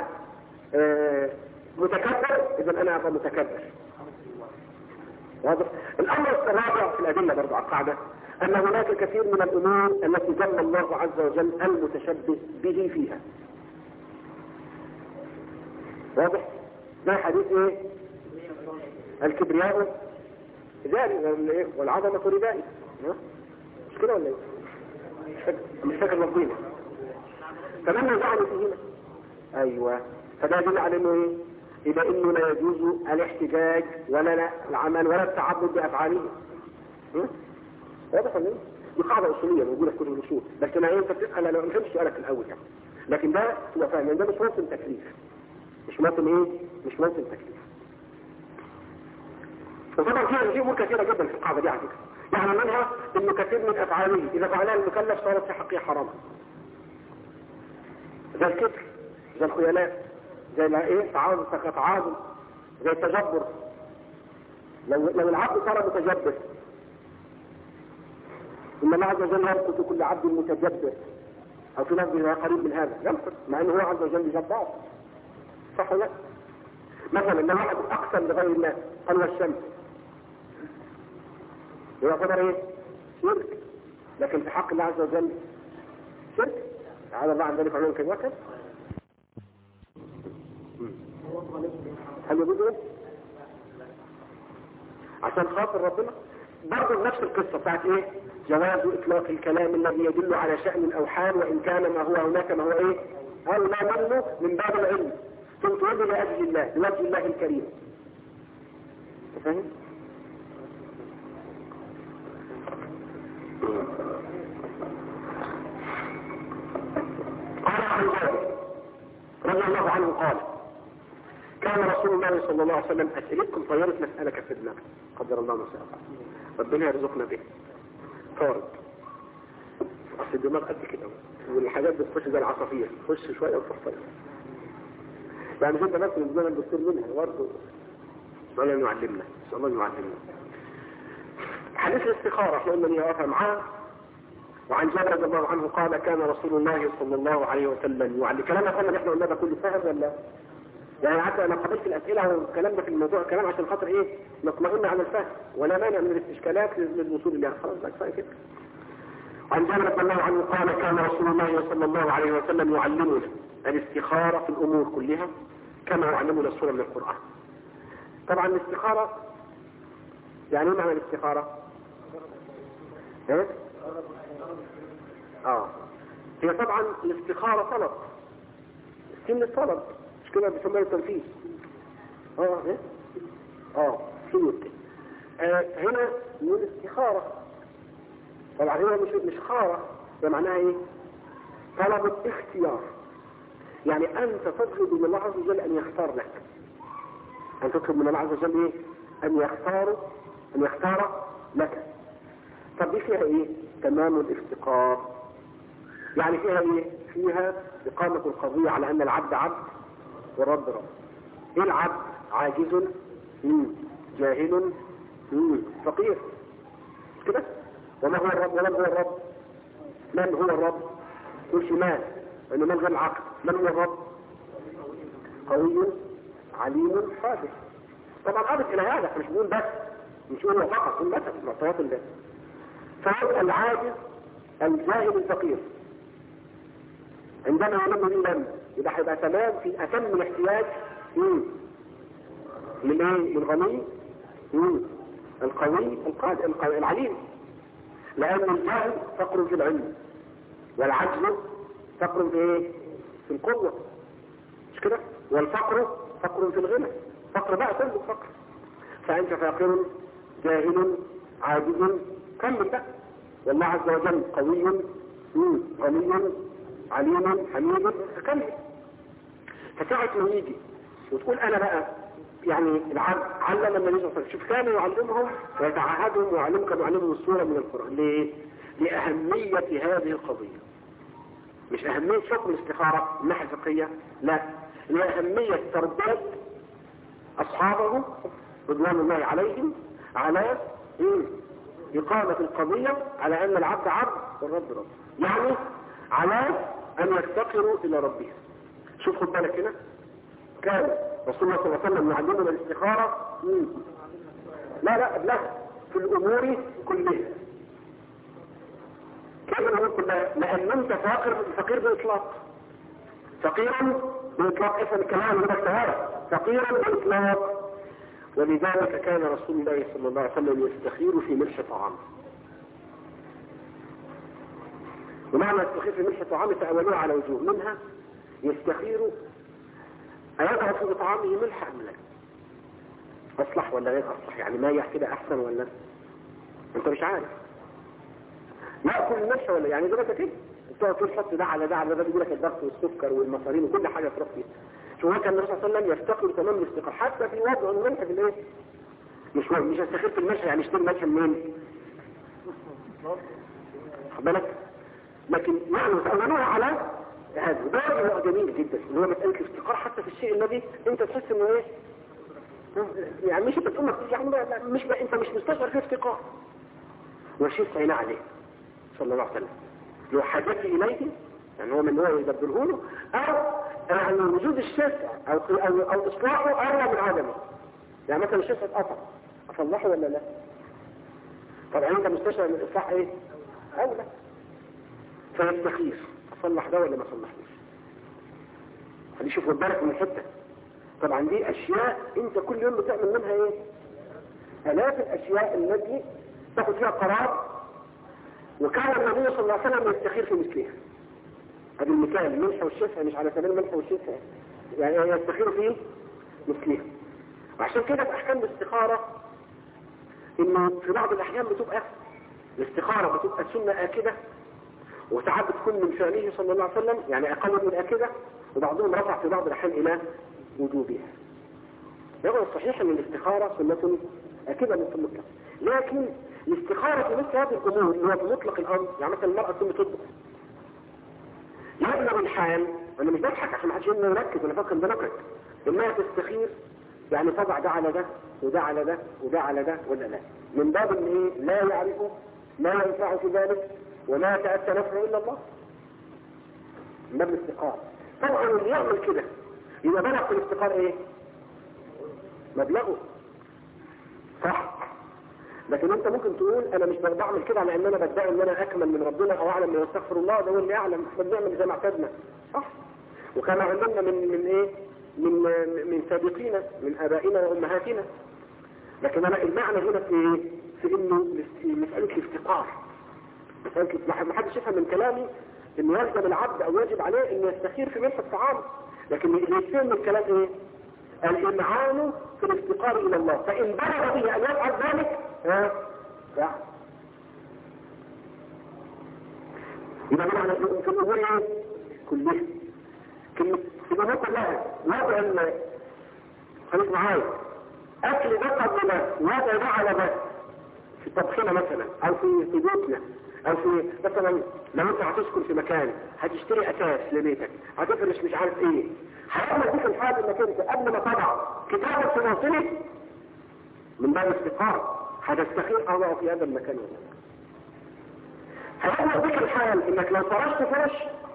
متكبر، إذا أنا أبقى متكبر. واضح؟ الأمر الرابع في الأدلة برضو على القاعدة أن هناك كثير من الأمور التي ذم الله عز وجل المتشبه به فيها. واضح؟ ما حديث ايه؟ الكبرياء ذلك والعظمة ردائي، مش كده ولا ايه؟ مش فاكر لفظينه. فمن نزعني في هنا؟ ايوه، فده يدل على انه ايه؟ يبقى انه لا يجوز الاحتجاج ولا العمل ولا التعبد بافعاله. واضح ولا ايه؟ دي قاعده اصوليه موجوده في كل الاصول، بس انا انت بتسال انا ما فهمتش سؤالك الاول يعني. لكن ده تبقى فاهم ان ده مش موطن تكليف. مش موطن ايه؟ مش موطن تكليف. وطبعا في امور كثيره جدا في القاعده دي على فكره. يعني منها انه كثير من افعاله اذا فعلها المكلف صارت في حقه حراما. زي الكبر، زي الخيلاء، زي ايه؟ تعاظم، زي التجبر. لو العبد صار متجبر، ان الله عز وجل يمقت كل عبد متجبر، او في لفظ قريب من هذا يمقت، مع انه هو عز وجل جبار. صح ولا لا؟ مثلا لما واحد اقسم لغير الله قال والشمس، يعتبر ايه؟ شرك. لكن في حق الله عز وجل شرك. تعالى الله عن ذلك علوم كالوكل. هل يجوز ايه؟ عشان خاطر ربنا برضه نفس القصه بتاعت ايه؟ جواز اطلاق الكلام الذي يدل على شأن او حال وان كان ما هو هناك ما هو ايه؟ او لا منه من باب العلم ثم تولي لاجل الله لوجه الله الكريم. فاهم؟ قال عن جابر رضي الله عنه قال كان رسول الله صلى الله عليه وسلم أسئلتكم طيرت مسألة في دماغ قدر الله ما شاء ربنا يرزقنا به طارد. أصل الدماغ قد كده والحاجات بتخش زي العصافير تخش شوية وتروح طير. يعني انت بس من زمان الدكتور منها برضه ولا يعلمنا ان الله يعلمنا. حديث الاستخارة احنا قلنا ليه واقفة معاه. وعن جابر رضي الله عنه قال كان رسول الله صلى الله عليه وسلم يعلم. كلام اخوانا اللي احنا قلنا ده كله فاهم ولا؟ يعني حتى انا قبلت الاسئله والكلام ده في الموضوع كلام عشان خاطر ايه؟ نطمئن على الفهم ولا مانع من الاستشكالات للوصول اليها. خلاص بقى كفايه كده. عن جابر رضي الله عنه قال كان رسول الله صلى الله عليه وسلم يعلمنا الاستخاره في الامور كلها كما يعلمنا السوره من القران. طبعا الاستخاره يعني ايه معنى الاستخاره؟ ايه؟ هي طبعا الاستخاره طلب. سن الطلب مش كده بيسموها التنفيذ. ايه؟ سن هنا من الاستخاره. طبعا هنا مش خاره، ده معناها ايه؟ طلب الاختيار. يعني انت تطلب من الله عز وجل ان يختار لك. ان تطلب من الله عز وجل ايه؟ ان يختار لك. طب دي فيها ايه؟ تمام الافتقار. يعني فيها ايه؟ فيها اقامة القضية على ان العبد عبد والرب رب. ايه العبد؟ عاجز، جاهل، فقير كده. وما هو الرب؟ ومن هو الرب؟ من هو الرب؟ كل شمال انه من غير العقل. من هو الرب؟ قوي عليم قادر. طبعا عابد الى هذا مش بنقول بس، مش بنقول فقط، بنقول بس معطيات الله. فهو العاجز الجاهل الفقير عندما يلم للم يبقى هيبقى تمام في اتم الاحتياج للغني القوي القادر العليم. لان الجهل فقر في العلم والعجز فقر في ايه؟ في القوه مش كده؟ والفقر فقر في الغنى. فقر بقى كله فقر. فانت فاقر جاهل عاجز كمل بقى. والله عز وجل قوي غني عليم حميد فكمل. فساعة ما يجي وتقول انا بقى يعني العبد علم النبي صلى الله عليه وسلم. شوف كان يعلمهم ويتعهدهم ويعلمهم كانوا يعلمهم السورة من القرآن. ليه؟ لأهمية هذه القضية. مش أهمية حكم الاستخارة من الناحية الفقهية، لا، لأهمية تربية أصحابه رضوان الله عليهم على إقامة القضية على أن العبد عبد والرب رب. يعني على أن يفتقروا إلى ربهم. شوف خد بالك هنا كان رسول الله صلى الله عليه وسلم يعلمنا الاستخارة لا أبلغ في الأمور كلها. كيف الأمور كلها؟ لأن أنت فقير بإطلاق. فقيرا بإطلاق اسم الكلام من السهارة. فقيرا بإطلاق. ولذلك كان رسول الله صلى الله عليه وسلم يستخير في ملح طعامه. ومعنى يستخير في ملح طعام تأولوه على وجوه، منها يستخير أيضع في طعامه ملح أم لا، أصلح ولا غير أصلح، يعني مايح كده أحسن ولا أنت مش عارف، نأكل الملح ولا يعني زي ما كده تقعد تحط ده على ده على ده، بيجي لك الضغط والسكر والمصارين وكل حاجة تروح فيها. شو هو كان النبي صلى الله عليه وسلم يفتقر تمام الافتقار حتى في وضع الملح في الايه؟ مش يستخير في الملح، يعني يشتري ملح منين؟ خد بالك؟ لكن يعني تأمنوها على هذا، ده جميل جدا اللي هو مسألة الافتقار حتى في الشيء الذي انت تحس انه ايه؟ يعني مش انت تقول لك يعني مش انت مش مستشعر فيه افتقار، والشيء عيناه عليه صلى الله عليه وسلم لو حاجتي اليه، يعني هو من هو يدبره له، او يعني وجود الشفع او اصلاحه اولى من عدمه. يعني مثلا الشفع اتقطع اصلحه ولا لا؟ طبعا انت مستشعر ان الاصلاح ايه؟ اولى، فيستخير اصلح ده ولا ما اصلحوش. خليه يشوف بالك من الحته. طبعا دي اشياء انت كل يوم بتعمل منها ايه؟ الاف الاشياء التي تاخذ فيها قرار، وكان النبي صلى الله عليه وسلم يستخير في مثلها. هذا المثال الملح والشفع مش على سبيل الملح والشفع، يعني يستخير في مثلها. وعشان كده في احكام الاستخاره انه في بعض الاحيان بتبقى الاستخاره بتبقى سنه اكده، وساعات بتكون من فعله صلى الله عليه وسلم يعني اقل من اكده، وبعضهم رفع في بعض الاحيان الى وجوبها. يقول الصحيح ان الاستخاره سنه اكده من المطلق، لكن الاستخاره في مثل هذه الامور اللي هو في مطلق الامر، يعني مثلا المراه تكون بتطبخ يبلغ الحال، انا مش بضحك عشان ما حدش يركز انا فاكر بنكت، انها تستخير يعني تضع ده على ده وده على ده وده على ده ولا لا، من باب ان ايه؟ لا يعرف ما ينفع في ذلك وما يتأتى نفعه الا الله، من باب الاستقرار. طبعا اللي يعمل كده يبقى بلغ في الاستقرار ايه؟ مبلغه صح. لكن انت ممكن تقول انا مش بعمل كده على ان انا بدعي ان انا اكمل من ربنا او اعلم من استغفر الله، ده هو اللي يعلم، احنا بنعمل زي ما اعتدنا صح. وكما علمنا من ايه؟ من سابقينا من ابائنا وامهاتنا. لكن انا المعنى هنا في ايه؟ في انه مساله الافتقار، مساله ما حدش يفهم من كلامي انه يلزم العبد او يجب عليه انه يستخير في ملح الطعام، لكن اللي يفهم من الكلام ايه؟ الامعان في الافتقار الى الله، فان بلغ به ان يفعل ذلك لا يبقى معنى في الامور ايه؟ كلها كلمه في الامور كلها وضع الماء، خليك معايا، اكل ده قبل ده وضع ده على ده في طبخنا مثلا او في بيتنا، او في مثلا لو انت هتسكن في مكان هتشتري اساس لبيتك هتفرش مش عارف ايه، هيعمل فيك الحال انك انت قبل ما تضع كتابك في موطنك من باب الاستقرار هتستخير اضعه في هذا المكان ولا هيعمل فيك الحال انك لو فرشت فرش،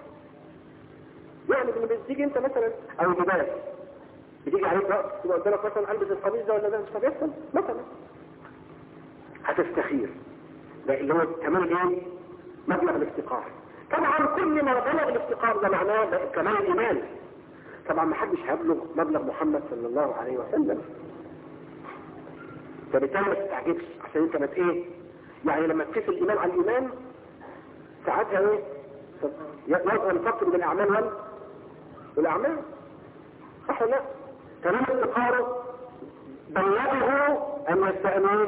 يعني لما بتيجي انت مثلا او لباس بتيجي عليك وقت تبقى قدامك مثلا البس القميص ده ولا ده مش هيحصل مثلا، هتستخير. ده اللي هو كمان ايه؟ مبلغ الافتقار. طبعا كل ما بلغ الافتقار ده معناه كمان الايمان. طبعا ما حدش هيبلغ مبلغ محمد صلى الله عليه وسلم، فبالتالي ما تستعجبش عشان انت ما ايه؟ يعني لما تقيس الايمان على الايمان ساعتها ايه؟ يظهر الفقر بالاعمال والاعمال صح ولا لا؟ كمان الافتقار بلغه ان يستأمن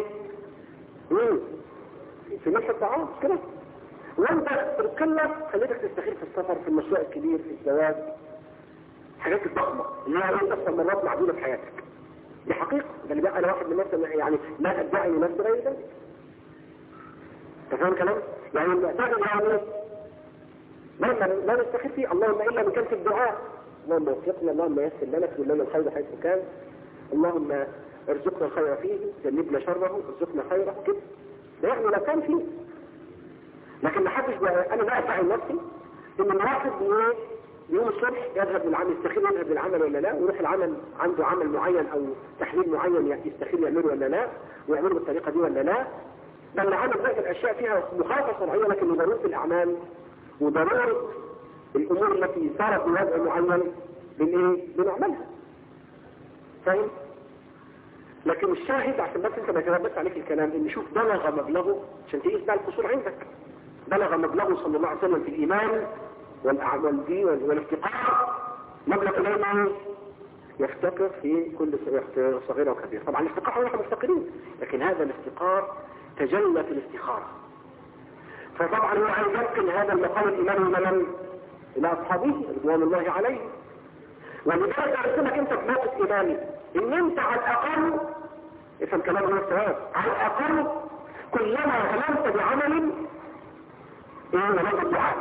في ملح الطعام كده، وانت بتتكلم خليتك تستخير في السفر، في المشروع الكبير، في الزواج، حاجات الضخمه اللي هي تحصل مرات معدوده في حياتك، دي حقيقه. ده اللي بقى انا واحد من الناس يعني لا ادعي لنفسي غير ذلك. انت فاهم كلام؟ يعني المعتاد يعني لا نستخير فيه اللهم الا من كان في الدعاء، اللهم وفقنا، اللهم يسر لنا في لنا الخير حيث كان، اللهم ارزقنا الخير فيه، جنبنا شره، ارزقنا خيره كده. ده يعني لو كان فيه، لكن ما حدش انا لا ادعي لنفسي ان الواحد يوم الصبح يذهب للعمل، يستخير يذهب للعمل ولا لا، ويروح العمل عنده عمل معين او تحليل معين يستخير يعمله ولا لا، ويعمله بالطريقه دي ولا لا. بل العمل ذات الاشياء فيها مخالفه شرعيه، لكن ضروره الاعمال وضروره الامور التي صارت بوضع معين بنعملها. فاهم؟ لكن الشاهد عشان بس انت ما يتلبس عليك الكلام ان شوف بلغ مبلغه عشان تقيس بقى القصور عندك. بلغ مبلغه صلى الله عليه وسلم في الإيمان والأعمال دي والافتقار مبلغ إلينا يفتقر في كل صغيرة وكبيرة. طبعا الافتقار نحن مفتقرين، لكن هذا الافتقار تجلى في الافتخار. فطبعا هو عايز ينقل هذا المقام الإيماني إلى أصحابه رضوان الله عليه. ولذلك أرسلك أنت في موقف إيماني إن أنت على الأقل افهم كلام الله السلام، على الأقل كلما هممت بعمل ولد الدعاء.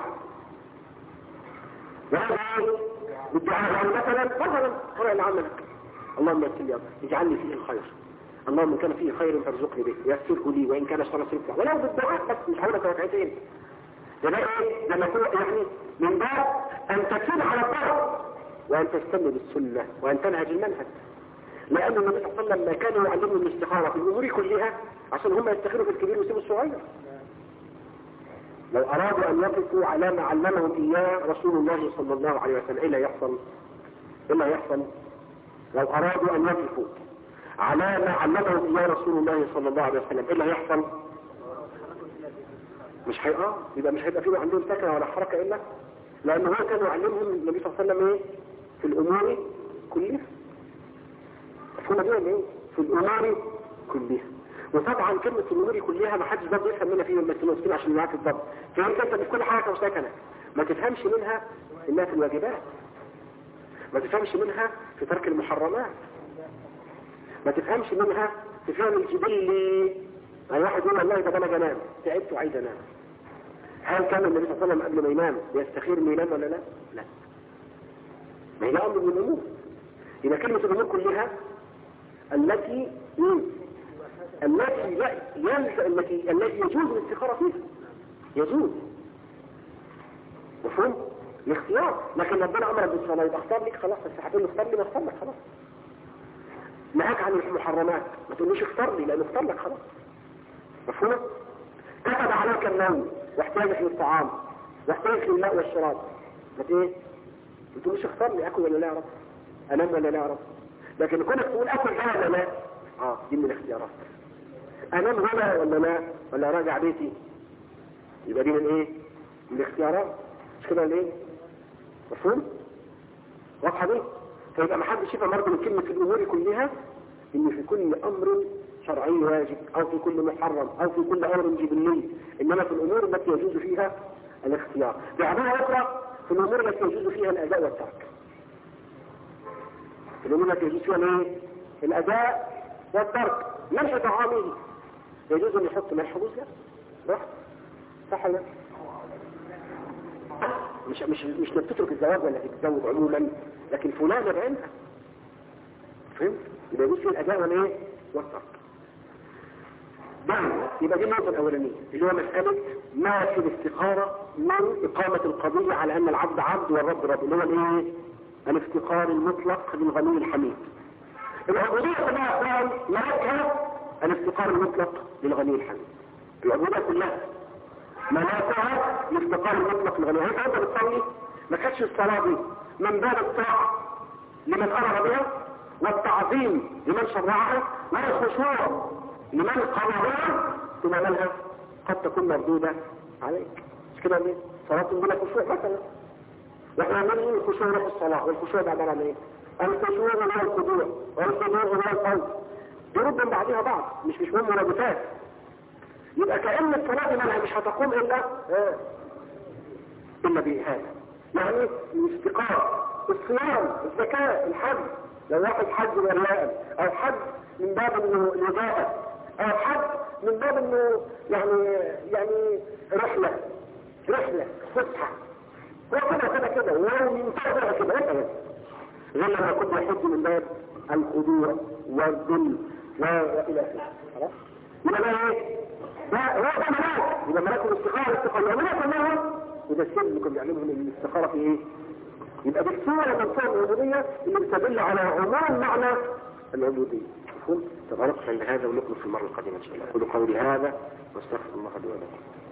وهذا بالدعاء يعني مثلا قرأ لعملك اللهم يسر لي اجعلني فيه الخير، اللهم إن كان فيه خير فارزقني به يسره لي وإن كان شر سلفه، ولو بالدعاء بس مش حولك ركعتين. لما يكون يعني من باب أن تكون على الطرف وأن تستنى بالسنة وأن تنهج المنهج. لأن النبي صلى الله عليه وسلم ما كانوا يعلموا الاستخارة في الأمور كلها عشان هم يستخيروا في الكبير ويسيبوا الصغير. لو أرادوا أن يقفوا على ما علمهم إياه رسول الله صلى الله عليه وسلم إيه لا يحصل؟ لو أرادوا أن يقفوا على ما علمهم إياه رسول الله صلى الله عليه وسلم إيه لا يحصل؟ يبقى مش هيبقى فيه عندهم سكنة ولا حركة إلا لأنه هو كانوا يعلمهم النبي صلى الله عليه وسلم إيه؟ في الأمور كلها. مفهومة دي إيه؟ في الأمور كلها. وطبعا كلمة الأمور كلها ما حدش برضه يفهم منها فيه المسلمين عشان معاك الضبط. فهمت أنت في كل حركة وسكنة ما تفهمش منها إنها في الواجبات، ما تفهمش منها في ترك المحرمات، ما تفهمش منها في فهم الجبلي. يعني واحد يقول الله طب أنا جنام تعبت وعايز أنام. هل كان النبي صلى الله عليه وسلم قبل ما ينام يستخير انه ينام ولا لا؟ لا. ما هي أمر من الأمور. إذا كلمة الأمور كلها التي يجوز الاستخارة فيها يجوز مفهوم الاختيار. لكن ربنا أمر بالصلاة يبقى اختار لك خلاص، بس هتقول اختار لي ما اختار لك خلاص. نهاك عن المحرمات ما تقوليش اختار لي لأنه اختار لك خلاص. مفهوم؟ كتب عليك النوم واحتاجك للطعام واحتاجك للماء والشراب ما تقوليش اختار لي اكل ولا لا يا رب، انام ولا لا يا رب. لكن كونك تقول اكل ولا لا دي من الاختيارات. انام هنا ولا لا ولا راجع بيتي يبقى دي من ايه؟ من الاختيارات. مش كده ولا ايه؟ مفهوم؟ واضحه دي؟ فيبقى ما حدش يفهم برضه من كلمه الامور كلها ان في كل امر شرعي واجب او في كل محرم او في كل امر جبلي، انما في الامور التي يجوز فيها الاختيار. بعبارة اخرى في الامور التي يجوز فيها الاداء والترك. في الامور التي يجوز فيها الايه؟ الاداء والترك. ملح طعامه يجوز ان يحط ملح بوزة صح ولا مش تترك الزواج ولا تتزوج عموما، لكن فلانة بعينها فهمت؟ يبقى يجوز فيه الاداء والايه؟ والترك. يبقى دي النقطة الأولانية اللي هو مسألة ما في الافتقارة من إقامة القضية على أن العبد عبد والرب رب، اللي هو الايه؟ الافتقار المطلق للغني الحميد. العبودية كلها قال ملكها الافتقار المطلق للغني الحميد. العبودية كلها ملكها الافتقار المطلق للغني الحميد. أنت بتصلي ما كانتش الصلاة دي من باب الطاعة لمن أمر بها والتعظيم لمن شرعها والخشوع لمن قررها ثم منها قد تكون مردودة عليك. مش كده ليه؟ صلاة بلا خشوع مثلا، واحنا عمالين الخشوع في الصلاة والخشوع ده عبارة عن ايه؟ الخشوع هو الخضوع والخضوع هو القول. يرد من بعضها بعض مش مهم مرادفات. يبقى كأن الصلاة منها مش هتقوم إلا بهذا. يعني الاستقامة، الصيام، الزكاة، الحج. لو واحد حج ورياء او حج من باب انه نجاة او حج من باب انه يعني رحلة فسحة كده ولو ينتهي كده غير لما كنت يحج من باب الخضوع والذل والى اخره. خلاص يبقى ايه؟ ده ملاك. يبقى ملاك الاستخارة ملاك الله. وده السر اللي كنا بيعلمهم الاستخارة في ايه؟ يبقى بالصورة من صور العبودية اللي بتدل على عموم معنى العبودية. مفهوم؟ تبارك عند هذا ونكمل في المرة القادمة إن شاء الله. أقول قولي هذا واستغفر الله لي ولكم.